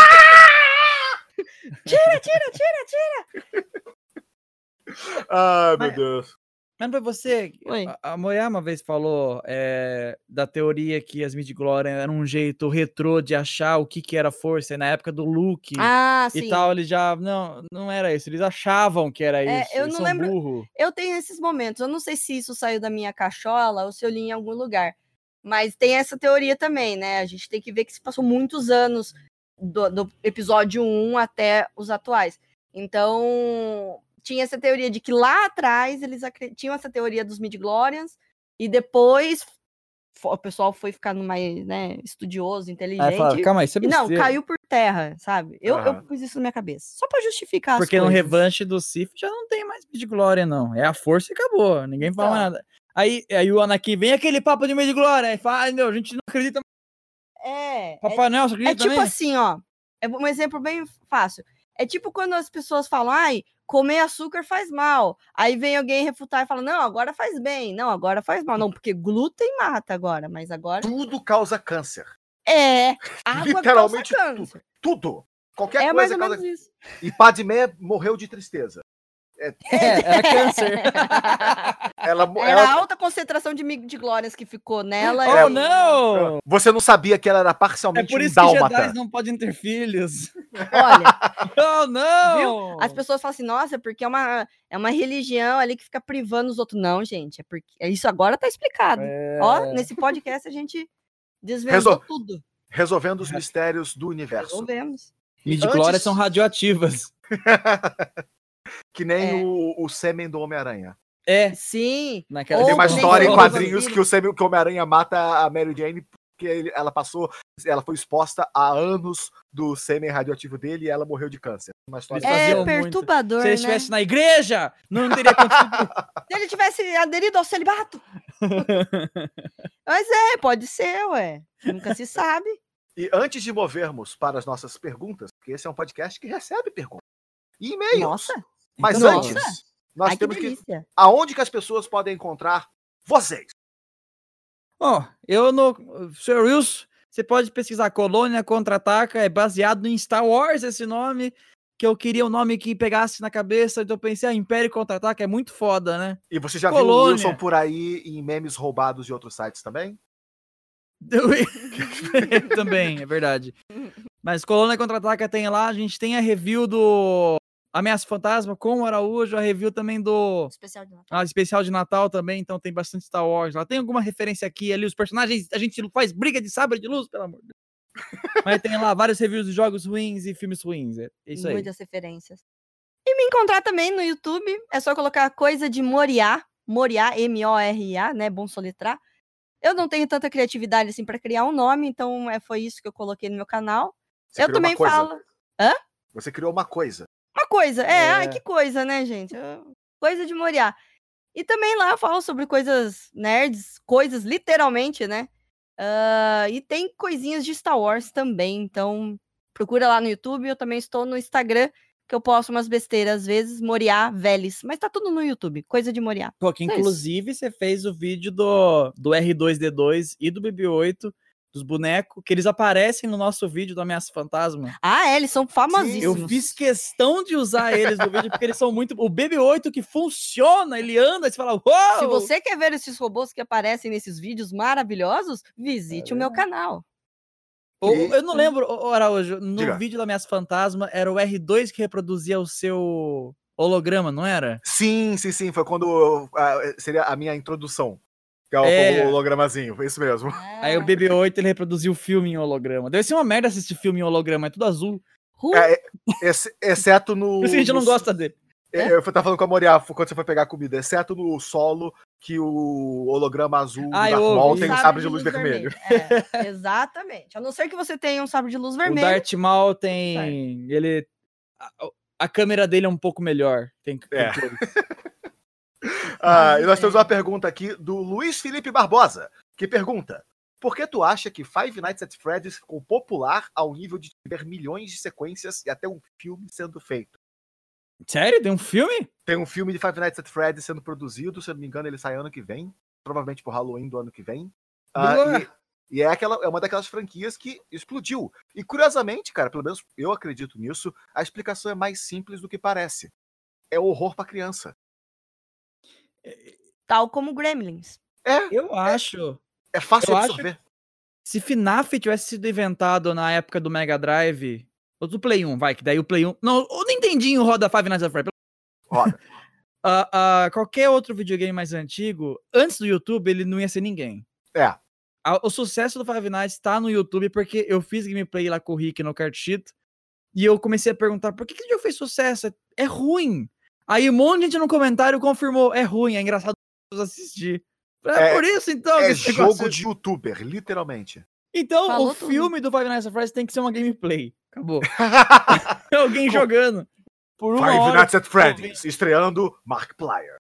Tira! Ai, meu Deus. Mas pra você, a Moyá uma vez falou da teoria que as midi-chlorians eram um jeito retrô de achar o que era força, e na época do Luke e tal, eles já, não era isso, eles achavam que era isso, eu eles não são lembro, burro. Eu tenho esses momentos, eu não sei se isso saiu da minha cachola ou se eu li em algum lugar, mas tem essa teoria também, né, a gente tem que ver que se passou muitos anos do episódio 1 até os atuais, então... Tinha essa teoria de que lá atrás eles tinham essa teoria dos midi-chlorians e depois o pessoal foi ficando mais, né, estudioso, inteligente. Aí falaram, calma aí, você caiu por terra, sabe? Eu pus isso na minha cabeça, só pra justificar porque as coisas. No revanche do Sith já não tem mais midi-chlorian, não. É a força e acabou, ninguém fala mais nada. Aí o Anakin vem aquele papo de midi-chlorian, aí fala, a gente não acredita. Papai Noel, você acredita tipo também? assim, ó, é um exemplo bem fácil. É tipo quando as pessoas falam, comer açúcar faz mal. Aí vem alguém refutar e fala, não, agora faz bem. Não, agora faz mal. Não, porque glúten mata agora, mas agora... Tudo causa câncer. Água literalmente causa câncer. Tudo. Qualquer coisa mais ou causa... menos isso. E Padmé morreu de tristeza. Era câncer. Era a alta concentração de midi-chlorians que ficou nela. Não! Você não sabia que ela era parcialmente por isso dálmata. que Jedi não podem ter filhos. Olha. não! Viu? As pessoas falam assim, nossa, porque é uma religião ali que fica privando os outros. Não, gente, é porque isso agora tá explicado. Ó, nesse podcast a gente desvendou tudo. Resolvendo os mistérios do universo. Resolvemos. Midi-chlorians são radioativas. Que nem o sêmen do Homem-Aranha. Sim. Tem uma história em quadrinhos que o Homem-Aranha mata a Mary Jane porque ela foi exposta há anos do sêmen radioativo dele e ela morreu de câncer. Uma história perturbador, Se ele estivesse na igreja, não teria acontecido. Se ele tivesse aderido ao celibato. Mas pode ser, ué. Nunca se sabe. E antes de movermos para as nossas perguntas, porque esse é um podcast que recebe perguntas e e-mails. Nossa. Mas Então, antes, nós temos que... delícia. Aonde que as pessoas podem encontrar vocês? Sr. Wilson, você pode pesquisar Colônia Contra-Ataca, é baseado em Star Wars esse nome, que eu queria um nome que pegasse na cabeça, então eu pensei, Império Contra-Ataca é muito foda, né? E você já viu o Wilson por aí em memes roubados de outros sites também? Também, é verdade. Mas Colônia Contra-Ataca tem lá, a gente tem a review do Ameaça Fantasma com o Araújo, a review também do especial de Natal também, então tem bastante Star Wars lá. Tem alguma referência aqui ali, os personagens, a gente faz briga de sabre de luz, pelo amor de Deus. Mas tem lá vários reviews de jogos ruins e filmes ruins, é isso aí. Muitas referências. E me encontrar também no YouTube, é só colocar Coisa de Moriá, M-O-R-A, né, bom soletrar. Eu não tenho tanta criatividade assim pra criar um nome, então foi isso que eu coloquei no meu canal. Eu também falo... Você criou uma coisa. Uma coisa, ai, que coisa, né, gente? Coisa de Moriá. E também lá eu falo sobre coisas nerds, coisas literalmente, né? E tem coisinhas de Star Wars também, então procura lá no YouTube. Eu também estou no Instagram, que eu posto umas besteiras às vezes, Moriá Vélez, mas tá tudo no YouTube, Coisa de Moriá. Pô, que inclusive você fez o vídeo do R2D2 e do BB-8, dos bonecos, que eles aparecem no nosso vídeo do Ameaça Fantasma. Eles são famosíssimos. Eu fiz questão de usar eles no vídeo, porque eles são muito... O BB-8 que funciona, ele anda, você fala, uou! Se você quer ver esses robôs que aparecem nesses vídeos maravilhosos, visite o meu canal. Eu não lembro, Araújo, no vídeo do Ameaça Fantasma, era o R2 que reproduzia o seu holograma, não era? Sim, foi quando seria a minha introdução. Que é o hologramazinho, foi isso mesmo. Aí o BB-8 ele reproduziu o filme em holograma. Deve ser uma merda assistir filme em holograma, é tudo azul. Exceto no... Por isso a gente não gosta dele. Eu tava falando com a Moriá quando você foi pegar a comida, exceto no solo, que o holograma azul do Darth Maul tem um sabre de luz vermelho. Exatamente. A não ser que você tenha um sabre de luz vermelho. O Darth Maul tem... Ele... A câmera dele é um pouco melhor. Tem controle. E nós temos uma pergunta aqui do Luiz Felipe Barbosa, que pergunta: por que tu acha que Five Nights at Freddy's ficou popular ao nível de ter milhões de sequências e até um filme sendo feito? Sério? Tem um filme? Tem um filme de Five Nights at Freddy's sendo produzido, se eu não me engano ele sai ano que vem, provavelmente pro Halloween do ano que vem. E é uma daquelas franquias que explodiu. E curiosamente, cara, pelo menos eu acredito nisso, a explicação é mais simples do que parece. É horror pra criança. Tal como Gremlins. Eu acho. É fácil de absorver. Se FNAF tivesse sido inventado na época do Mega Drive, ou do Play 1, que daí o Play 1... Não, o Nintendinho roda Five Nights at Freddy's. Roda. Qualquer outro videogame mais antigo, antes do YouTube, ele não ia ser ninguém. O sucesso do Five Nights tá no YouTube porque eu fiz gameplay lá com o Rick no Kart Sheet e eu comecei a perguntar por que o jogo fez sucesso? É ruim. Aí um monte de gente no comentário confirmou, é ruim, é engraçado assistir. Por isso, então... É jogo de youtuber, literalmente. Então, falou filme do Five Nights at Freddy's tem que ser uma gameplay. Acabou. Alguém jogando. Por uma Five Nights at Freddy's, estreando Markiplier.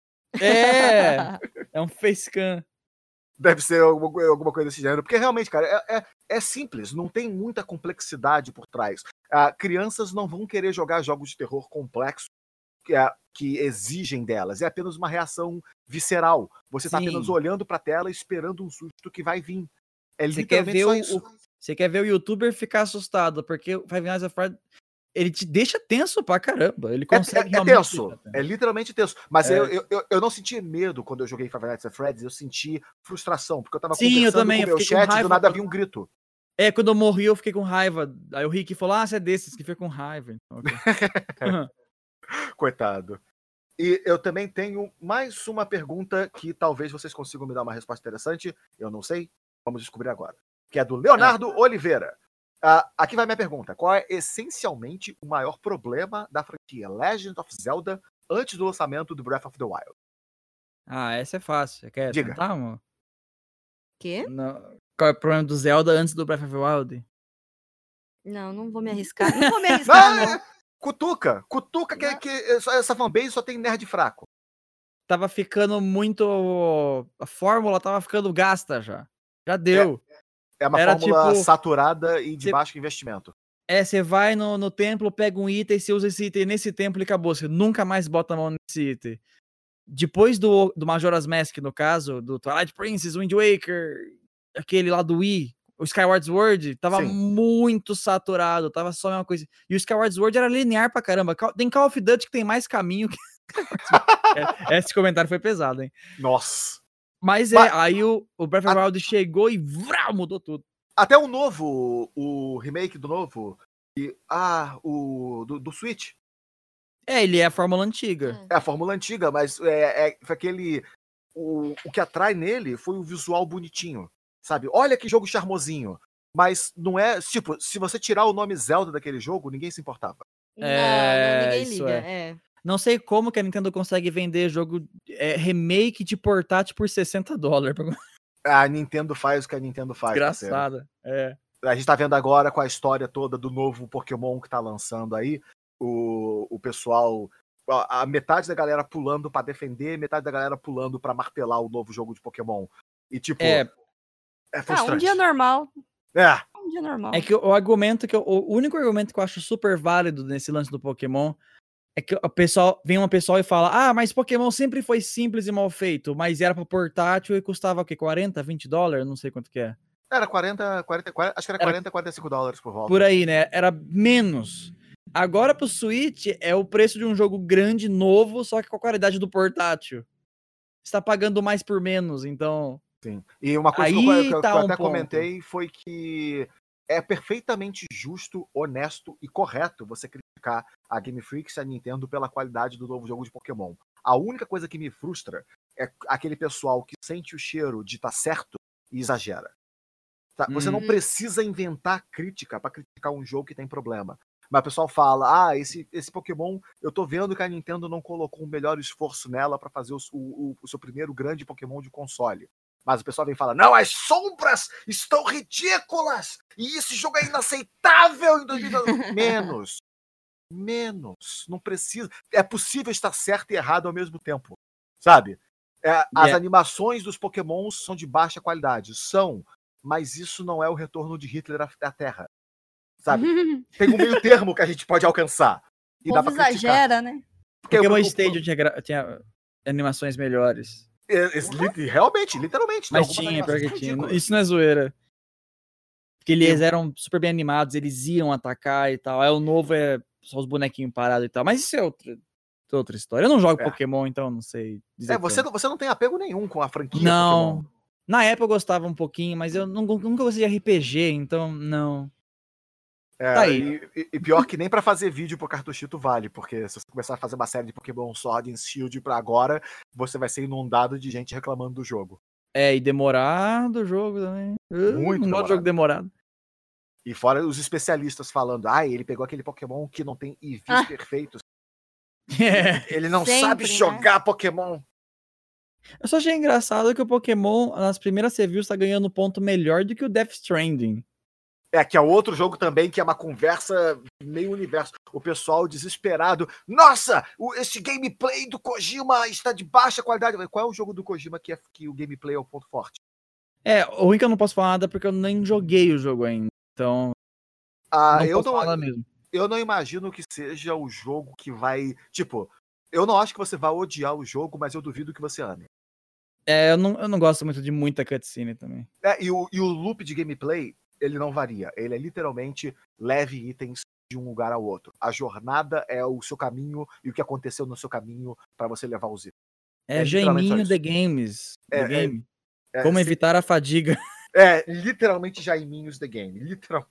É um facecam. Deve ser alguma coisa desse gênero. Porque realmente, cara, é simples. Não tem muita complexidade por trás. Crianças não vão querer jogar jogos de terror complexos que exigem delas. É apenas uma reação visceral. Você tá apenas olhando pra tela esperando um susto que vai vir. É literalmente só isso. Você quer ver o youtuber ficar assustado, porque o Five Nights at Freddy's ele te deixa tenso pra caramba. Ele consegue realmente... tenso. É literalmente tenso. Mas eu não senti medo quando eu joguei Five Nights at Freddy's. Eu senti frustração, porque eu tava conversando com o meu chat e do nada havia um grito. Quando eu morri eu fiquei com raiva. Aí o Rick falou, você é desses que fica com raiva. Então, okay. Coitado. E eu também tenho mais uma pergunta que talvez vocês consigam me dar uma resposta interessante. Eu não sei. Vamos descobrir agora. Que é do Leonardo Oliveira. Aqui vai minha pergunta. Qual é essencialmente o maior problema da franquia Legend of Zelda antes do lançamento do Breath of the Wild? Essa é fácil. Você quer Diga. tentar, amor? Quê? Qual é o problema do Zelda antes do Breath of the Wild? Não vou me arriscar. Não vou me arriscar, não. Cutuca que essa fanbase só tem nerd fraco. Tava ficando muito... A fórmula tava ficando gasta já. Já deu. É uma Era fórmula tipo... saturada e de baixo investimento. Você vai no templo, pega um item, você usa esse item nesse templo e acabou. Você nunca mais bota a mão nesse item. Depois do Majora's Mask, no caso, do Twilight Princess, Wind Waker, aquele lá do Wii, o Skyward Sword, tava muito saturado, tava só a mesma coisa. E o Skyward Sword era linear pra caramba. Tem Call of Duty que tem mais caminho que... Esse comentário foi pesado, hein? Nossa. Mas aí o Breath of the Wild chegou e mudou tudo. Até o remake do novo, do Switch. Ele é a fórmula antiga. É a fórmula antiga, mas foi aquele... O que atrai nele foi o visual bonitinho, sabe? Olha que jogo charmosinho. Mas não é... Tipo, se você tirar o nome Zelda daquele jogo, ninguém se importava. Ninguém liga. Não sei como que a Nintendo consegue vender jogo remake de portátil por $60. A Nintendo faz o que a Nintendo faz. Engraçada. A gente tá vendo agora com a história toda do novo Pokémon que tá lançando aí. O pessoal... A metade da galera pulando pra defender, metade da galera pulando pra martelar o novo jogo de Pokémon. E tipo... É frustrante. Um dia normal. Um dia normal. É que o único argumento que eu acho super válido nesse lance do Pokémon é que vem uma pessoa e fala: mas Pokémon sempre foi simples e mal feito, mas era pra portátil e custava o quê? $40, $20? Não sei quanto que é. Era 40, acho que era 40, $45 por volta. Por aí, né? Era menos. Agora pro Switch é o preço de um jogo grande, novo, só que com a qualidade do portátil. Você tá pagando mais por menos, então... Sim. E uma coisa que eu até comentei foi que é perfeitamente justo, honesto e correto você criticar a Game Freak e a Nintendo pela qualidade do novo jogo de Pokémon. A única coisa que me frustra é aquele pessoal que sente o cheiro de estar certo e exagera. Tá? Você não precisa inventar crítica para criticar um jogo que tem problema. Mas o pessoal fala, esse Pokémon, eu tô vendo que a Nintendo não colocou um melhor esforço nela para fazer o seu primeiro grande Pokémon de console. Mas o pessoal vem e fala, não, as sombras estão ridículas! E esse jogo é inaceitável em 2020. Menos. Não precisa. É possível estar certo e errado ao mesmo tempo. Sabe? As animações dos Pokémons são de baixa qualidade. Mas isso não é o retorno de Hitler à Terra. Sabe? Tem um meio termo que a gente pode alcançar. E dá pra exagera, né? Pokémon Stadium tinha animações melhores. Realmente, literalmente. Mas tinha, porque tinha. Isso não é zoeira. Porque eles eram super bem animados, eles iam atacar e tal. Aí o novo é só os bonequinhos parados e tal. Mas isso é outra história. Eu não jogo Pokémon, então não sei dizer. Você não tem apego nenhum com a franquia não. Pokémon. Na época eu gostava um pouquinho, mas eu nunca gostei de RPG, então não. Tá aí. E pior que nem pra fazer vídeo pro cartuchito vale, porque se você começar a fazer uma série de Pokémon Sword and Shield pra agora, você vai ser inundado de gente reclamando do jogo. E demorado o jogo também. Muito demorado. Jogo demorado. E fora os especialistas falando, ele pegou aquele Pokémon que não tem EVs perfeitos. Ele não sabe jogar Pokémon. Eu só achei engraçado que o Pokémon, nas primeiras reviews, tá ganhando ponto melhor do que o Death Stranding. Que é outro jogo também, que é uma conversa meio universo. O pessoal desesperado. Nossa, esse gameplay do Kojima está de baixa qualidade. Qual é o jogo do Kojima que o gameplay é o ponto forte? O ruim que eu não posso falar nada porque eu nem joguei o jogo ainda. Então, eu não imagino que seja o jogo que vai... Tipo, eu não acho que você vai odiar o jogo, mas eu duvido que você ame. Eu não gosto muito de muita cutscene também. E o loop de gameplay... ele não varia. Ele é literalmente leve itens de um lugar ao outro. A jornada é o seu caminho e o que aconteceu no seu caminho para você levar os itens. Jaiminho The Games. The Game. Como evitar a fadiga. Literalmente Jaiminhos The Game. Literalmente.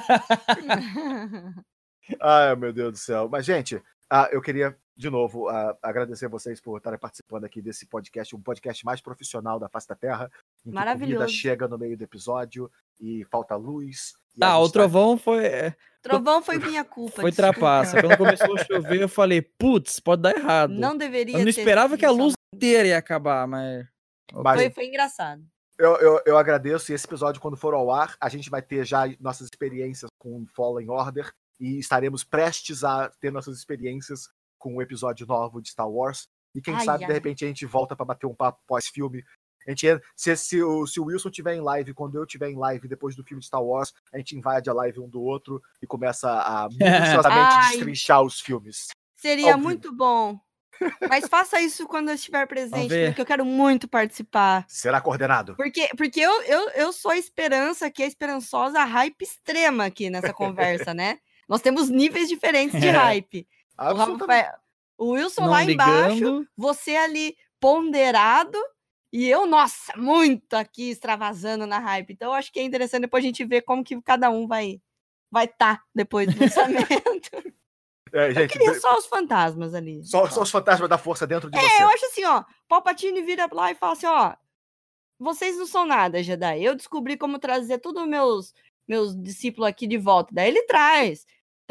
Ai, meu Deus do céu. Mas, gente, eu queria, de novo, agradecer vocês por estarem participando aqui desse podcast, um podcast mais profissional da face da Terra. Maravilhoso. A comida chega no meio do episódio e falta luz E a Ah, gente o trovão foi. Trovão foi minha culpa. Foi desculpa. trapaça. Quando começou a chover, eu falei, putz, pode dar errado. Não deveria Eu não ter esperava que a luz funcionado. inteira ia acabar, mas. Mas Foi engraçado. eu agradeço, e esse episódio, quando for ao ar, a gente vai ter já nossas experiências com Fallen Order e estaremos prestes a ter nossas experiências com o episódio novo de Star Wars. E quem Ai, sabe, ai. de repente, a gente volta para bater um papo pós-filme. A gente, se o Wilson tiver em live, quando eu tiver em live depois do filme de Star Wars, a gente invade a live um do outro e começa a minuciosamente Ai. destrinchar os filmes. Seria Ao vivo. muito bom. Mas faça isso quando eu estiver presente, ver. porque eu quero muito participar. Será coordenado? Porque eu sou a esperança, que é esperançosa, a hype extrema aqui nessa conversa, né? Nós temos níveis diferentes de hype. O Wilson Não lá embaixo, ligando. você ali ponderado, e eu, nossa, muito aqui extravasando na hype. Então, eu acho que é interessante depois a gente ver como que cada um vai estar depois do lançamento. É, Eu gente, queria só os fantasmas ali. só os fantasmas da força dentro de É, você. eu acho assim, ó, Palpatine vira lá e fala assim, ó, vocês não são nada, Jedi. Eu descobri como trazer todos meus discípulos aqui de volta. Daí ele traz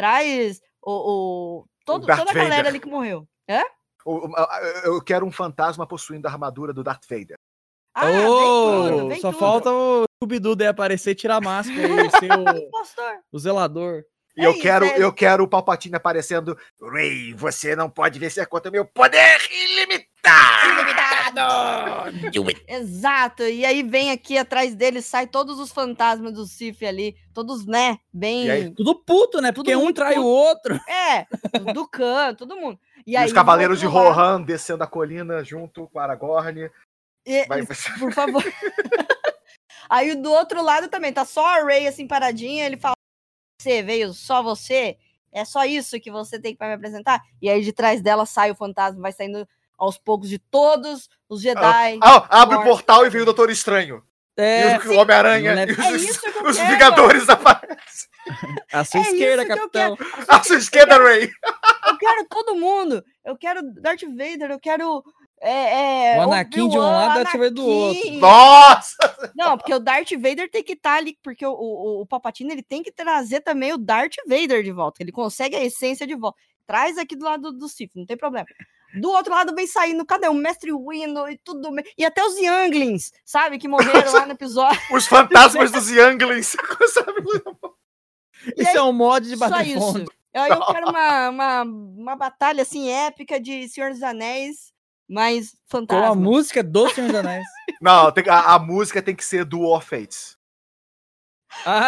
toda Darth a galera Vader. ali que morreu. É? Eu quero um fantasma possuindo a armadura do Darth Vader. Ah, vem Só tudo. falta o Scooby-Doo daí aparecer e tirar a máscara e ser Impostor. o zelador. E É isso, eu quero o Palpatine aparecendo. Rey, você não pode vencer contra meu poder ilimitado! Exato. E aí vem aqui atrás dele, sai todos os fantasmas do Sith ali, todos, né, bem... E aí, Tudo puto, né? Porque Tudo um muito trai o puto. outro. É, do Khan, todo mundo. E e aí os Cavaleiros de do outro lado- Rohan descendo a colina junto com Aragorn. E- Vai- Por favor. Aí do outro lado também, tá só a Rey assim paradinha, ele fala, você veio só você? É só isso que você tem para me apresentar? E aí de trás dela sai o fantasma, vai saindo aos poucos de todos os Jedi. Abre o mortos. portal e vem o Doutor Estranho. É, E o Homem-Aranha Não é- e É isso que eu os quero. Vingadores aparecem. à sua É esquerda, isso que eu capitão. quero. À sua esquerda, Rey. Eu quero todo mundo. Eu quero Darth Vader, eu quero O Anakin de um Obi-Wan, lado e o Darth Vader do Anakin. Nossa! Não, porque o Darth Vader tem que estar ali, porque o Palpatine ele tem que trazer também o Darth Vader de volta, ele consegue a essência de volta. Traz aqui do lado do Sith, não tem problema. Do outro lado vem saindo, cadê o Mestre Windu e tudo, e até os Younglings, sabe, que morreram lá no episódio. Os fantasmas dos Younglings. Sabe? Isso é um mod de Só bater isso. fome. Eu quero uma batalha assim épica de Senhor dos Anéis, mas Com a fantasma. música do Senhor dos Anéis. Não, a música tem que ser do War Fates. Ah,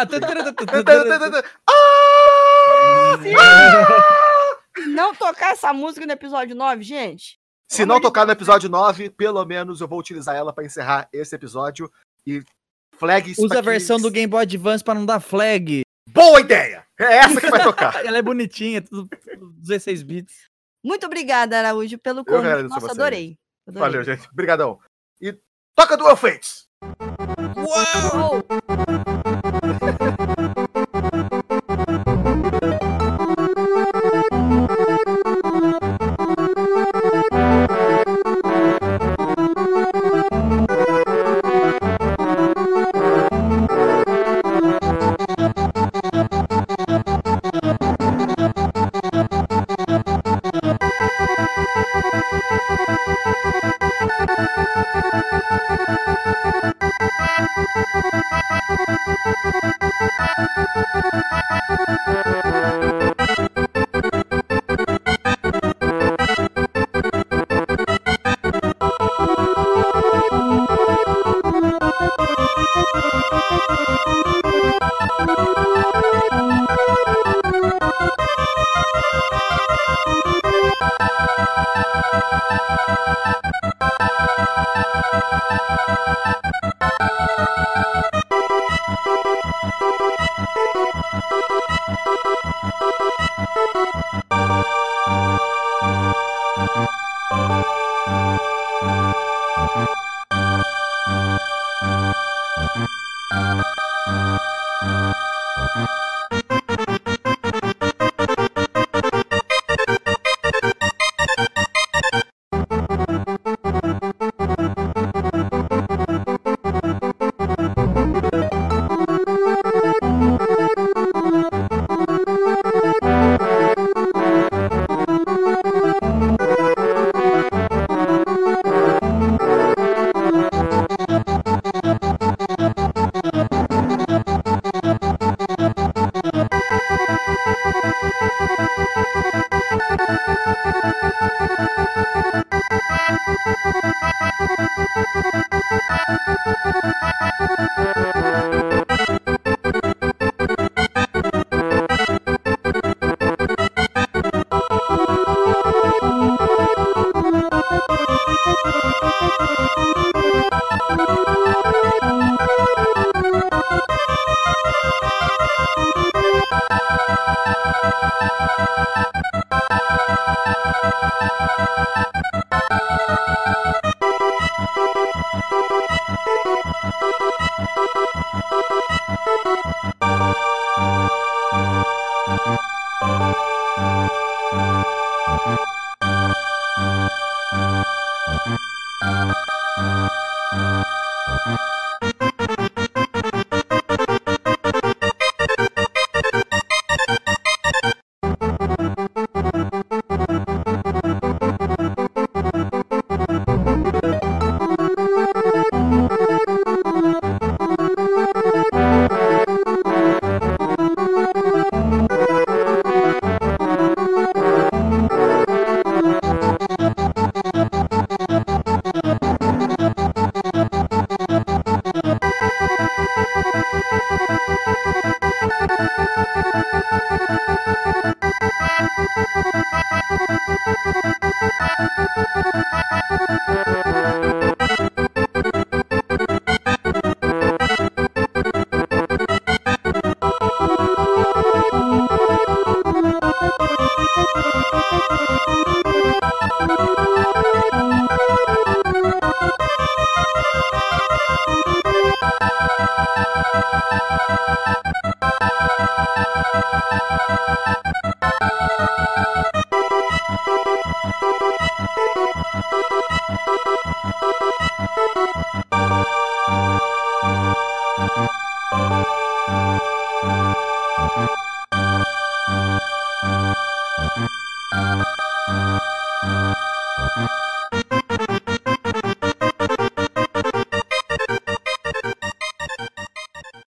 Se não tocar essa música no episódio 9, gente. Se não tocar no episódio 9, pelo menos eu vou utilizar ela pra encerrar esse episódio. E flags. Usa pra a versão do Game Boy Advance pra não dar flag. Boa ideia! É essa que vai tocar. Ela é bonitinha, tudo 16 bits. Muito obrigada, Araújo, pelo agradeço convite. a Nossa, vocês. adorei. Valeu, gente. Obrigadão. E toca do War Fates! Uau!